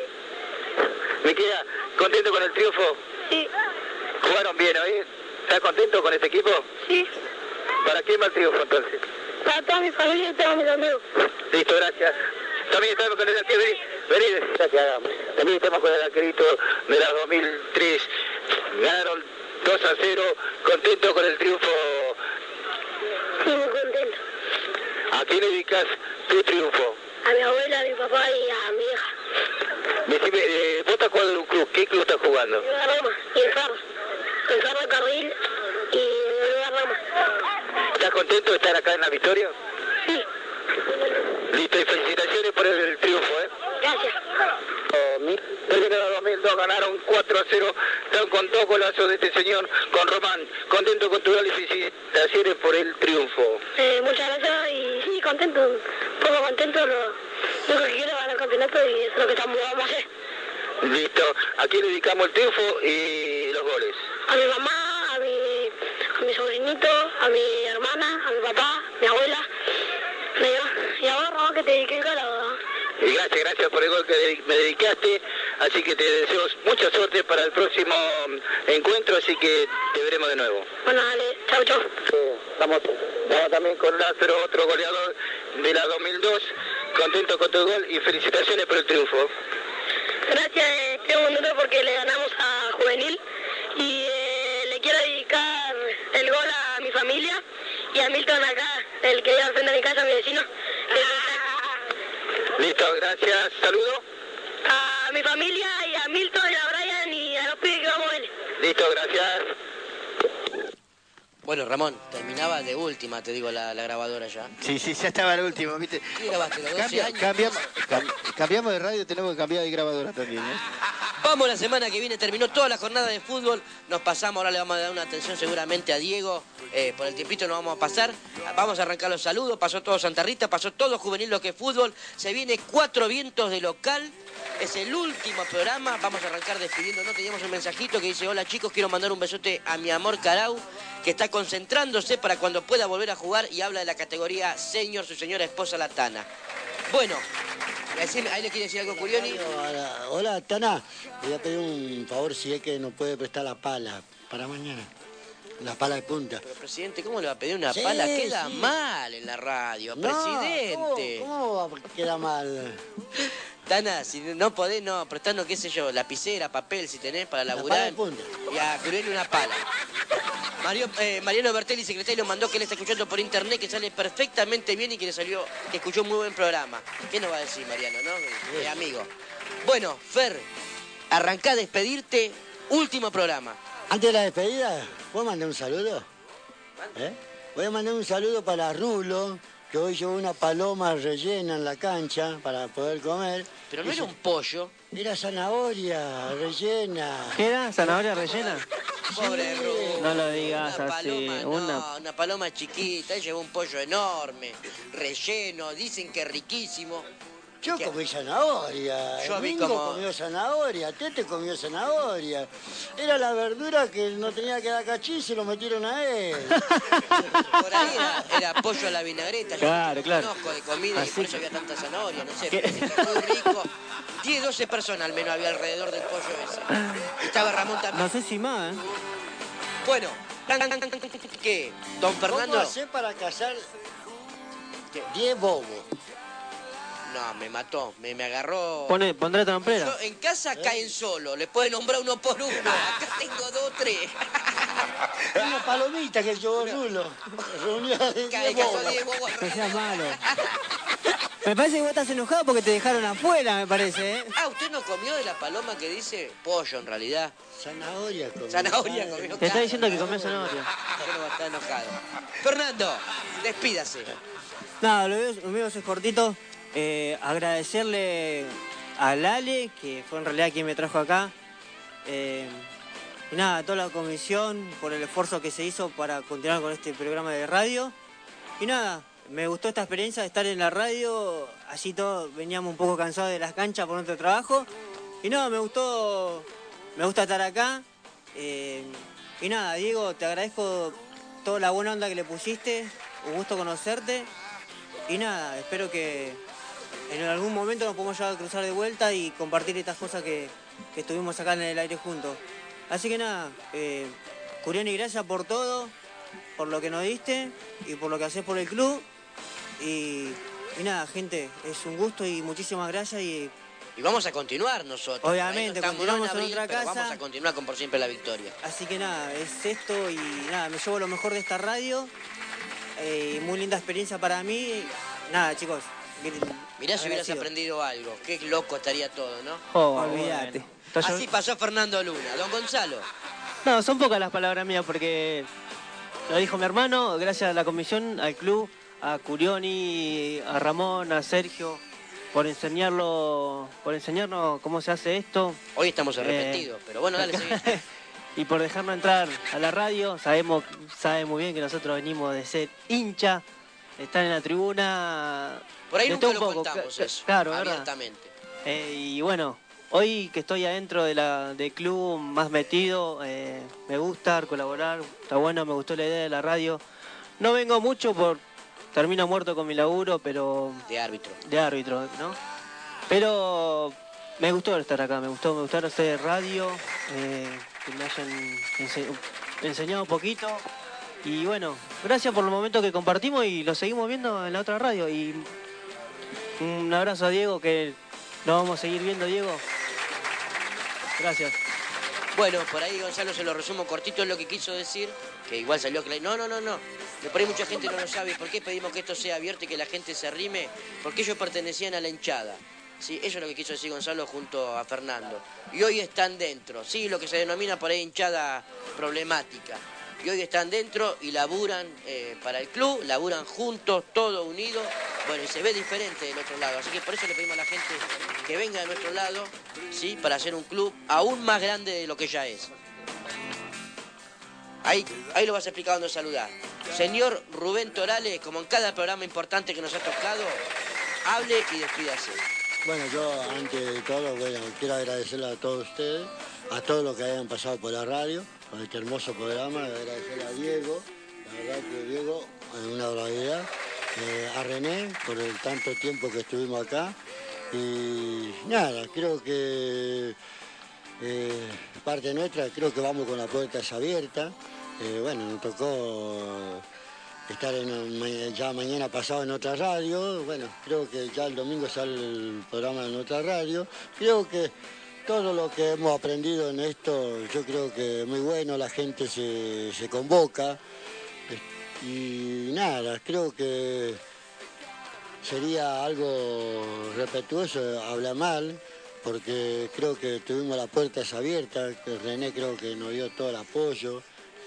¿contento con el triunfo? Sí. ¿Jugaron bien hoy? ¿Estás contento con este equipo? Sí. ¿Para quién va el triunfo entonces? Para toda mi familia y todos mis amigos. Listo, gracias. También estamos con el arquero, vení, ya que hagamos. También estamos con el arquerito de la 2003. Ganaron 2-0, contento con el triunfo. Sí, muy contento. ¿A quién dedicas tu triunfo? A mi abuela, a mi papá y a mi hija. Decime, vos estás jugando en un club, ¿qué club estás jugando? En Roma y en Ferro. En Ferro Carril y en Roma. ¿Estás contento de estar acá en la victoria? Sí. Listo, y felicitaciones por el triunfo, Gracias. Terminó la 2002, ganaron 4-0, están con 2 golazos de este señor, con Román. Contento con tu gol y felicitaciones por el triunfo. Muchas gracias y sí, contento, un poco contento, lo que quiero ganar el campeonato y eso es lo que estamos vamos a hacer. Listo, ¿a quién dedicamos el triunfo y los goles? A mi mamá, a mi sobrinito, a mi hermana, a mi papá, a mi abuela, y a vos, Ramón, que te dediqué el gol. Y gracias por el gol que me dedicaste, así que te deseo mucha suerte para el próximo encuentro, así que te veremos de nuevo. Bueno, dale, chau. Estamos también con Lázaro, otro goleador de la 2002, contento con tu gol y felicitaciones por el triunfo. Gracias, estoy contento porque le ganamos a Juvenil y le quiero dedicar el gol a mi familia y a Milton acá, el que vive al frente de mi casa, mi vecino. Listo, gracias. Saludo. A mi familia y a Milton y a Brian y a los pibes que vamos a ver. Listo, gracias. Bueno, Ramón, terminaba de última, te digo, la grabadora ya. Sí, ya estaba el último, ¿viste? ¿Qué grabaste, los 12 años? Cambiamos de radio, tenemos que cambiar de grabadora también, Vamos la semana que viene, terminó toda la jornada de fútbol, nos pasamos, ahora le vamos a dar una atención seguramente a Diego, por el tiempito nos vamos a pasar, vamos a arrancar los saludos, pasó todo Santa Rita, pasó todo Juvenil lo que es fútbol, se viene 4 vientos de local, es el último programa, vamos a arrancar despidiéndonos, teníamos un mensajito que dice, hola chicos, quiero mandar un besote a mi amor Carau, que está concentrándose para cuando pueda volver a jugar y habla de la categoría senior, su señora esposa la Tana. Bueno, ahí le quiere decir algo Curioni. Hola, Tana. Le voy a pedir un favor si es que nos puede prestar la pala para mañana. La pala de punta. Pero, presidente, ¿cómo le va a pedir una pala? Queda mal en la radio, no, presidente. ¿Cómo queda mal? Tana, si no podés, no, prestando, qué sé yo, lapicera, papel, si tenés para laburar. La pala de punta. Y a Curioni una pala. Mariano Bertelli, secretario, mandó que él está escuchando por internet, que sale perfectamente bien y que que escuchó un muy buen programa. ¿Qué nos va a decir Mariano, no? Amigo. Bueno, Fer, arrancá a despedirte, último programa. Antes de la despedida, ¿puedo mandar un saludo? Voy a mandar un saludo para Rulo, que hoy llevó una paloma rellena en la cancha para poder comer. Pero no era un pollo. Era zanahoria rellena. ¿Qué era? ¿Zanahoria rellena? Pobre Rulo. No lo digas Una así. paloma, una paloma chiquita, él llevó un pollo enorme, relleno, dicen que riquísimo. Yo comí zanahoria, Yo vi Mingo como... comió zanahoria, Tete comió zanahoria. Era la verdura que no tenía que dar cachín y se lo metieron a él. Por ahí era pollo a la vinagreta. Claro, yo no conozco de comida y por eso había tanta zanahoria, no sé, pero muy rico. 10, 12 personas al menos había alrededor del pollo ese. Estaba Ramón también. No sé si más, ¿eh? Bueno, ¿qué? Don Fernando. ¿Cómo hacer para cazar 10 bobos? No, me mató, me agarró. Pondré tromplera. Yo, en casa caen solo, le pueden nombrar uno por uno. Acá tengo 2 o 3. Una palomita que llevó Rulo. Reunió de 10 bobos. No seas malo. Me parece que vos estás enojado porque te dejaron afuera, me parece, ¿eh? Ah, ¿usted no comió de la paloma que dice pollo en realidad? Zanahoria comió. Zanahoria comió. Te está diciendo que comió zanahoria. Yo no voy a estar enojado. Fernando, despídase. Nada, lo mío es cortito. Agradecerle a Lale, que fue en realidad quien me trajo acá. Y nada, a toda la comisión por el esfuerzo que se hizo para continuar con este programa de radio. Y nada, me gustó esta experiencia de estar en la radio. Así todos veníamos un poco cansados de las canchas por nuestro trabajo. Y nada, me gusta estar acá. Y nada, Diego, te agradezco toda la buena onda que le pusiste. Un gusto conocerte. Y nada, espero que en algún momento nos podamos llegar a cruzar de vuelta y compartir estas cosas que estuvimos acá en el aire juntos. Así que nada, Curioni, gracias por todo, por lo que nos diste y por lo que haces por el club. Y nada, gente, es un gusto y muchísimas gracias. Y vamos a continuar nosotros. Obviamente, continuamos en otra casa. Vamos a continuar con Por Siempre la Victoria. Así que nada, es esto y nada, me llevo lo mejor de esta radio. Muy linda experiencia para mí. Nada, chicos. Mirá si hubieras aprendido algo. Qué loco estaría todo, ¿no? Olvídate. Bueno. Así pasó Fernando Luna. Don Gonzalo. No, son pocas las palabras mías porque lo dijo mi hermano, gracias a la comisión, al club, a Curioni, a Ramón, a Sergio, por enseñarnos cómo se hace esto. Hoy estamos arrepentidos, pero bueno, dale, seguí. Y por dejarnos entrar a la radio. Sabe muy bien que nosotros venimos de ser hincha, estar en la tribuna. Por ahí de nunca todo lo un poco. contamos eso, claro, abiertamente. Y bueno, hoy que estoy adentro del club, más metido, me gusta colaborar, está bueno, me gustó la idea de la radio. No vengo mucho termino muerto con mi laburo, pero... De árbitro. De árbitro, ¿no? Pero me gustó estar acá, me gustó hacer radio, que me hayan enseñado un poquito. Y bueno, gracias por los momentos que compartimos y lo seguimos viendo en la otra radio. Y un abrazo a Diego, que nos vamos a seguir viendo, Diego. Gracias. Bueno, por ahí Gonzalo se lo resumo cortito en lo que quiso decir, que igual salió claro. No. Que por ahí mucha gente no lo sabe. ¿Por qué pedimos que esto sea abierto y que la gente se arrime? Porque ellos pertenecían a la hinchada. Sí, eso es lo que quiso decir Gonzalo junto a Fernando. Y hoy están dentro, sí, lo que se denomina por ahí hinchada problemática. Y hoy están dentro y laburan para el club, laburan juntos, todos unidos. Bueno, y se ve diferente del otro lado. Así que por eso le pedimos a la gente que venga de nuestro lado, sí, para hacer un club aún más grande de lo que ya es. Ahí lo vas a explicar cuando saludar. Señor Rubén Torales, como en cada programa importante que nos ha tocado, hable y despídase. Bueno, yo antes de todo, quiero agradecerle a todos ustedes, a todos los que hayan pasado por la radio, con este hermoso programa, agradecerle a Diego, la verdad que Diego es una barbaridad, a René por el tanto tiempo que estuvimos acá, y nada, creo que parte nuestra, creo que vamos con las puertas abiertas, bueno, nos tocó estar ya mañana pasado en otra radio, bueno, creo que ya el domingo sale el programa en otra radio, creo que todo lo que hemos aprendido en esto, yo creo que es muy bueno, la gente se convoca. Y nada, creo que sería algo respetuoso hablar mal, porque creo que tuvimos las puertas abiertas, que René creo que nos dio todo el apoyo.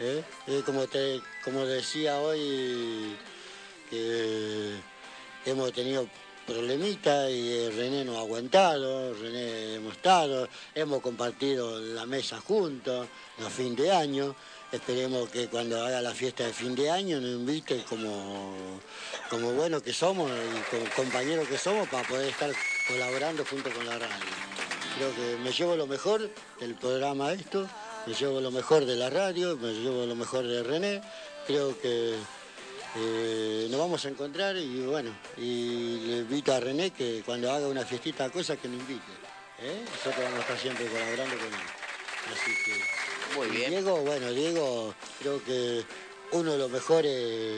Como decía hoy, que hemos tenido problemitas y René nos ha aguantado, René hemos estado, hemos compartido la mesa juntos, a fin de año. Esperemos que cuando haga la fiesta de fin de año nos invite como buenos que somos y como compañeros que somos para poder estar colaborando junto con la radio. Creo que me llevo lo mejor del programa esto, me llevo lo mejor de la radio, me llevo lo mejor de René. Creo que nos vamos a encontrar y bueno, y le invito a René que cuando haga una fiestita cosas que nos invite. Nosotros vamos a estar siempre colaborando con él. Así que... Muy bien. Diego, creo que uno de los mejores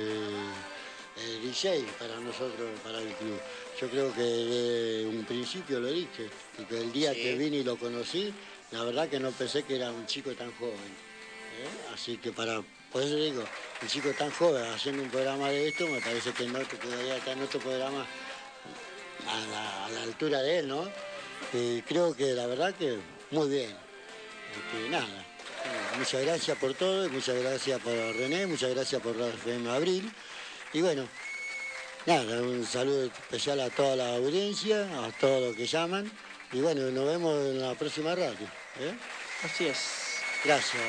DJ para nosotros, para el club. Yo creo que desde un principio lo dije, y que el día que vine y lo conocí, la verdad que no pensé que era un chico tan joven. Así que por eso digo, un chico tan joven haciendo un programa de esto, me parece que no te podría estar en otro programa a la altura de él, ¿no? Creo que la verdad que muy bien. Nada. Muchas gracias por todo, muchas gracias por René, muchas gracias por la FM Abril. Y bueno, nada, un saludo especial a toda la audiencia, a todos los que llaman. Y bueno, nos vemos en la próxima radio. Así es. Gracias.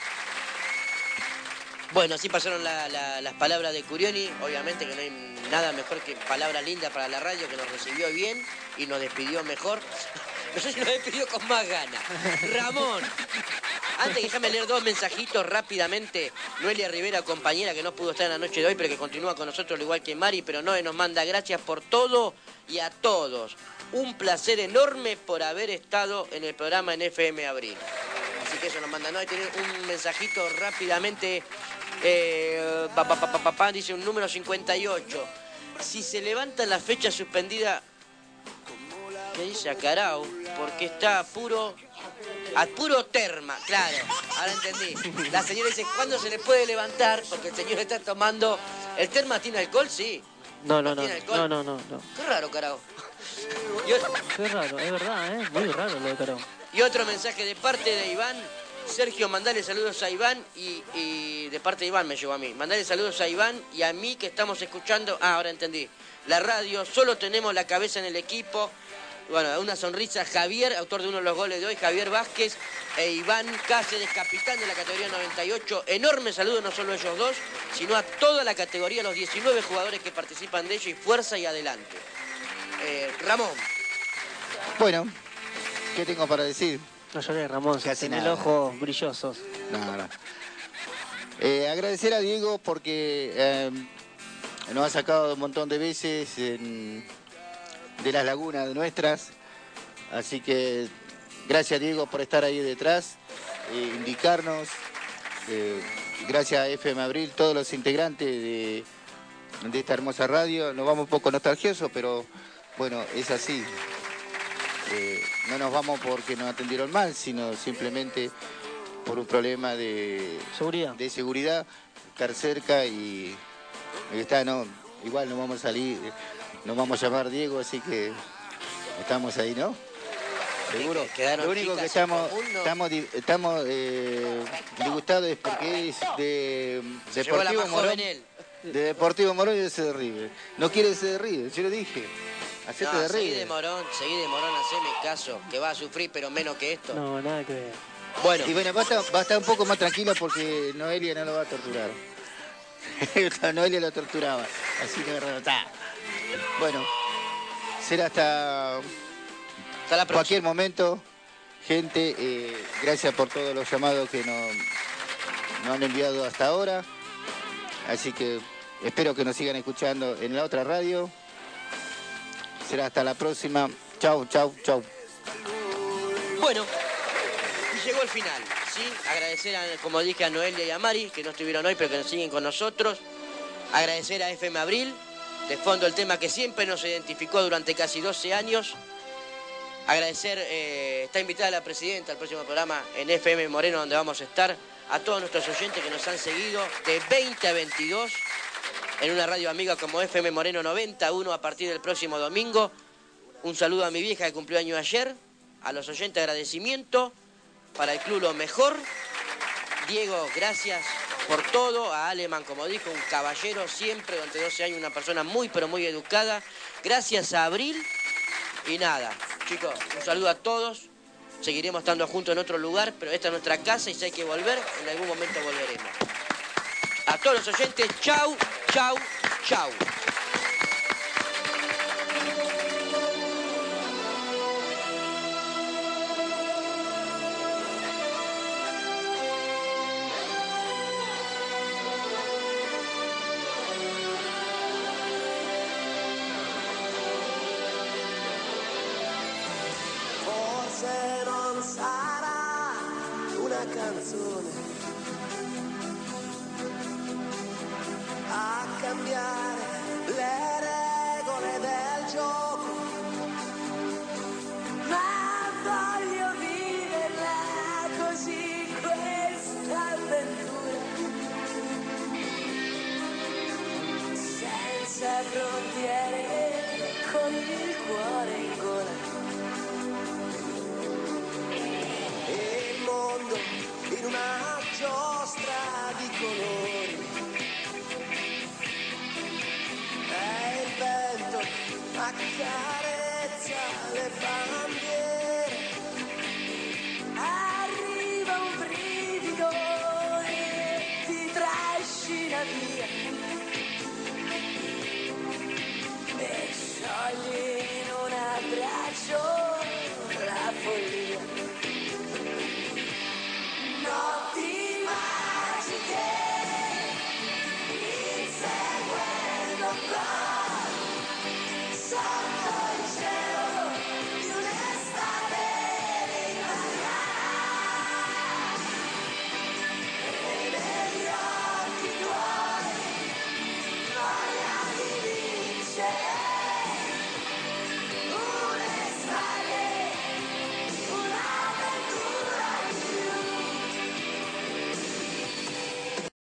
Bueno, así pasaron las palabras de Curioni. Obviamente que no hay nada mejor que palabras lindas para la radio, que nos recibió bien y nos despidió mejor. No sé si nos despidió con más ganas. Ramón. Antes déjame leer dos mensajitos rápidamente. Noelia Rivera, compañera que no pudo estar en la noche de hoy, pero que continúa con nosotros al igual que Mari, pero Noe nos manda gracias por todo y a todos. Un placer enorme por haber estado en el programa en FM Abril. Así que eso nos manda Noe. Tiene un mensajito rápidamente. Dice un número 58. Si se levanta la fecha suspendida, ¿qué dice Acarao? Porque está a puro terma, claro, ahora entendí. La señora dice, ¿cuándo se le puede levantar? Porque el señor está tomando... ¿El terma tiene alcohol? Sí. No. ¿Tiene alcohol? No. Qué raro, Carao. Qué raro, es verdad, muy raro lo de Carao. Y otro mensaje de parte de Iván. Sergio, mandale saludos a Iván y de parte de Iván me llegó a mí. Mandale saludos a Iván y a mí que estamos escuchando... ahora entendí. La radio, solo tenemos la cabeza en el equipo. Bueno, una sonrisa, Javier, autor de uno de los goles de hoy, Javier Vázquez e Iván Cáceres, capitán de la categoría 98. Enorme saludo no solo a ellos dos, sino a toda la categoría, los 19 jugadores que participan de ello, y fuerza y adelante. Ramón. Bueno, ¿qué tengo para decir? No lloré, Ramón, casi tenés nada. el ojo brillosos. No. Agradecer a Diego porque nos ha sacado un montón de veces de las lagunas nuestras, así que gracias Diego por estar ahí detrás, indicarnos, gracias a FM Abril, todos los integrantes de esta hermosa radio. Nos vamos un poco nostalgiosos, pero bueno, es así. No nos vamos porque nos atendieron mal, sino simplemente por un problema de seguridad, estar cerca y está, no, igual nos vamos a salir. Nos vamos a llamar Diego, así que estamos ahí, ¿no? Seguro. Lo único que estamos disgustados es porque es de Deportivo Morón. De Deportivo Morón y de C. de River. No quiere ser de River, yo lo dije. Hacete de River. Seguí de Morón, haceme caso, que va a sufrir, pero menos que esto. No, nada que ver. Bueno. Y bueno, va a estar un poco más tranquilo porque Noelia no lo va a torturar. Noelia lo torturaba, así que está. Bueno, será hasta cualquier momento. Gente, gracias por todos los llamados que nos han enviado hasta ahora. Así que espero que nos sigan escuchando en la otra radio. Será hasta la próxima. Chau. Bueno, y llegó el final, ¿sí? Agradecer, como dije, a Noelia y a Mari, que no estuvieron hoy, pero que nos siguen con nosotros. Agradecer a FM Abril. De fondo el tema que siempre nos identificó durante casi 12 años. Agradecer, está invitada la presidenta al próximo programa en FM Moreno, donde vamos a estar, a todos nuestros oyentes que nos han seguido de 20 a 22 en una radio amiga como FM Moreno 91 a partir del próximo domingo. Un saludo a mi vieja que cumplió año ayer, a los oyentes agradecimiento, para el club lo mejor. Diego, gracias por todo, a Aleman, como dijo, un caballero siempre, durante 12 años, una persona muy pero muy educada. Gracias a Abril y nada, chicos, un saludo a todos. Seguiremos estando juntos en otro lugar, pero esta es nuestra casa y si hay que volver, en algún momento volveremos. A todos los oyentes, chau, chau, chau. Forse non sarà una canzone a cambiare le regole del gioco, ma voglio viverla così questa avventura, senza frontiere, con il cuore in gola. Il mondo in una giostra di colori, e il vento accarezza le bandiere.